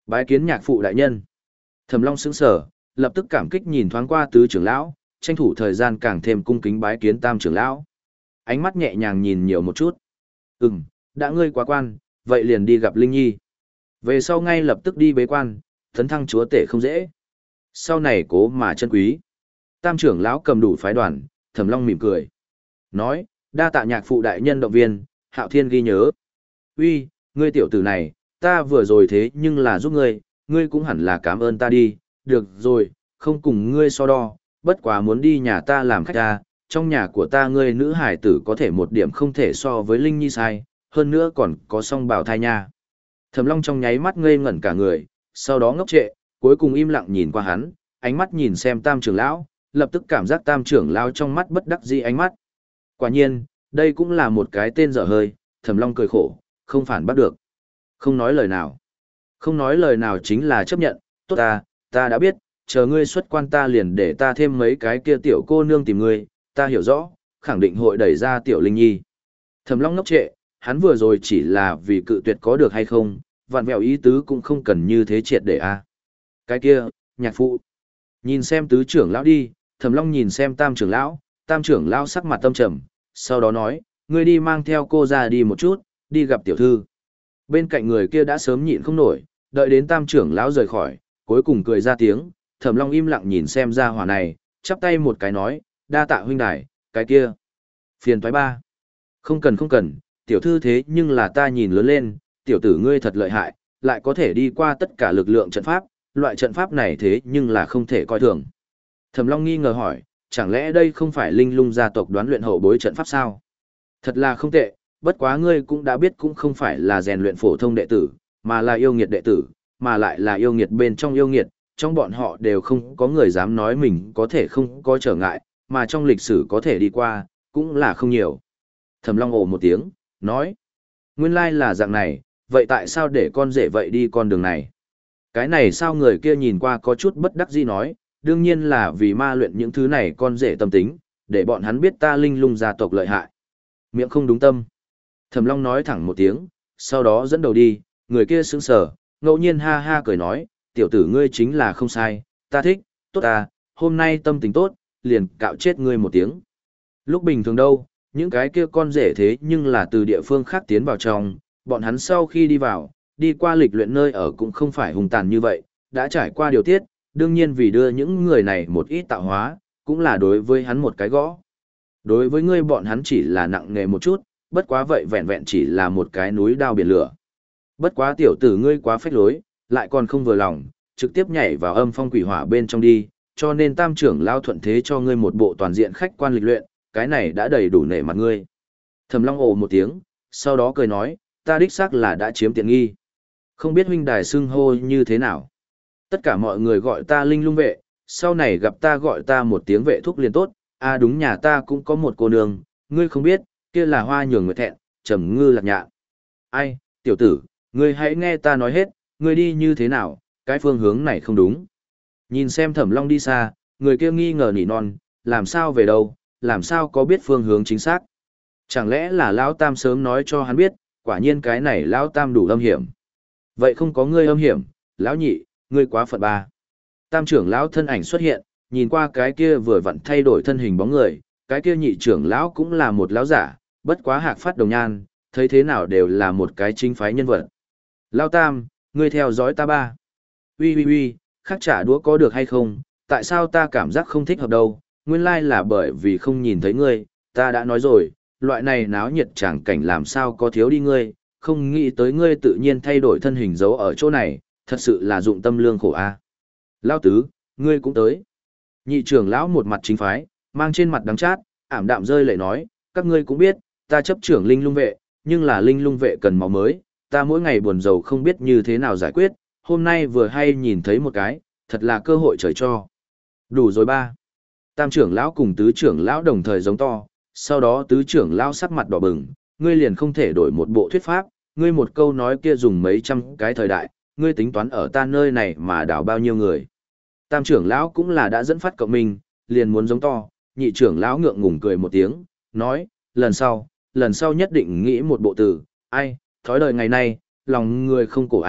Bái kiến nhạc phụ đại nhân. Thẩm Long sững sờ, lập tức cảm kích nhìn thoáng qua tứ trưởng lão, tranh thủ thời gian càng thêm cung kính bái kiến tam trưởng lão. Ánh mắt nhẹ nhàng nhìn nhiều một chút. Ừm, đã ngươi quá quan, vậy liền đi gặp Linh Nhi. Về sau ngay lập tức đi bế quan, tấn thăng chúa tể không dễ. Sau này cố mà chân quý. Tam trưởng lão cầm đủ phái đoàn, Thẩm Long mỉm cười. Nói, đa tạ nhạc phụ đại nhân động viên, Hạo Thiên ghi nhớ. Uy, ngươi tiểu tử này, ta vừa rồi thế nhưng là giúp ngươi, ngươi cũng hẳn là cảm ơn ta đi, được rồi, không cùng ngươi so đo, bất quá muốn đi nhà ta làm khách ta, trong nhà của ta ngươi nữ hải tử có thể một điểm không thể so với Linh Nhi sai, hơn nữa còn có song bào thai nha. Thẩm Long trong nháy mắt ngây ngẩn cả người, sau đó ngốc trệ, cuối cùng im lặng nhìn qua hắn, ánh mắt nhìn xem tam trưởng lão, lập tức cảm giác tam trưởng lão trong mắt bất đắc dĩ ánh mắt. Quả nhiên, đây cũng là một cái tên dở hơi, Thẩm Long cười khổ, không phản bắt được. Không nói lời nào. Không nói lời nào chính là chấp nhận, tốt ta, ta đã biết, chờ ngươi xuất quan ta liền để ta thêm mấy cái kia tiểu cô nương tìm ngươi, ta hiểu rõ, khẳng định hội đẩy ra tiểu Linh Nhi. Thẩm Long ngốc trệ, hắn vừa rồi chỉ là vì cự tuyệt có được hay không, vạn vẹo ý tứ cũng không cần như thế triệt để a. Cái kia, nhạc phụ. Nhìn xem tứ trưởng lão đi, Thẩm Long nhìn xem tam trưởng lão, tam trưởng lão sắc mặt tâm trầm, sau đó nói, ngươi đi mang theo cô ra đi một chút, đi gặp tiểu thư. Bên cạnh người kia đã sớm nhịn không nổi, đợi đến tam trưởng lão rời khỏi, cuối cùng cười ra tiếng, Thẩm Long im lặng nhìn xem ra hỏa này, chắp tay một cái nói, đa tạ huynh đài, cái kia. Phiền toái ba. Không cần không cần, tiểu thư thế nhưng là ta nhìn lớn lên, tiểu tử ngươi thật lợi hại, lại có thể đi qua tất cả lực lượng trận pháp, loại trận pháp này thế nhưng là không thể coi thường. Thẩm Long nghi ngờ hỏi, chẳng lẽ đây không phải Linh Lung gia tộc đoán luyện hậu bối trận pháp sao? Thật là không tệ, bất quá ngươi cũng đã biết cũng không phải là rèn luyện phổ thông đệ tử, mà là yêu nghiệt đệ tử, mà lại là yêu nghiệt bên trong yêu nghiệt, trong bọn họ đều không có người dám nói mình có thể không có trở ngại, mà trong lịch sử có thể đi qua, cũng là không nhiều. Thẩm Long ồ một tiếng, nói, nguyên lai là dạng này, vậy tại sao để con rể vậy đi con đường này? Cái này sao người kia nhìn qua có chút bất đắc dĩ nói, đương nhiên là vì ma luyện những thứ này con rể tâm tính, để bọn hắn biết ta Linh Lung gia tộc lợi hại. Miệng không đúng tâm. Thẩm Long nói thẳng một tiếng, sau đó dẫn đầu đi, người kia sững sờ, ngẫu nhiên ha ha cười nói, tiểu tử ngươi chính là không sai, ta thích, tốt à, hôm nay tâm tình tốt, liền cạo chết ngươi một tiếng. Lúc bình thường đâu, những cái kia con rể thế nhưng là từ địa phương khác tiến vào trong, bọn hắn sau khi đi vào, đi qua lịch luyện nơi ở cũng không phải hùng tàn như vậy, đã trải qua điều tiết, đương nhiên vì đưa những người này một ít tạo hóa, cũng là đối với hắn một cái gõ. Đối với ngươi bọn hắn chỉ là nặng nghề một chút, bất quá vậy vẹn vẹn chỉ là một cái núi đao biển lửa. Bất quá tiểu tử ngươi quá phách lối, lại còn không vừa lòng, trực tiếp nhảy vào âm phong quỷ hỏa bên trong đi, cho nên tam trưởng lao thuận thế cho ngươi một bộ toàn diện khách quan lịch luyện, cái này đã đầy đủ nể mặt ngươi. Thẩm Long ồ một tiếng, sau đó cười nói, ta đích xác là đã chiếm tiện nghi. Không biết huynh đài xưng hô như thế nào. Tất cả mọi người gọi ta Linh Lung vệ, sau này gặp ta gọi ta một tiếng vệ thúc liền tốt, à đúng nhà ta cũng có một cô nương, ngươi không biết, kia là Hoa Nhường Nguyệt Thẹn, Trầm Ngư Lạc Nhạn. Ai, tiểu tử, ngươi hãy nghe ta nói hết, ngươi đi như thế nào, cái phương hướng này không đúng. Nhìn xem Thẩm Long đi xa, người kia nghi ngờ nỉ non, làm sao về đâu, làm sao có biết phương hướng chính xác. Chẳng lẽ là Lão Tam sớm nói cho hắn biết, quả nhiên cái này Lão Tam đủ âm hiểm. Vậy không có ngươi âm hiểm, Lão Nhị, ngươi quá phận ba. Tam trưởng Lão thân ảnh xuất hiện, nhìn qua cái kia vừa vặn thay đổi thân hình bóng người, cái kia nhị trưởng Lão cũng là một lão giả, bất quá hạc phát đồng nhan, thấy thế nào đều là một cái chính phái nhân vật. Lão Tam, ngươi theo dõi ta ba. Ui ui ui, khắc trả đũa có được hay không, tại sao ta cảm giác không thích hợp đâu, nguyên lai là bởi vì không nhìn thấy ngươi, ta đã nói rồi, loại này náo nhiệt chẳng cảnh làm sao có thiếu đi ngươi, không nghĩ tới ngươi tự nhiên thay đổi thân hình giấu ở chỗ này, thật sự là dụng tâm lương khổ a. À. Lão tứ, ngươi cũng tới. Nhị trưởng lão một mặt chính phái, mang trên mặt đắng chát, ảm đạm rơi lệ nói, các ngươi cũng biết, ta chấp trưởng Linh Lung vệ, nhưng là Linh Lung vệ cần máu mới, ta mỗi ngày buồn rầu không biết như thế nào giải quyết, hôm nay vừa hay nhìn thấy một cái, thật là cơ hội trời cho. Đủ rồi ba. Tam trưởng lão cùng tứ trưởng lão đồng thời giống to, sau đó tứ trưởng lão sắc mặt đỏ bừng, ngươi liền không thể đổi một bộ thuyết pháp, ngươi một câu nói kia dùng mấy trăm cái thời đại, ngươi tính toán ở ta nơi này mà đảo bao nhiêu người. Tam trưởng lão cũng là đã dẫn phát cộng mình, liền muốn giống to, nhị trưởng lão ngượng ngùng cười một tiếng, nói, lần sau, lần sau nhất định nghĩ một bộ từ, ai, thói đời ngày nay, lòng người không cổ à,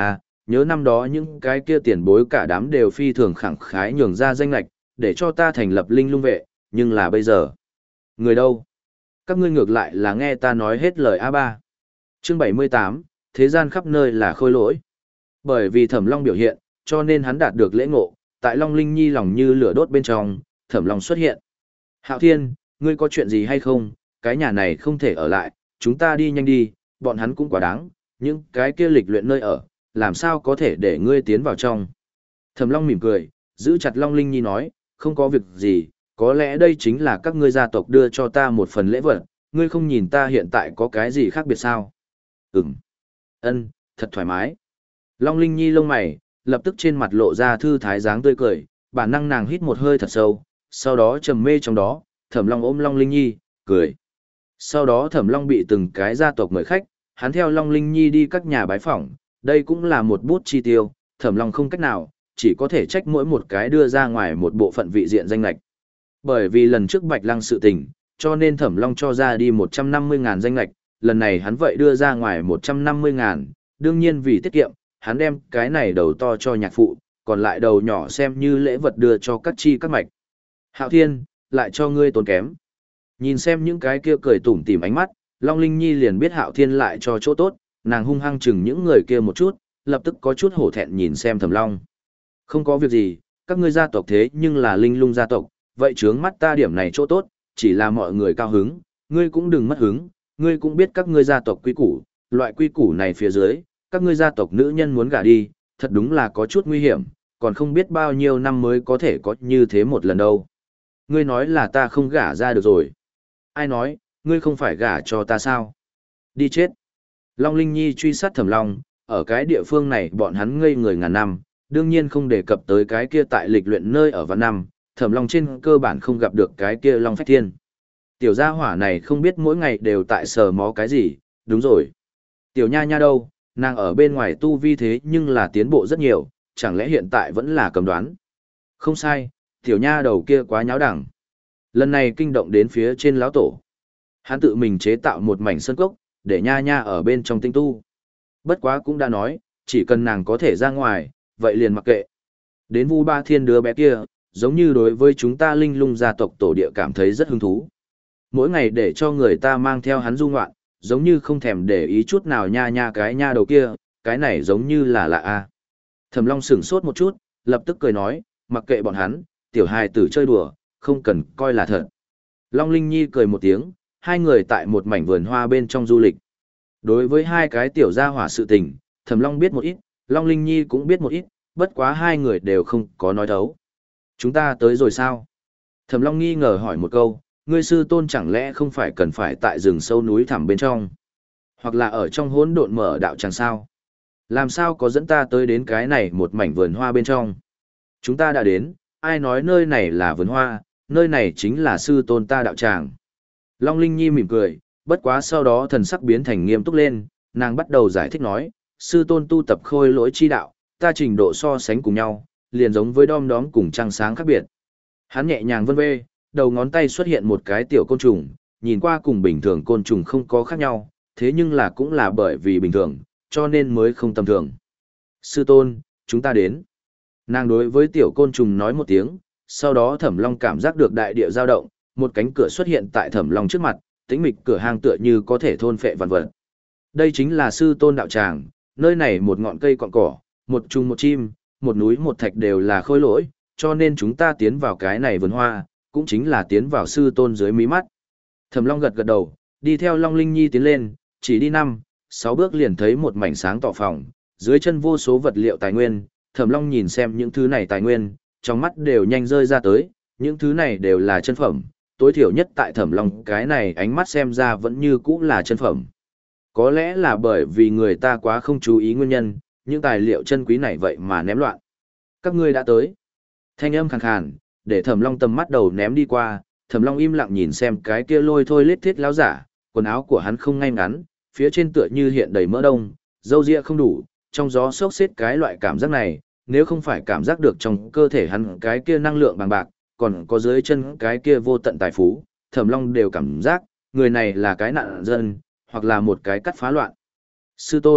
nhớ năm đó những cái kia tiền bối cả đám đều phi thường khẳng khái nhường ra danh lạch, để cho ta thành lập linh lung vệ, nhưng là bây giờ. Người đâu? Các ngươi ngược lại là nghe ta nói hết lời a ba. Chương bảy mươi tám, thế gian khắp nơi là khôi lỗi. Bởi vì Thẩm Long biểu hiện, cho nên hắn đạt được lễ ngộ, tại Long Linh Nhi lòng như lửa đốt bên trong, Thẩm Long xuất hiện. Hạo Thiên, ngươi có chuyện gì hay không? Cái nhà này không thể ở lại, chúng ta đi nhanh đi, bọn hắn cũng quá đáng, những cái kia lịch luyện nơi ở, làm sao có thể để ngươi tiến vào trong. Thẩm Long mỉm cười, giữ chặt Long Linh Nhi nói, không có việc gì, có lẽ đây chính là các ngươi gia tộc đưa cho ta một phần lễ vật, ngươi không nhìn ta hiện tại có cái gì khác biệt sao? Ừm. Ân, thật thoải mái. Long Linh Nhi lông mày, lập tức trên mặt lộ ra thư thái dáng tươi cười, bản năng nàng hít một hơi thật sâu, sau đó trầm mê trong đó, Thẩm Long ôm Long Linh Nhi, cười. Sau đó Thẩm Long bị từng cái gia tộc mời khách, hắn theo Long Linh Nhi đi các nhà bái phỏng, đây cũng là một bút chi tiêu, Thẩm Long không cách nào, chỉ có thể trách mỗi một cái đưa ra ngoài một bộ phận vị diện danh lệch. Bởi vì lần trước Bạch Lăng sự tình, cho nên Thẩm Long cho ra đi một trăm năm mươi ngàn danh lệch, lần này hắn vậy đưa ra ngoài một trăm năm mươi ngàn, đương nhiên vì tiết kiệm, hắn đem cái này đầu to cho nhạc phụ, còn lại đầu nhỏ xem như lễ vật đưa cho các chi các mạch. Hạo Thiên, lại cho ngươi tốn kém. Nhìn xem những cái kia cười tủm tỉm ánh mắt, Long Linh Nhi liền biết Hạo Thiên lại cho chỗ tốt, nàng hung hăng chừng những người kia một chút, lập tức có chút hổ thẹn nhìn xem Thẩm Long. Không có việc gì, các ngươi gia tộc thế nhưng là linh lung gia tộc, vậy chướng mắt ta điểm này chỗ tốt, chỉ là mọi người cao hứng, ngươi cũng đừng mất hứng, ngươi cũng biết các ngươi gia tộc quy củ, loại quy củ này phía dưới, các ngươi gia tộc nữ nhân muốn gả đi, thật đúng là có chút nguy hiểm, còn không biết bao nhiêu năm mới có thể có như thế một lần đâu. Ngươi nói là ta không gả ra được rồi. Ai nói, ngươi không phải gả cho ta sao? Đi chết. Long Linh Nhi truy sát Thẩm Long, ở cái địa phương này bọn hắn ngây người ngàn năm, đương nhiên không đề cập tới cái kia tại lịch luyện nơi ở vạn năm, Thẩm Long trên cơ bản không gặp được cái kia Long Phách Thiên. Tiểu gia hỏa này không biết mỗi ngày đều tại sờ mó cái gì, đúng rồi. Tiểu nha nha đâu, nàng ở bên ngoài tu vi thế nhưng là tiến bộ rất nhiều, chẳng lẽ hiện tại vẫn là cầm đoán. Không sai, tiểu nha đầu kia quá nháo đẳng. Lần này kinh động đến phía trên lão tổ. Hắn tự mình chế tạo một mảnh sân cốc, để nha nha ở bên trong tinh tu. Bất quá cũng đã nói, chỉ cần nàng có thể ra ngoài, vậy liền mặc kệ. Đến Vu Ba Thiên đứa bé kia, giống như đối với chúng ta linh lung gia tộc tổ địa cảm thấy rất hứng thú. Mỗi ngày để cho người ta mang theo hắn du ngoạn, giống như không thèm để ý chút nào nha nha cái nha đầu kia, cái này giống như là lạ a. Thẩm Long sửng sốt một chút, lập tức cười nói, mặc kệ bọn hắn, tiểu hài tử chơi đùa, không cần coi là thật. Long Linh Nhi cười một tiếng, hai người tại một mảnh vườn hoa bên trong du lịch. Đối với hai cái tiểu gia hỏa sự tình, Thẩm Long biết một ít, Long Linh Nhi cũng biết một ít, bất quá hai người đều không có nói thấu. Chúng ta tới rồi sao? Thẩm Long nghi ngờ hỏi một câu, ngươi sư tôn chẳng lẽ không phải cần phải tại rừng sâu núi thẳm bên trong? Hoặc là ở trong hỗn độn mở đạo chẳng sao? Làm sao có dẫn ta tới đến cái này một mảnh vườn hoa bên trong? Chúng ta đã đến, ai nói nơi này là vườn hoa, nơi này chính là sư tôn ta đạo tràng. Long Linh Nhi mỉm cười, bất quá sau đó thần sắc biến thành nghiêm túc lên, nàng bắt đầu giải thích nói, sư tôn tu tập khôi lỗi chi đạo, ta trình độ so sánh cùng nhau, liền giống với đom đóm cùng trăng sáng khác biệt. Hắn nhẹ nhàng vân vê, đầu ngón tay xuất hiện một cái tiểu côn trùng, nhìn qua cùng bình thường côn trùng không có khác nhau, thế nhưng là cũng là bởi vì bình thường, cho nên mới không tầm thường. Sư tôn, chúng ta đến. Nàng đối với tiểu côn trùng nói một tiếng, sau đó Thẩm Long cảm giác được đại địa dao động, một cánh cửa xuất hiện tại Thẩm Long trước mặt, tĩnh mịch cửa hang tựa như có thể thôn phệ vạn vật. Đây chính là sư tôn đạo tràng, nơi này một ngọn cây cọn cỏ, một trùng một chim, một núi một thạch đều là khôi lỗi, cho nên chúng ta tiến vào cái này vườn hoa, cũng chính là tiến vào sư tôn dưới mí mắt. Thẩm Long gật gật đầu, đi theo Long Linh Nhi tiến lên, chỉ đi năm, sáu bước liền thấy một mảnh sáng tỏ phòng, dưới chân vô số vật liệu tài nguyên, Thẩm Long nhìn xem những thứ này tài nguyên, trong mắt đều nhanh rơi ra tới, những thứ này đều là chân phẩm, tối thiểu nhất tại Thẩm Long cái này ánh mắt xem ra vẫn như cũ là chân phẩm. Có lẽ là bởi vì người ta quá không chú ý nguyên nhân, những tài liệu chân quý này vậy mà ném loạn. Các ngươi đã tới. Thanh âm khàn khàn, để Thẩm Long tầm mắt đầu ném đi qua, Thẩm Long im lặng nhìn xem cái kia lôi thôi lết thiết lão giả, quần áo của hắn không ngay ngắn, phía trên tựa như hiện đầy mỡ đông, râu ria không đủ, trong gió xốc xếp cái loại cảm giác này, nếu không phải cảm giác được trong cơ thể hắn cái kia năng lượng bằng bạc, còn có dưới chân cái kia vô tận tài phú, Thẩm Long đều cảm giác, người này là cái nạn dân, hoặc là một cái cắt phá loạn. Sư tôn,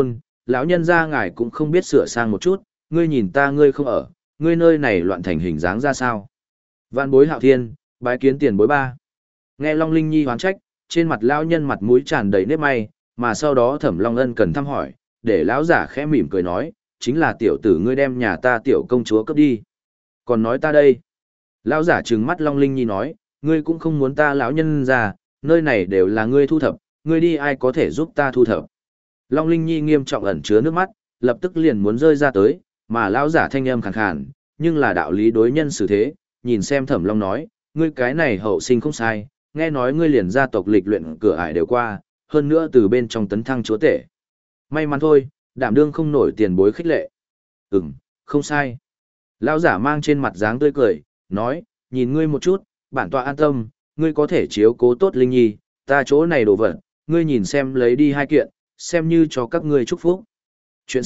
lão nhân gia ngài cũng không biết sửa sang một chút, ngươi nhìn ta ngươi không ở, ngươi nơi này loạn thành hình dáng ra sao. Vạn bối Hạo Thiên, bái kiến tiền bối ba. Nghe Long Linh Nhi hoán trách, trên mặt lão nhân mặt mũi tràn đầy nếp may, mà sau đó Thẩm Long Ân cần thăm hỏi, để lão giả khẽ mỉm cười nói, chính là tiểu tử ngươi đem nhà ta tiểu công chúa cướp đi. Còn nói ta đây. Lão giả trừng mắt Long Linh Nhi nói, ngươi cũng không muốn ta lão nhân ra, nơi này đều là ngươi thu thập, ngươi đi ai có thể giúp ta thu thập. Long Linh Nhi nghiêm trọng ẩn chứa nước mắt, lập tức liền muốn rơi ra tới, mà lão giả thanh âm khàn khàn, nhưng là đạo lý đối nhân xử thế, nhìn xem Thẩm Long nói, ngươi cái này hậu sinh không sai, nghe nói ngươi liền gia tộc lịch luyện cửa ải đều qua, hơn nữa từ bên trong tấn thăng chúa tể. May mắn thôi, đảm đương không nổi tiền bối khích lệ. Ừm, không sai. Lão giả mang trên mặt dáng tươi cười, nói, nhìn ngươi một chút, bản tọa an tâm, ngươi có thể chiếu cố tốt Linh Nhi, ta chỗ này đồ vật, ngươi nhìn xem lấy đi hai kiện, xem như cho các ngươi chúc phúc. Chuyện C.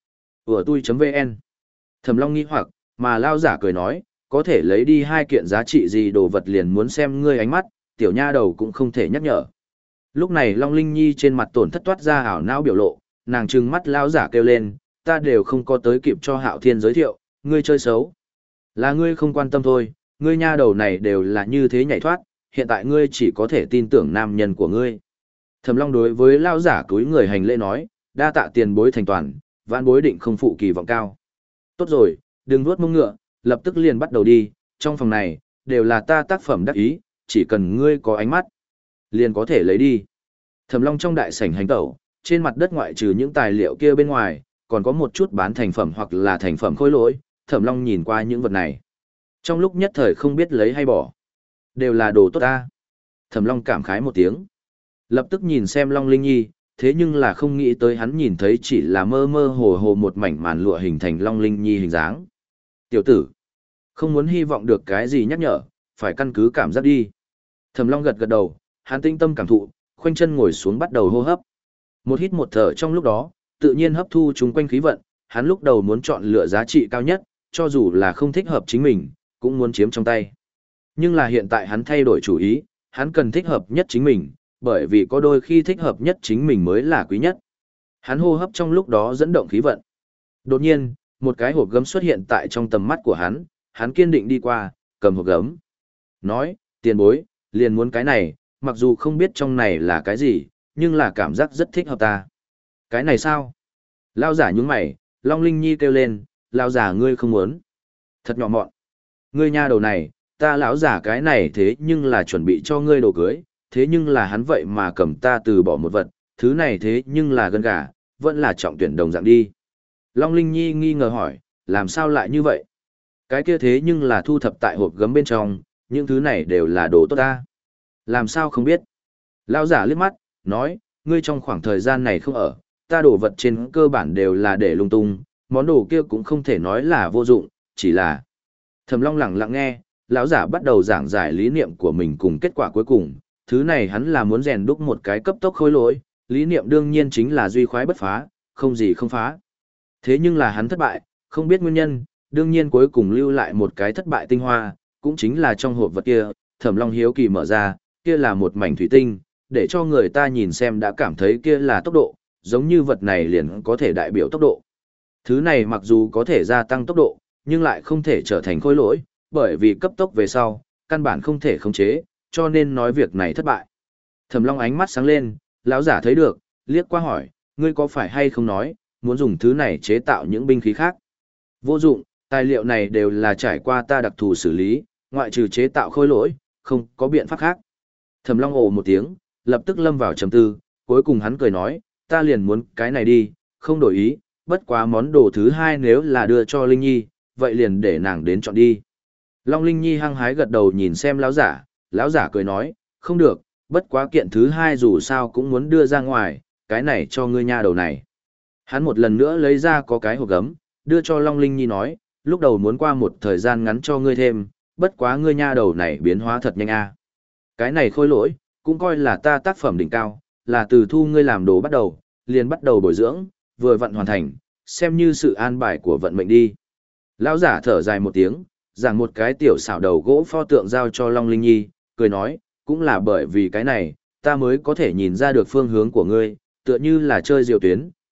Của tôi.vn Thẩm Long nghi hoặc, mà Lão giả cười nói, có thể lấy đi hai kiện giá trị gì đồ vật liền muốn xem ngươi ánh mắt, tiểu nha đầu cũng không thể nhắc nhở. Lúc này Long Linh Nhi trên mặt tổn thất toát ra ảo não biểu lộ, nàng trừng mắt Lão giả kêu lên, ta đều không có tới kịp cho Hạo Thiên giới thiệu, ngươi chơi xấu. Là ngươi không quan tâm thôi, ngươi nha đầu này đều là như thế nhảy thoát, hiện tại ngươi chỉ có thể tin tưởng nam nhân của ngươi. Thẩm Long đối với Lão giả túi người hành lễ nói, đa tạ tiền bối thành toàn, vãn bối định không phụ kỳ vọng cao. Tốt rồi, đừng vuốt mông ngựa, lập tức liền bắt đầu đi, trong phòng này, đều là ta tác phẩm đắc ý, chỉ cần ngươi có ánh mắt, liền có thể lấy đi. Thẩm Long trong đại sảnh hành tẩu, trên mặt đất ngoại trừ những tài liệu kia bên ngoài, còn có một chút bán thành phẩm hoặc là thành phẩm khối lỗi, Thẩm Long nhìn qua những vật này. Trong lúc nhất thời không biết lấy hay bỏ. Đều là đồ tốt ta. Thẩm Long cảm khái một tiếng. Lập tức nhìn xem Long Linh Nhi, thế nhưng là không nghĩ tới hắn nhìn thấy chỉ là mơ mơ hồ hồ một mảnh màn lụa hình thành Long Linh Nhi hình dáng. Tiểu tử, không muốn hy vọng được cái gì nhắc nhở, phải căn cứ cảm giác đi. Thẩm Long gật gật đầu, hắn tinh tâm cảm thụ, khoanh chân ngồi xuống bắt đầu hô hấp. Một hít một thở trong lúc đó, tự nhiên hấp thu chúng quanh khí vận, hắn lúc đầu muốn chọn lựa giá trị cao nhất, cho dù là không thích hợp chính mình, cũng muốn chiếm trong tay. Nhưng là hiện tại hắn thay đổi chủ ý, hắn cần thích hợp nhất chính mình, bởi vì có đôi khi thích hợp nhất chính mình mới là quý nhất. Hắn hô hấp trong lúc đó dẫn động khí vận. Đột nhiên, một cái hộp gấm xuất hiện tại trong tầm mắt của hắn, hắn kiên định đi qua, cầm hộp gấm. Nói, tiền bối, liền muốn cái này, mặc dù không biết trong này là cái gì, nhưng là cảm giác rất thích hợp ta. Cái này sao? Lao giả nhúng mày, Long Linh Nhi kêu lên, lao giả ngươi không muốn. Thật nhỏ mọn. Ngươi nha đầu này, ta lão giả cái này thế nhưng là chuẩn bị cho ngươi đồ cưới, thế nhưng là hắn vậy mà cầm ta từ bỏ một vật, thứ này thế nhưng là gân gà, vẫn là trọng tuyển đồng dạng đi. Long Linh Nhi nghi ngờ hỏi, làm sao lại như vậy? Cái kia thế nhưng là thu thập tại hộp gấm bên trong, những thứ này đều là đồ tốt ta. Làm sao không biết? Lão giả liếc mắt, nói, ngươi trong khoảng thời gian này không ở, ta đồ vật trên cơ bản đều là để lung tung, món đồ kia cũng không thể nói là vô dụng, chỉ là... Thẩm Long lặng lặng nghe, lão giả bắt đầu giảng giải lý niệm của mình cùng kết quả cuối cùng, thứ này hắn là muốn rèn đúc một cái cấp tốc khối lỗi, lý niệm đương nhiên chính là duy khoái bất phá, không gì không phá. Thế nhưng là hắn thất bại, không biết nguyên nhân, đương nhiên cuối cùng lưu lại một cái thất bại tinh hoa, cũng chính là trong hộp vật kia, Thẩm Long hiếu kỳ mở ra, kia là một mảnh thủy tinh, để cho người ta nhìn xem đã cảm thấy kia là tốc độ, giống như vật này liền có thể đại biểu tốc độ. Thứ này mặc dù có thể gia tăng tốc độ, nhưng lại không thể trở thành khối lỗi, bởi vì cấp tốc về sau, căn bản không thể khống chế, cho nên nói việc này thất bại. Thẩm Long ánh mắt sáng lên, lão giả thấy được, liếc qua hỏi, ngươi có phải hay không nói, muốn dùng thứ này chế tạo những binh khí khác? Vô dụng, tài liệu này đều là trải qua ta đặc thù xử lý, ngoại trừ chế tạo khối lỗi, không có biện pháp khác. Thẩm Long ồ một tiếng, lập tức lâm vào trầm tư, cuối cùng hắn cười nói, ta liền muốn cái này đi, không đổi ý, bất quá món đồ thứ hai nếu là đưa cho Linh Nhi, vậy liền để nàng đến chọn đi. Long Linh Nhi hăng hái gật đầu nhìn xem lão giả, lão giả cười nói, không được, bất quá kiện thứ hai dù sao cũng muốn đưa ra ngoài, cái này cho ngươi nha đầu này. Hắn một lần nữa lấy ra có cái hộp gấm, đưa cho Long Linh Nhi nói, lúc đầu muốn qua một thời gian ngắn cho ngươi thêm, bất quá ngươi nha đầu này biến hóa thật nhanh a. Cái này khôi lỗi, cũng coi là ta tác phẩm đỉnh cao, là từ thu ngươi làm đồ bắt đầu, liền bắt đầu bồi dưỡng, vừa vận hoàn thành, xem như sự an bài của vận mệnh đi. Lão giả thở dài một tiếng, giảng một cái tiểu xảo đầu gỗ pho tượng giao cho Long Linh Nhi, cười nói, cũng là bởi vì cái này, ta mới có thể nhìn ra được phương hướng của ngươi, tựa như là chơi diều tuyến,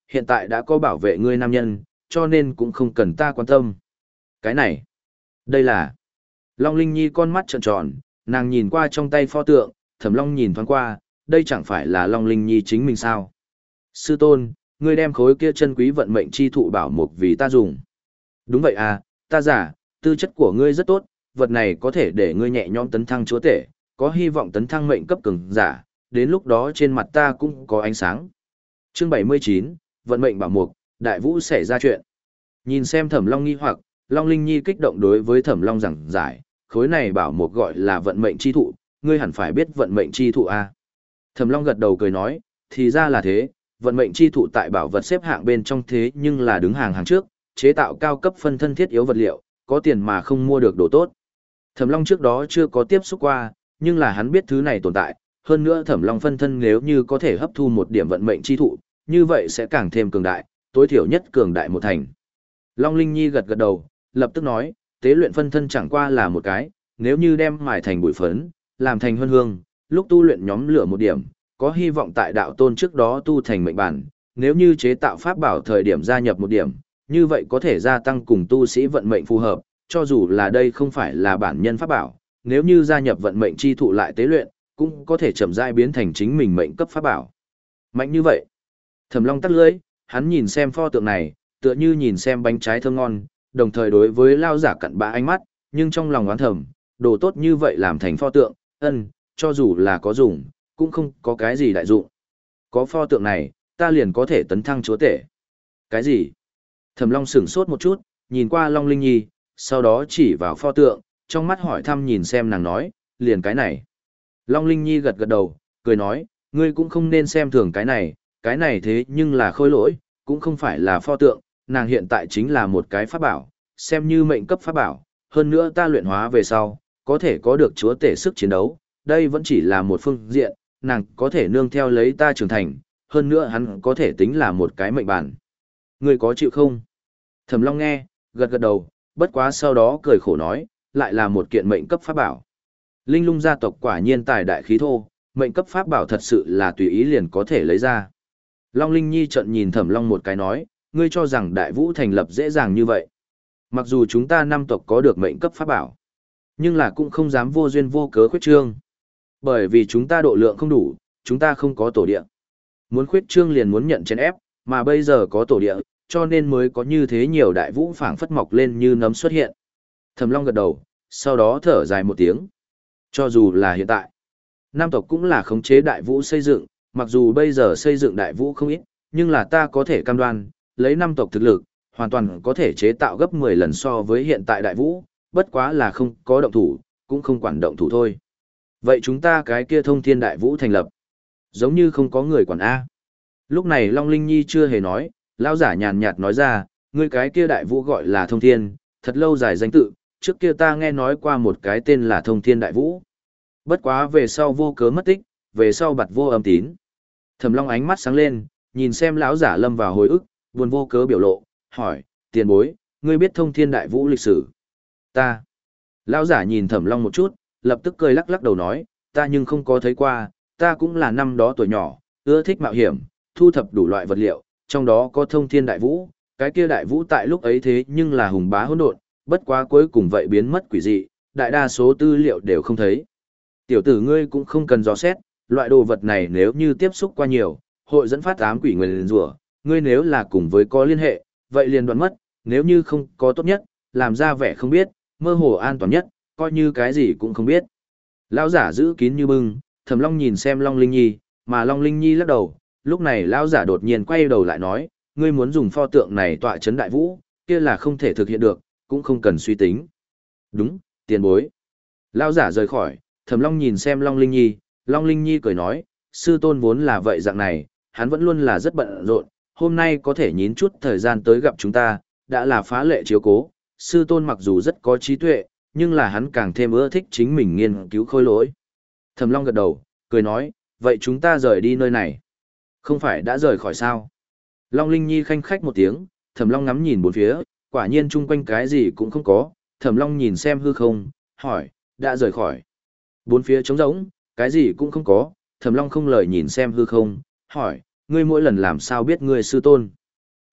hiện tại đã có bảo vệ ngươi nam nhân, cho nên cũng không cần ta quan tâm. Cái này, đây là... Long Linh Nhi con mắt trợn tròn, nàng nhìn qua trong tay pho tượng, Thẩm Long nhìn thoáng qua, đây chẳng phải là Long Linh Nhi chính mình sao? Sư tôn, ngươi đem khối kia chân quý vận mệnh chi thụ bảo mục vì ta dùng. Đúng vậy à, ta giả, tư chất của ngươi rất tốt, vật này có thể để ngươi nhẹ nhõm tấn thăng chúa tể, có hy vọng tấn thăng mệnh cấp cường giả, đến lúc đó trên mặt ta cũng có ánh sáng. Chương bảy mươi chín, vận mệnh bảo mục, đại vũ xảy ra chuyện. Nhìn xem Thẩm Long nghi hoặc, Long Linh Nhi kích động đối với Thẩm Long giảng giải, khối này bảo mục gọi là vận mệnh chi thụ, ngươi hẳn phải biết vận mệnh chi thụ a. Thẩm Long gật đầu cười nói, thì ra là thế, vận mệnh chi thụ tại bảo vật xếp hạng bên trong thế nhưng là đứng hàng hàng trước, chế tạo cao cấp phân thân thiết yếu vật liệu, có tiền mà không mua được đồ tốt. Thẩm Long trước đó chưa có tiếp xúc qua, nhưng là hắn biết thứ này tồn tại, hơn nữa Thẩm Long phân thân nếu như có thể hấp thu một điểm vận mệnh chi thụ, như vậy sẽ càng thêm cường đại, tối thiểu nhất cường đại một thành. Long Linh Nhi gật gật đầu, lập tức nói, tế luyện phân thân chẳng qua là một cái, nếu như đem mài thành bụi phấn, làm thành huân hương, lúc tu luyện nhóm lửa một điểm, có hy vọng tại đạo tôn trước đó tu thành mệnh bản, nếu như chế tạo pháp bảo thời điểm gia nhập một điểm, như vậy có thể gia tăng cùng tu sĩ vận mệnh phù hợp, cho dù là đây không phải là bản nhân pháp bảo, nếu như gia nhập vận mệnh chi thụ lại tế luyện, cũng có thể chậm rãi biến thành chính mình mệnh cấp pháp bảo. Mạnh như vậy. Thẩm Long tắt lưỡi, hắn nhìn xem pho tượng này, tựa như nhìn xem bánh trái thơm ngon, đồng thời đối với lao giả cặn bã ánh mắt, nhưng trong lòng oán thầm, đồ tốt như vậy làm thành pho tượng, ân, cho dù là có dùng, cũng không có cái gì đại dụng. Có pho tượng này, ta liền có thể tấn thăng chúa tể. Cái gì? Thẩm Long sửng sốt một chút, nhìn qua Long Linh Nhi, sau đó chỉ vào pho tượng, trong mắt hỏi thăm nhìn xem nàng nói, liền cái này. Long Linh Nhi gật gật đầu, cười nói, ngươi cũng không nên xem thường cái này, cái này thế nhưng là khôi lỗi, cũng không phải là pho tượng, nàng hiện tại chính là một cái pháp bảo, xem như mệnh cấp pháp bảo, hơn nữa ta luyện hóa về sau, có thể có được chúa tể sức chiến đấu, đây vẫn chỉ là một phương diện, nàng có thể nương theo lấy ta trưởng thành, hơn nữa hắn có thể tính là một cái mệnh bản. Ngươi có chịu không? Thẩm Long nghe, gật gật đầu, bất quá sau đó cười khổ nói, lại là một kiện mệnh cấp pháp bảo. Linh Lung gia tộc quả nhiên tài đại khí thô, mệnh cấp pháp bảo thật sự là tùy ý liền có thể lấy ra. Long Linh Nhi trợn nhìn Thẩm Long một cái nói, ngươi cho rằng Đại Vũ thành lập dễ dàng như vậy. Mặc dù chúng ta năm tộc có được mệnh cấp pháp bảo, nhưng là cũng không dám vô duyên vô cớ khuyết trương. Bởi vì chúng ta độ lượng không đủ, chúng ta không có tổ địa. Muốn khuyết trương liền muốn nhận chèn ép, mà bây giờ có tổ địa, cho nên mới có như thế nhiều đại vũ phảng phất mọc lên như nấm xuất hiện. Thẩm Long gật đầu, sau đó thở dài một tiếng. Cho dù là hiện tại, Nam tộc cũng là khống chế đại vũ xây dựng, mặc dù bây giờ xây dựng đại vũ không ít, nhưng là ta có thể cam đoan, lấy Nam tộc thực lực, hoàn toàn có thể chế tạo gấp mười lần so với hiện tại đại vũ, bất quá là không có động thủ, cũng không quản động thủ thôi. Vậy chúng ta cái kia thông thiên đại vũ thành lập, giống như không có người quản A. Lúc này Long Linh Nhi chưa hề nói, lão giả nhàn nhạt nói ra, ngươi cái kia đại vũ gọi là thông thiên, thật lâu dài danh tự, trước kia ta nghe nói qua một cái tên là thông thiên đại vũ. Bất quá về sau vô cớ mất tích, về sau bặt vô âm tín. Thẩm Long ánh mắt sáng lên, nhìn xem lão giả lâm vào hồi ức, buồn vô cớ biểu lộ, hỏi, tiền bối, ngươi biết thông thiên đại vũ lịch sử? Ta. Lão giả nhìn Thẩm Long một chút, lập tức cười lắc lắc đầu nói, ta nhưng không có thấy qua, ta cũng là năm đó tuổi nhỏ, ưa thích mạo hiểm, thu thập đủ loại vật liệu, trong đó có thông thiên đại vũ, cái kia đại vũ tại lúc ấy thế nhưng là hùng bá hỗn độn, bất quá cuối cùng vậy biến mất quỷ dị, đại đa số tư liệu đều không thấy. Tiểu tử ngươi cũng không cần dò xét, loại đồ vật này nếu như tiếp xúc qua nhiều, hội dẫn phát ám quỷ nguyền rủa, ngươi nếu là cùng với có liên hệ, vậy liền đoạn mất, nếu như không có tốt nhất, làm ra vẻ không biết, mơ hồ an toàn nhất, coi như cái gì cũng không biết. Lão giả giữ kín như bưng, Thẩm Long nhìn xem Long Linh Nhi, mà Long Linh Nhi lắc đầu, lúc này lão giả đột nhiên quay đầu lại nói, ngươi muốn dùng pho tượng này tọa chấn đại vũ, kia là không thể thực hiện được, cũng không cần suy tính. Đúng, tiền bối. Lão giả rời khỏi, Thẩm Long nhìn xem Long Linh Nhi, Long Linh Nhi cười nói, sư tôn vốn là vậy dạng này, hắn vẫn luôn là rất bận rộn, hôm nay có thể nhín chút thời gian tới gặp chúng ta, đã là phá lệ chiếu cố. Sư tôn mặc dù rất có trí tuệ, nhưng là hắn càng thêm ưa thích chính mình nghiên cứu khôi lỗi. Thẩm Long gật đầu, cười nói, vậy chúng ta rời đi nơi này. Không phải đã rời khỏi sao? Long Linh Nhi khanh khách một tiếng, Thẩm Long ngắm nhìn bốn phía, quả nhiên chung quanh cái gì cũng không có. Thẩm Long nhìn xem hư không, hỏi, đã rời khỏi. Bốn phía trống rỗng, cái gì cũng không có. Thẩm Long không lời nhìn xem hư không, hỏi, ngươi mỗi lần làm sao biết ngươi sư tôn?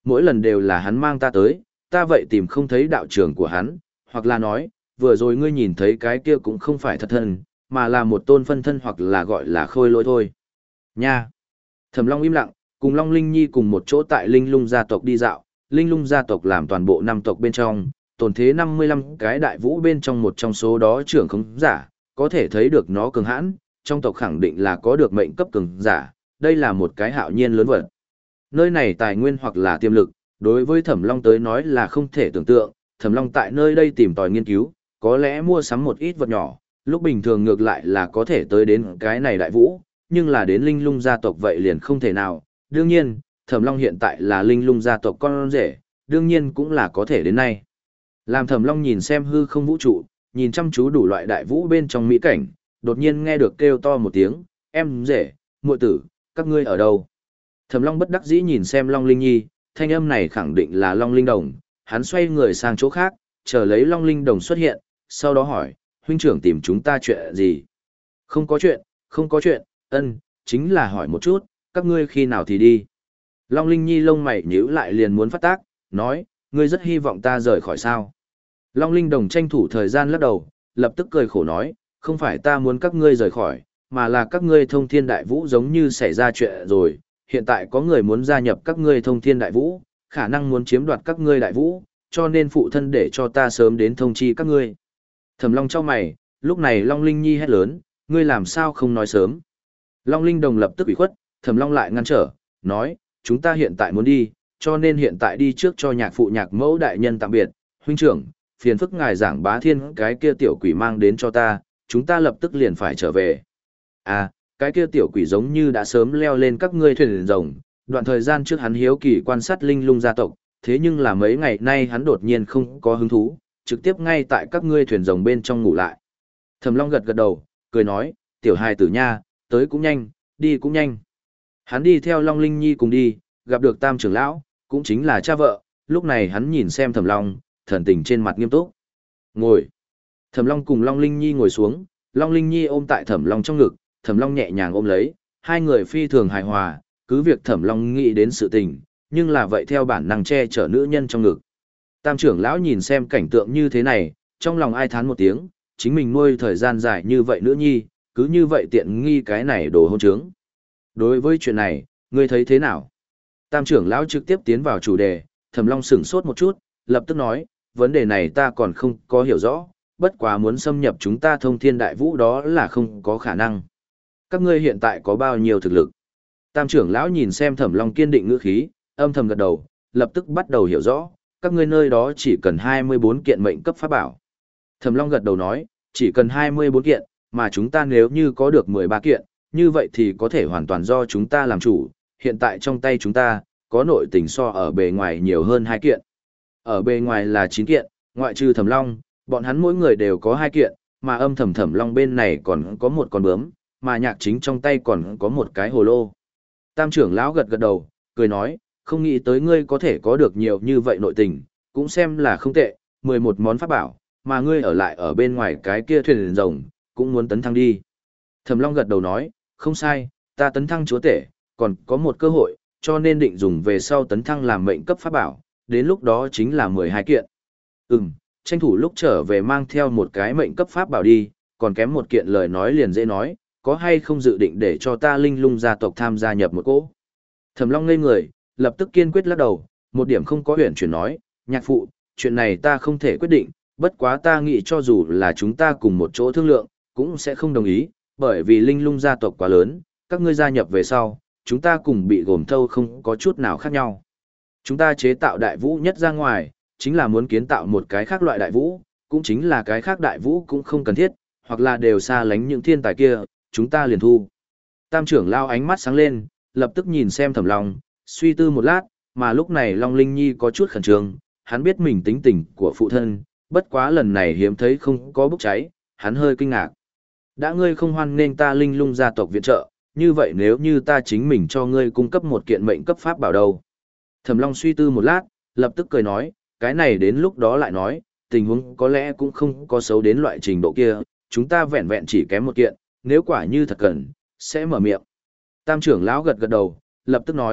mỗi lần đều là hắn mang ta tới, ta vậy tìm không thấy đạo trưởng của hắn, hoặc là nói, vừa rồi ngươi nhìn thấy cái kia cũng không phải thật thân, mà là một tôn phân thân hoặc là gọi là khôi lỗi thôi. Nha! Thẩm Long im lặng, cùng Long Linh Nhi cùng một chỗ tại Linh Lung gia tộc đi dạo, Linh Lung gia tộc làm toàn bộ năm tộc bên trong, tồn thế năm mươi lăm cái đại vũ bên trong một trong số đó trưởng không giả, có thể thấy được nó cường hãn, trong tộc khẳng định là có được mệnh cấp cường giả, đây là một cái hạo nhiên lớn vật. Nơi này tài nguyên hoặc là tiềm lực, đối với Thẩm Long tới nói là không thể tưởng tượng, Thẩm Long tại nơi đây tìm tòi nghiên cứu, có lẽ mua sắm một ít vật nhỏ, lúc bình thường ngược lại là có thể tới đến cái này đại vũ, nhưng là đến Linh Lung gia tộc vậy liền không thể nào. Đương nhiên, Thẩm Long hiện tại là Linh Lung gia tộc con rể, đương nhiên cũng là có thể đến nay. Làm Thẩm Long nhìn xem hư không vũ trụ, nhìn chăm chú đủ loại đại vũ bên trong mỹ cảnh, đột nhiên nghe được kêu to một tiếng, "Em rể, muội tử, các ngươi ở đâu?" Thẩm Long bất đắc dĩ nhìn xem Long Linh Nhi, thanh âm này khẳng định là Long Linh Đồng, hắn xoay người sang chỗ khác, chờ lấy Long Linh Đồng xuất hiện, sau đó hỏi, huynh trưởng tìm chúng ta chuyện gì? Không có chuyện, không có chuyện, ân, chính là hỏi một chút, các ngươi khi nào thì đi. Long Linh Nhi lông mày nhíu lại liền muốn phát tác, nói, ngươi rất hy vọng ta rời khỏi sao. Long Linh Đồng tranh thủ thời gian lắc đầu, lập tức cười khổ nói, không phải ta muốn các ngươi rời khỏi, mà là các ngươi thông thiên đại vũ giống như xảy ra chuyện rồi, hiện tại có người muốn gia nhập các ngươi thông thiên đại vũ, khả năng muốn chiếm đoạt các ngươi đại vũ, cho nên phụ thân để cho ta sớm đến thông chi các ngươi. Thẩm Long chau mày, lúc này Long Linh Nhi hét lớn, ngươi làm sao không nói sớm. Long Linh Đồng lập tức ủy khuất, Thẩm Long lại ngăn trở, nói, chúng ta hiện tại muốn đi, cho nên hiện tại đi trước cho nhạc phụ nhạc mẫu đại nhân tạm biệt, huynh trưởng, phiền phức ngài giảng bá thiên cái kia tiểu quỷ mang đến cho ta, chúng ta lập tức liền phải trở về. À, cái kia tiểu quỷ giống như đã sớm leo lên các ngươi thuyền rồng, đoạn thời gian trước hắn hiếu kỳ quan sát Linh Lung gia tộc, thế nhưng là mấy ngày nay hắn đột nhiên không có hứng thú, trực tiếp ngay tại các ngươi thuyền rồng bên trong ngủ lại. Thẩm Long gật gật đầu, cười nói, tiểu hài tử nha, tới cũng nhanh, đi cũng nhanh. Hắn đi theo Long Linh Nhi cùng đi, gặp được Tam trưởng lão, cũng chính là cha vợ, lúc này hắn nhìn xem Thẩm Long, thần tình trên mặt nghiêm túc. Ngồi. Thẩm Long cùng Long Linh Nhi ngồi xuống, Long Linh Nhi ôm tại Thẩm Long trong ngực, Thẩm Long nhẹ nhàng ôm lấy, hai người phi thường hài hòa, cứ việc Thẩm Long nghĩ đến sự tình, nhưng là vậy theo bản năng che chở nữ nhân trong ngực. Tam trưởng lão nhìn xem cảnh tượng như thế này, trong lòng ai thán một tiếng, chính mình nuôi thời gian dài như vậy nữ nhi, cứ như vậy tiện nghi cái này đồ hôn trướng. Đối với chuyện này, ngươi thấy thế nào? Tam trưởng lão trực tiếp tiến vào chủ đề, Thẩm Long sững sốt một chút, lập tức nói, vấn đề này ta còn không có hiểu rõ, bất quá muốn xâm nhập chúng ta thông thiên đại vũ đó là không có khả năng. Các ngươi hiện tại có bao nhiêu thực lực? Tam trưởng lão nhìn xem Thẩm Long kiên định ngữ khí, âm thầm gật đầu, lập tức bắt đầu hiểu rõ, các ngươi nơi đó chỉ cần hai mươi bốn kiện mệnh cấp pháp bảo. Thẩm Long gật đầu nói, chỉ cần hai mươi bốn kiện, mà chúng ta nếu như có được mười ba kiện, như vậy thì có thể hoàn toàn do chúng ta làm chủ, hiện tại trong tay chúng ta, có nội tình so ở bề ngoài nhiều hơn hai kiện. Ở bề ngoài là chín kiện, ngoại trừ Thẩm Long, bọn hắn mỗi người đều có hai kiện, mà âm thầm Thẩm Long bên này còn có một con bướm, mà nhạc chính trong tay còn có một cái hồ lô. Tam trưởng lão gật gật đầu, cười nói, không nghĩ tới ngươi có thể có được nhiều như vậy nội tình, cũng xem là không tệ, mười một món pháp bảo, mà ngươi ở lại ở bên ngoài cái kia thuyền rồng, cũng muốn tấn thăng đi. Thẩm Long gật đầu nói, không sai, ta tấn thăng chúa tể, còn có một cơ hội, cho nên định dùng về sau tấn thăng làm mệnh cấp pháp bảo, đến lúc đó chính là mười hai kiện. Ừm, tranh thủ lúc trở về mang theo một cái mệnh cấp pháp bảo đi, còn kém một kiện lời nói liền dễ nói, có hay không dự định để cho ta Linh Lung gia tộc tham gia nhập một cỗ. Thẩm Long ngây người, lập tức kiên quyết lắc đầu, một điểm không có huyền chuyển nói, nhạc phụ, chuyện này ta không thể quyết định, bất quá ta nghĩ cho dù là chúng ta cùng một chỗ thương lượng, cũng sẽ không đồng ý, bởi vì Linh Lung gia tộc quá lớn, các ngươi gia nhập về sau, chúng ta cùng bị gồm thâu không có chút nào khác nhau. Chúng ta chế tạo đại vũ nhất ra ngoài, chính là muốn kiến tạo một cái khác loại đại vũ, cũng chính là cái khác đại vũ cũng không cần thiết, hoặc là đều xa lánh những thiên tài kia, chúng ta liền thu. Tam trưởng lao ánh mắt sáng lên, lập tức nhìn xem Thẩm Long, suy tư một lát, mà lúc này Long Linh Nhi có chút khẩn trương, hắn biết mình tính tình của phụ thân, bất quá lần này hiếm thấy không có bốc cháy, hắn hơi kinh ngạc. Đã ngươi không hoan nên ta Linh Lung gia tộc viện trợ, như vậy nếu như ta chính mình cho ngươi cung cấp một kiện mệnh cấp pháp bảo đâu? Thẩm Long suy tư một lát, lập tức cười nói, cái này đến lúc đó lại nói, tình huống có lẽ cũng không có xấu đến loại trình độ kia, chúng ta vẹn vẹn chỉ kém một kiện, nếu quả như thật cần, sẽ mở miệng. Tam trưởng lão gật gật đầu, lập tức nói,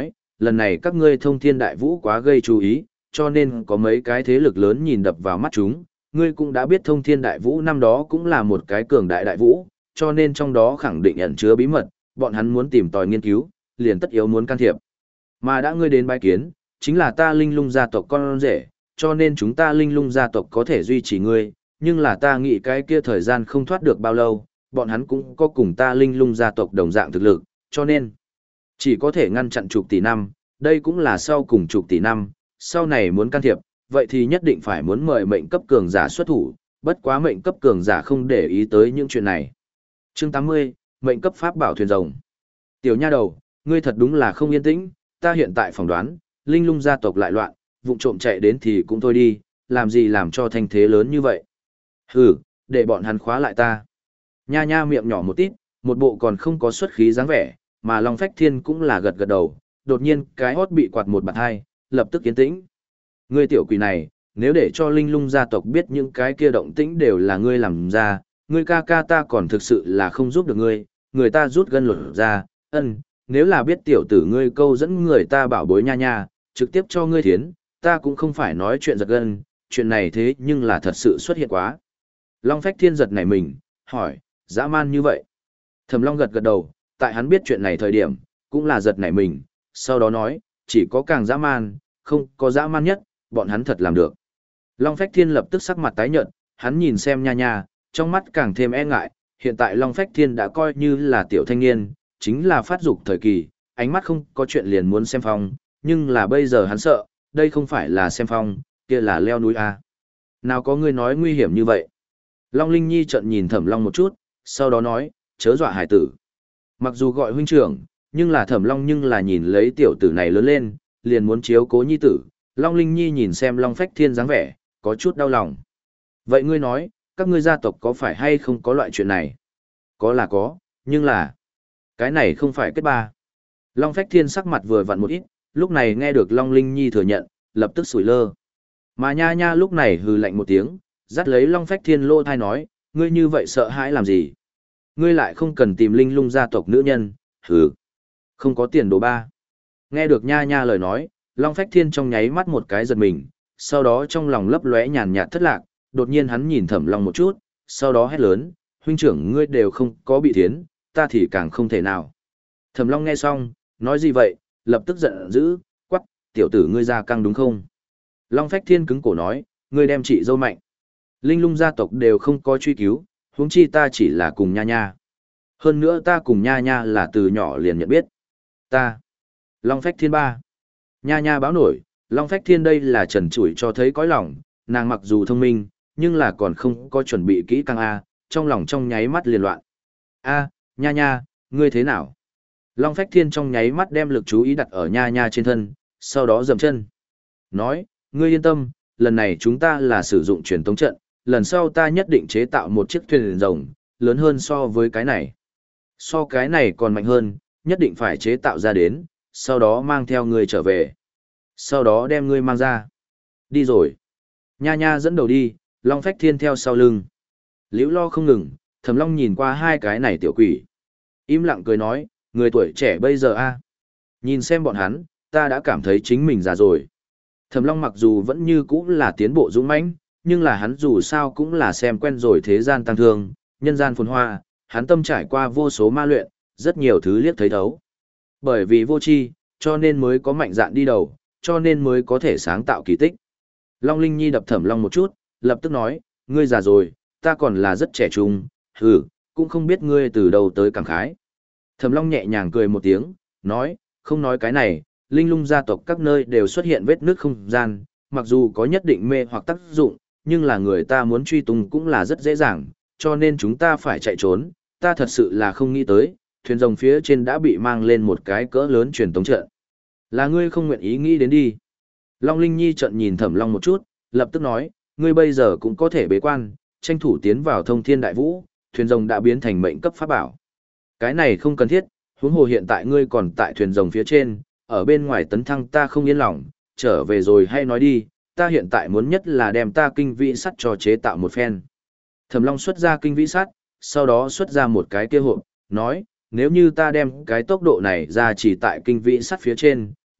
lần này các ngươi thông thiên đại vũ quá gây chú ý, cho nên có mấy cái thế lực lớn nhìn đập vào mắt chúng, ngươi cũng đã biết thông thiên đại vũ năm đó cũng là một cái cường đại đại vũ, cho nên trong đó khẳng định ẩn chứa bí mật, bọn hắn muốn tìm tòi nghiên cứu, liền tất yếu muốn can thiệp. Mà đã ngươi đến bái kiến, chính là ta linh lung gia tộc con rể, cho nên chúng ta linh lung gia tộc có thể duy trì ngươi, nhưng là ta nghĩ cái kia thời gian không thoát được bao lâu, bọn hắn cũng có cùng ta linh lung gia tộc đồng dạng thực lực, cho nên chỉ có thể ngăn chặn chục tỷ năm, đây cũng là sau cùng chục tỷ năm, sau này muốn can thiệp, vậy thì nhất định phải muốn mời mệnh cấp cường giả xuất thủ, bất quá mệnh cấp cường giả không để ý tới những chuyện này. Chương tám mươi, mệnh cấp pháp bảo thuyền rồng. Tiểu nha đầu, ngươi thật đúng là không yên tĩnh, ta hiện tại phỏng đoán, linh lung gia tộc lại loạn, vụng trộm chạy đến thì cũng thôi đi, làm gì làm cho thanh thế lớn như vậy. Hừ, để bọn hắn khóa lại ta. Nha nha miệng nhỏ một tít, một bộ còn không có xuất khí dáng vẻ, mà Long Phách Thiên cũng là gật gật đầu, đột nhiên cái hót bị quạt một bạt hai, lập tức yên tĩnh. Ngươi tiểu quỷ này, nếu để cho linh lung gia tộc biết những cái kia động tĩnh đều là ngươi làm ra, ngươi ca ca ta còn thực sự là không giúp được ngươi, người ta rút gân lột ra, ân, nếu là biết tiểu tử ngươi câu dẫn người ta bảo bối nha nha, trực tiếp cho ngươi thiến, ta cũng không phải nói chuyện giật gân, chuyện này thế nhưng là thật sự xuất hiện quá. Long Phách Thiên giật nảy mình, hỏi, dã man như vậy? Thẩm Long gật gật đầu, tại hắn biết chuyện này thời điểm, cũng là giật nảy mình, sau đó nói, chỉ có càng dã man, không có dã man nhất, bọn hắn thật làm được. Long Phách Thiên lập tức sắc mặt tái nhợt, hắn nhìn xem nha nha, trong mắt càng thêm e ngại, hiện tại Long Phách Thiên đã coi như là tiểu thanh niên, chính là phát dục thời kỳ, ánh mắt không có chuyện liền muốn xem phong, nhưng là bây giờ hắn sợ, đây không phải là xem phong, kia là leo núi a. Nào có người nói nguy hiểm như vậy? Long Linh Nhi trợn nhìn Thẩm Long một chút, sau đó nói, chớ dọa hải tử. Mặc dù gọi huynh trưởng, nhưng là Thẩm Long nhưng là nhìn lấy tiểu tử này lớn lên, liền muốn chiếu cố nhi tử. Long Linh Nhi nhìn xem Long Phách Thiên dáng vẻ, có chút đau lòng. Vậy ngươi nói, các ngươi gia tộc có phải hay không có loại chuyện này? Có là có, nhưng là cái này không phải kết ba. Long Phách Thiên sắc mặt vừa vặn một ít, lúc này nghe được Long Linh Nhi thừa nhận, lập tức sủi lơ. Mà nha nha lúc này hừ lạnh một tiếng, dắt lấy Long Phách Thiên lô thai nói, ngươi như vậy sợ hãi làm gì? Ngươi lại không cần tìm linh lung gia tộc nữ nhân, hừ. Không có tiền đồ ba. Nghe được nha nha lời nói, Long Phách Thiên trong nháy mắt một cái giật mình, sau đó trong lòng lấp lóe nhàn nhạt thất lạc, đột nhiên hắn nhìn Thẩm Long một chút, sau đó hét lớn, huynh trưởng ngươi đều không có bị thiến, ta thì càng không thể nào. Thẩm Long nghe xong, nói gì vậy, lập tức giận dữ, quắc, tiểu tử ngươi ra căng đúng không? Long Phách Thiên cứng cổ nói, ngươi đem chị dâu mạnh. Linh lung gia tộc đều không có truy cứu, huống chi ta chỉ là cùng nha nha. Hơn nữa ta cùng nha nha là từ nhỏ liền nhận biết. Ta. Long Phách Thiên ba. Nha nha báo nổi, Long Phách Thiên đây là trần trụi cho thấy cõi lòng, nàng mặc dù thông minh, nhưng là còn không có chuẩn bị kỹ càng A, trong lòng trong nháy mắt liền loạn. A, nha nha, ngươi thế nào? Long Phách Thiên trong nháy mắt đem lực chú ý đặt ở nha nha trên thân, sau đó dậm chân. Nói, ngươi yên tâm, lần này chúng ta là sử dụng truyền tống trận, lần sau ta nhất định chế tạo một chiếc thuyền rồng, lớn hơn so với cái này. So cái này còn mạnh hơn, nhất định phải chế tạo ra đến, sau đó mang theo ngươi trở về. Sau đó đem ngươi mang ra. Đi rồi. Nha nha dẫn đầu đi, Long Phách Thiên theo sau lưng. Liễu lo không ngừng, Thẩm Long nhìn qua hai cái này tiểu quỷ. Im lặng cười nói, người tuổi trẻ bây giờ a, nhìn xem bọn hắn, ta đã cảm thấy chính mình già rồi. Thẩm Long mặc dù vẫn như cũ là tiến bộ dũng mãnh, nhưng là hắn dù sao cũng là xem quen rồi thế gian tăng thương, nhân gian phồn hoa, hắn tâm trải qua vô số ma luyện, rất nhiều thứ liếc thấy thấu. Bởi vì vô tri, cho nên mới có mạnh dạn đi đầu, cho nên mới có thể sáng tạo kỳ tích. Long Linh Nhi đập Thẩm Long một chút, lập tức nói, ngươi già rồi, ta còn là rất trẻ trung, hừ, cũng không biết ngươi từ đâu tới cảm khái. Thẩm Long nhẹ nhàng cười một tiếng, nói, không nói cái này, linh lung gia tộc các nơi đều xuất hiện vết nước không gian, mặc dù có nhất định mê hoặc tác dụng, nhưng là người ta muốn truy tung cũng là rất dễ dàng, cho nên chúng ta phải chạy trốn, ta thật sự là không nghĩ tới, thuyền rồng phía trên đã bị mang lên một cái cỡ lớn truyền tống trận. Là ngươi không nguyện ý nghĩ đến đi. Long Linh Nhi trợn nhìn Thẩm Long một chút, lập tức nói, ngươi bây giờ cũng có thể bế quan, tranh thủ tiến vào thông thiên đại vũ, thuyền rồng đã biến thành mệnh cấp pháp bảo. Cái này không cần thiết, huống hồ hiện tại ngươi còn tại thuyền rồng phía trên, ở bên ngoài tấn thăng ta không yên lòng, trở về rồi hay nói đi, ta hiện tại muốn nhất là đem ta kinh vĩ sắt cho chế tạo một phen. Thẩm Long xuất ra kinh vĩ sắt, sau đó xuất ra một cái kia hộp, nói, nếu như ta đem cái tốc độ này ra chỉ tại kinh vĩ sắt phía trên,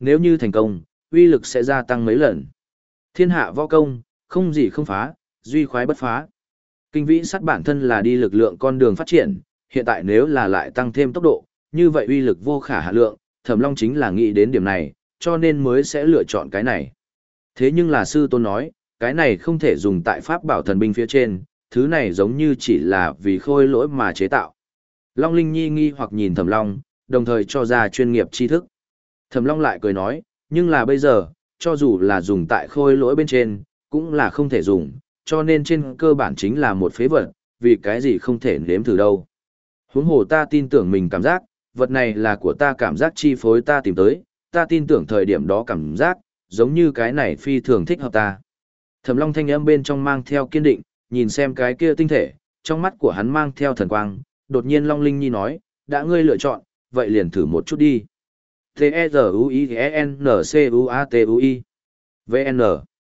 nếu như thành công, uy lực sẽ gia tăng mấy lần. Thiên hạ võ công, không gì không phá, duy khoái bất phá. Kinh vĩ sắt bản thân là đi lực lượng con đường phát triển, hiện tại nếu là lại tăng thêm tốc độ, như vậy uy lực vô khả hạ lượng, Thẩm Long chính là nghĩ đến điểm này, cho nên mới sẽ lựa chọn cái này. Thế nhưng là sư tôn nói, cái này không thể dùng tại pháp bảo thần binh phía trên, thứ này giống như chỉ là vì khôi lỗi mà chế tạo. Long Linh Nhi nghi hoặc nhìn Thẩm Long, đồng thời cho ra chuyên nghiệp tri thức. Thẩm Long lại cười nói, nhưng là bây giờ, cho dù là dùng tại khôi lỗi bên trên, cũng là không thể dùng, cho nên trên cơ bản chính là một phế vật, vì cái gì không thể nếm thử đâu. Huống hồ ta tin tưởng mình cảm giác, vật này là của ta cảm giác chi phối ta tìm tới, ta tin tưởng thời điểm đó cảm giác, giống như cái này phi thường thích hợp ta. Thẩm Long thanh âm bên trong mang theo kiên định, nhìn xem cái kia tinh thể, trong mắt của hắn mang theo thần quang, đột nhiên Long Linh Nhi nói, đã ngươi lựa chọn, vậy liền thử một chút đi. T-E-Z-U-I-E-N-C-U-A-T-U-I V N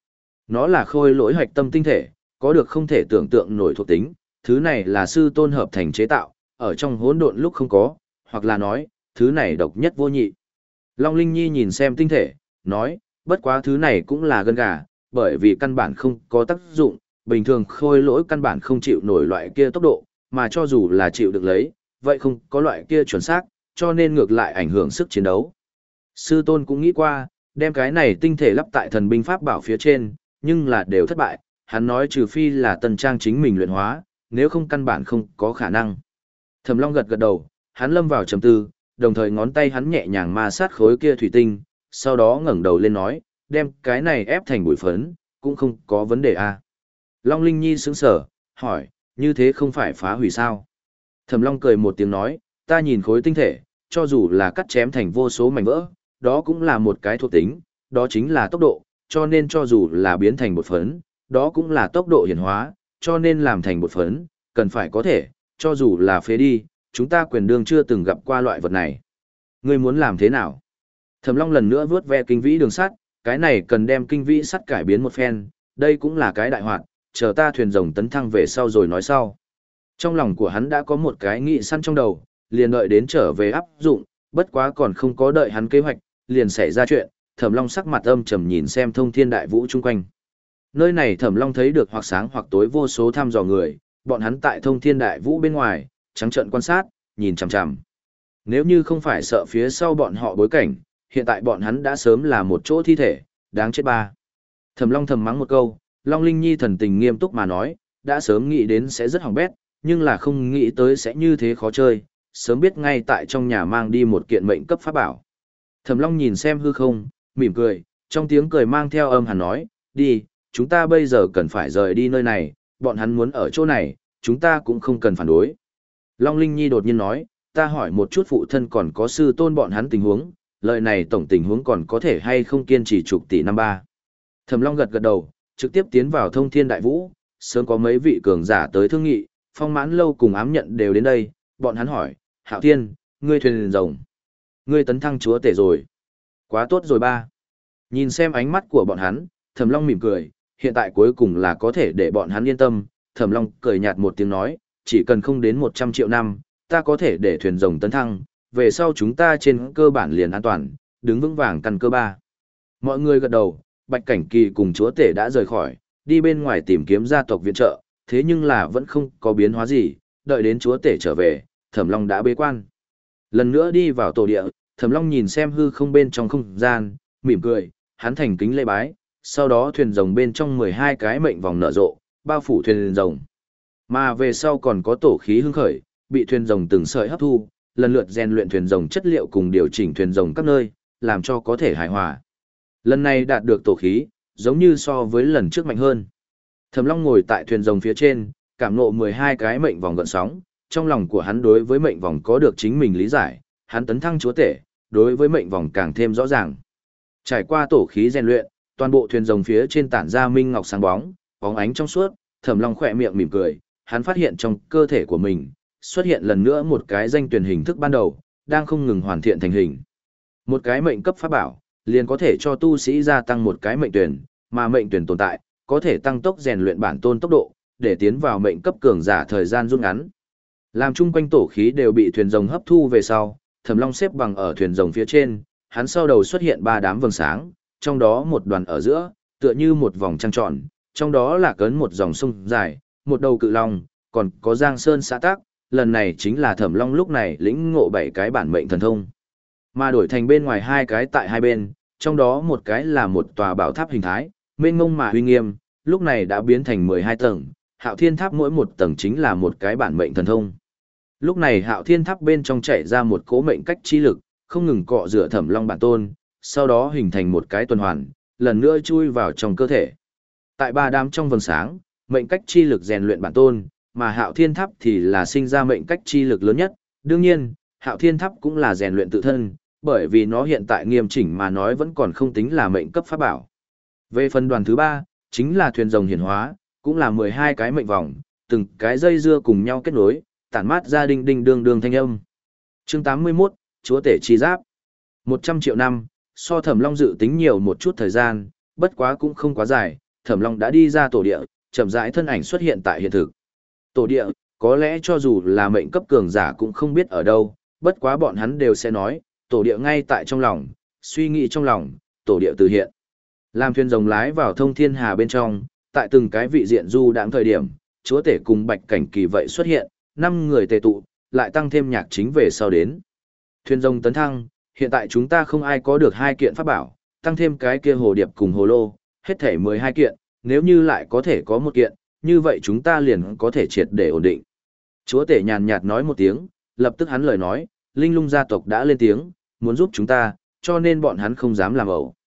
Nó là khôi lỗi hạch tâm tinh thể, có được không thể tưởng tượng nổi thuộc tính, thứ này là sư tôn hợp thành chế tạo, ở trong hỗn độn lúc không có, hoặc là nói, thứ này độc nhất vô nhị. Long Linh Nhi nhìn xem tinh thể, nói, bất quá thứ này cũng là gân gà, bởi vì căn bản không có tác dụng, bình thường khôi lỗi căn bản không chịu nổi loại kia tốc độ, mà cho dù là chịu được lấy, vậy không có loại kia chuẩn xác, cho nên ngược lại ảnh hưởng sức chiến đấu. Sư tôn cũng nghĩ qua, đem cái này tinh thể lắp tại thần binh pháp bảo phía trên, nhưng là đều thất bại, hắn nói trừ phi là tần trang chính mình luyện hóa, nếu không căn bản không có khả năng. Thẩm Long gật gật đầu, hắn lâm vào trầm tư, đồng thời ngón tay hắn nhẹ nhàng ma sát khối kia thủy tinh, sau đó ngẩng đầu lên nói, đem cái này ép thành bụi phấn, cũng không có vấn đề à. Long Linh Nhi sững sờ, hỏi, như thế không phải phá hủy sao? Thẩm Long cười một tiếng nói, ta nhìn khối tinh thể, cho dù là cắt chém thành vô số mảnh vỡ, đó cũng là một cái thuộc tính, đó chính là tốc độ, cho nên cho dù là biến thành bột phấn, đó cũng là tốc độ hiển hóa, cho nên làm thành bột phấn, cần phải có thể, cho dù là phế đi, chúng ta quyền đương chưa từng gặp qua loại vật này. Ngươi muốn làm thế nào? Thẩm Long lần nữa vướt ve kinh vĩ đường sắt, cái này cần đem kinh vĩ sắt cải biến một phen, đây cũng là cái đại hoạt, chờ ta thuyền rồng tấn thăng về sau rồi nói sau. Trong lòng của hắn đã có một cái nghị săn trong đầu, liền đợi đến trở về áp dụng, bất quá còn không có đợi hắn kế hoạch, liền xảy ra chuyện, Thẩm Long sắc mặt âm trầm nhìn xem thông thiên đại vũ chung quanh. Nơi này Thẩm Long thấy được hoặc sáng hoặc tối vô số thăm dò người, bọn hắn tại thông thiên đại vũ bên ngoài, trắng trợn quan sát, nhìn chằm chằm. Nếu như không phải sợ phía sau bọn họ bối cảnh, hiện tại bọn hắn đã sớm là một chỗ thi thể, đáng chết ba. Thẩm Long thầm mắng một câu, Long Linh Nhi thần tình nghiêm túc mà nói, đã sớm nghĩ đến sẽ rất hỏng bét, nhưng là không nghĩ tới sẽ như thế khó chơi, sớm biết ngay tại trong nhà mang đi một kiện mệnh cấp pháp bảo. Thẩm Long nhìn xem hư không, mỉm cười, trong tiếng cười mang theo âm hàn nói, đi, chúng ta bây giờ cần phải rời đi nơi này, bọn hắn muốn ở chỗ này, chúng ta cũng không cần phản đối. Long Linh Nhi đột nhiên nói, ta hỏi một chút phụ thân còn có sư tôn bọn hắn tình huống, lời này tổng tình huống còn có thể hay không kiên trì chục tỷ năm ba. Thẩm Long gật gật đầu, trực tiếp tiến vào thông thiên đại vũ, sớm có mấy vị cường giả tới thương nghị, Phong Mãn Lâu cùng ám nhận đều đến đây, bọn hắn hỏi, Hạo Thiên, ngươi thuyền rồng, ngươi tấn thăng chúa tể rồi. Quá tốt rồi ba. Nhìn xem ánh mắt của bọn hắn, Thẩm Long mỉm cười, hiện tại cuối cùng là có thể để bọn hắn yên tâm, Thẩm Long cười nhạt một tiếng nói, chỉ cần không đến một trăm triệu năm, ta có thể để thuyền rồng tấn thăng, về sau chúng ta trên cơ bản liền an toàn, đứng vững vàng căn cơ ba. Mọi người gật đầu, Bạch Cảnh Kỳ cùng chúa tể đã rời khỏi, đi bên ngoài tìm kiếm gia tộc viện trợ, thế nhưng là vẫn không có biến hóa gì, đợi đến chúa tể trở về, Thẩm Long đã bế quan. Lần nữa đi vào tổ địa, Thẩm Long nhìn xem hư không bên trong không gian, mỉm cười, hắn thành kính lễ bái, sau đó thuyền rồng bên trong mười hai cái mệnh vòng nở rộ, bao phủ thuyền rồng. Mà về sau còn có tổ khí hưng khởi, bị thuyền rồng từng sợi hấp thu, lần lượt rèn luyện thuyền rồng chất liệu cùng điều chỉnh thuyền rồng các nơi, làm cho có thể hài hòa. Lần này đạt được tổ khí, giống như so với lần trước mạnh hơn. Thẩm Long ngồi tại thuyền rồng phía trên, cảm ngộ mười hai cái mệnh vòng gợn sóng, trong lòng của hắn đối với mệnh vòng có được chính mình lý giải, hắn tấn thăng chúa tể, đối với mệnh vòng càng thêm rõ ràng. Trải qua tổ khí rèn luyện, toàn bộ thuyền rồng phía trên tản ra minh ngọc sáng bóng, bóng ánh trong suốt, Thẩm Long khẽ miệng mỉm cười, hắn phát hiện trong cơ thể của mình xuất hiện lần nữa một cái danh tuyển hình thức ban đầu, đang không ngừng hoàn thiện thành hình. Một cái mệnh cấp pháp bảo, liền có thể cho tu sĩ gia tăng một cái mệnh tuyển, mà mệnh tuyển tồn tại, có thể tăng tốc rèn luyện bản tôn tốc độ, để tiến vào mệnh cấp cường giả thời gian rút ngắn. Làm chung quanh tổ khí đều bị thuyền rồng hấp thu về sau, Thẩm Long xếp bằng ở thuyền rồng phía trên, hắn sau đầu xuất hiện ba đám vầng sáng, trong đó một đoàn ở giữa, tựa như một vòng trăng tròn, trong đó là cấn một dòng sông dài, một đầu cự long, còn có Giang Sơn xã tác, lần này chính là Thẩm Long lúc này lĩnh ngộ bảy cái bản mệnh thần thông. Mà đổi thành bên ngoài hai cái tại hai bên, trong đó một cái là một tòa bảo tháp hình thái, mênh mông mà uy nghiêm, lúc này đã biến thành mười hai tầng, Hạo Thiên Tháp mỗi một tầng chính là một cái bản mệnh thần thông. Lúc này Hạo Thiên Tháp bên trong chảy ra một cỗ mệnh cách chi lực, không ngừng cọ rửa Thẩm Long bản tôn, sau đó hình thành một cái tuần hoàn, lần nữa chui vào trong cơ thể. Tại ba đám trong vầng sáng, mệnh cách chi lực rèn luyện bản tôn, mà Hạo Thiên Tháp thì là sinh ra mệnh cách chi lực lớn nhất. Đương nhiên, Hạo Thiên Tháp cũng là rèn luyện tự thân, bởi vì nó hiện tại nghiêm chỉnh mà nói vẫn còn không tính là mệnh cấp pháp bảo. Về phần đoàn thứ ba, chính là thuyền rồng hiển hóa, cũng là mười hai cái mệnh vòng, từng cái dây dưa cùng nhau kết nối, tản mát ra đinh đinh đương đương thanh âm. Chương tám mươi mốt, Chúa tể chi giáp. một trăm triệu năm, so Thẩm Long dự tính nhiều một chút thời gian, bất quá cũng không quá dài, Thẩm Long đã đi ra tổ địa, chậm rãi thân ảnh xuất hiện tại hiện thực. Tổ địa, có lẽ cho dù là mệnh cấp cường giả cũng không biết ở đâu, bất quá bọn hắn đều sẽ nói, tổ địa ngay tại trong lòng, suy nghĩ trong lòng, tổ địa từ hiện. Làm thuyền rồng lái vào thông thiên hà bên trong, tại từng cái vị diện du đãng thời điểm, chúa tể cùng bạch cảnh kỳ vậy xuất hiện, năm người tề tụ, lại tăng thêm nhạc chính về sau đến. Thuyền rồng tấn thăng, hiện tại chúng ta không ai có được hai kiện pháp bảo, tăng thêm cái kia hồ điệp cùng hồ lô, hết thể mười hai kiện, nếu như lại có thể có một kiện, như vậy chúng ta liền có thể triệt để ổn định. Chúa tể nhàn nhạt nói một tiếng, lập tức hắn lời nói, Linh Lung gia tộc đã lên tiếng, muốn giúp chúng ta, cho nên bọn hắn không dám làm ẩu.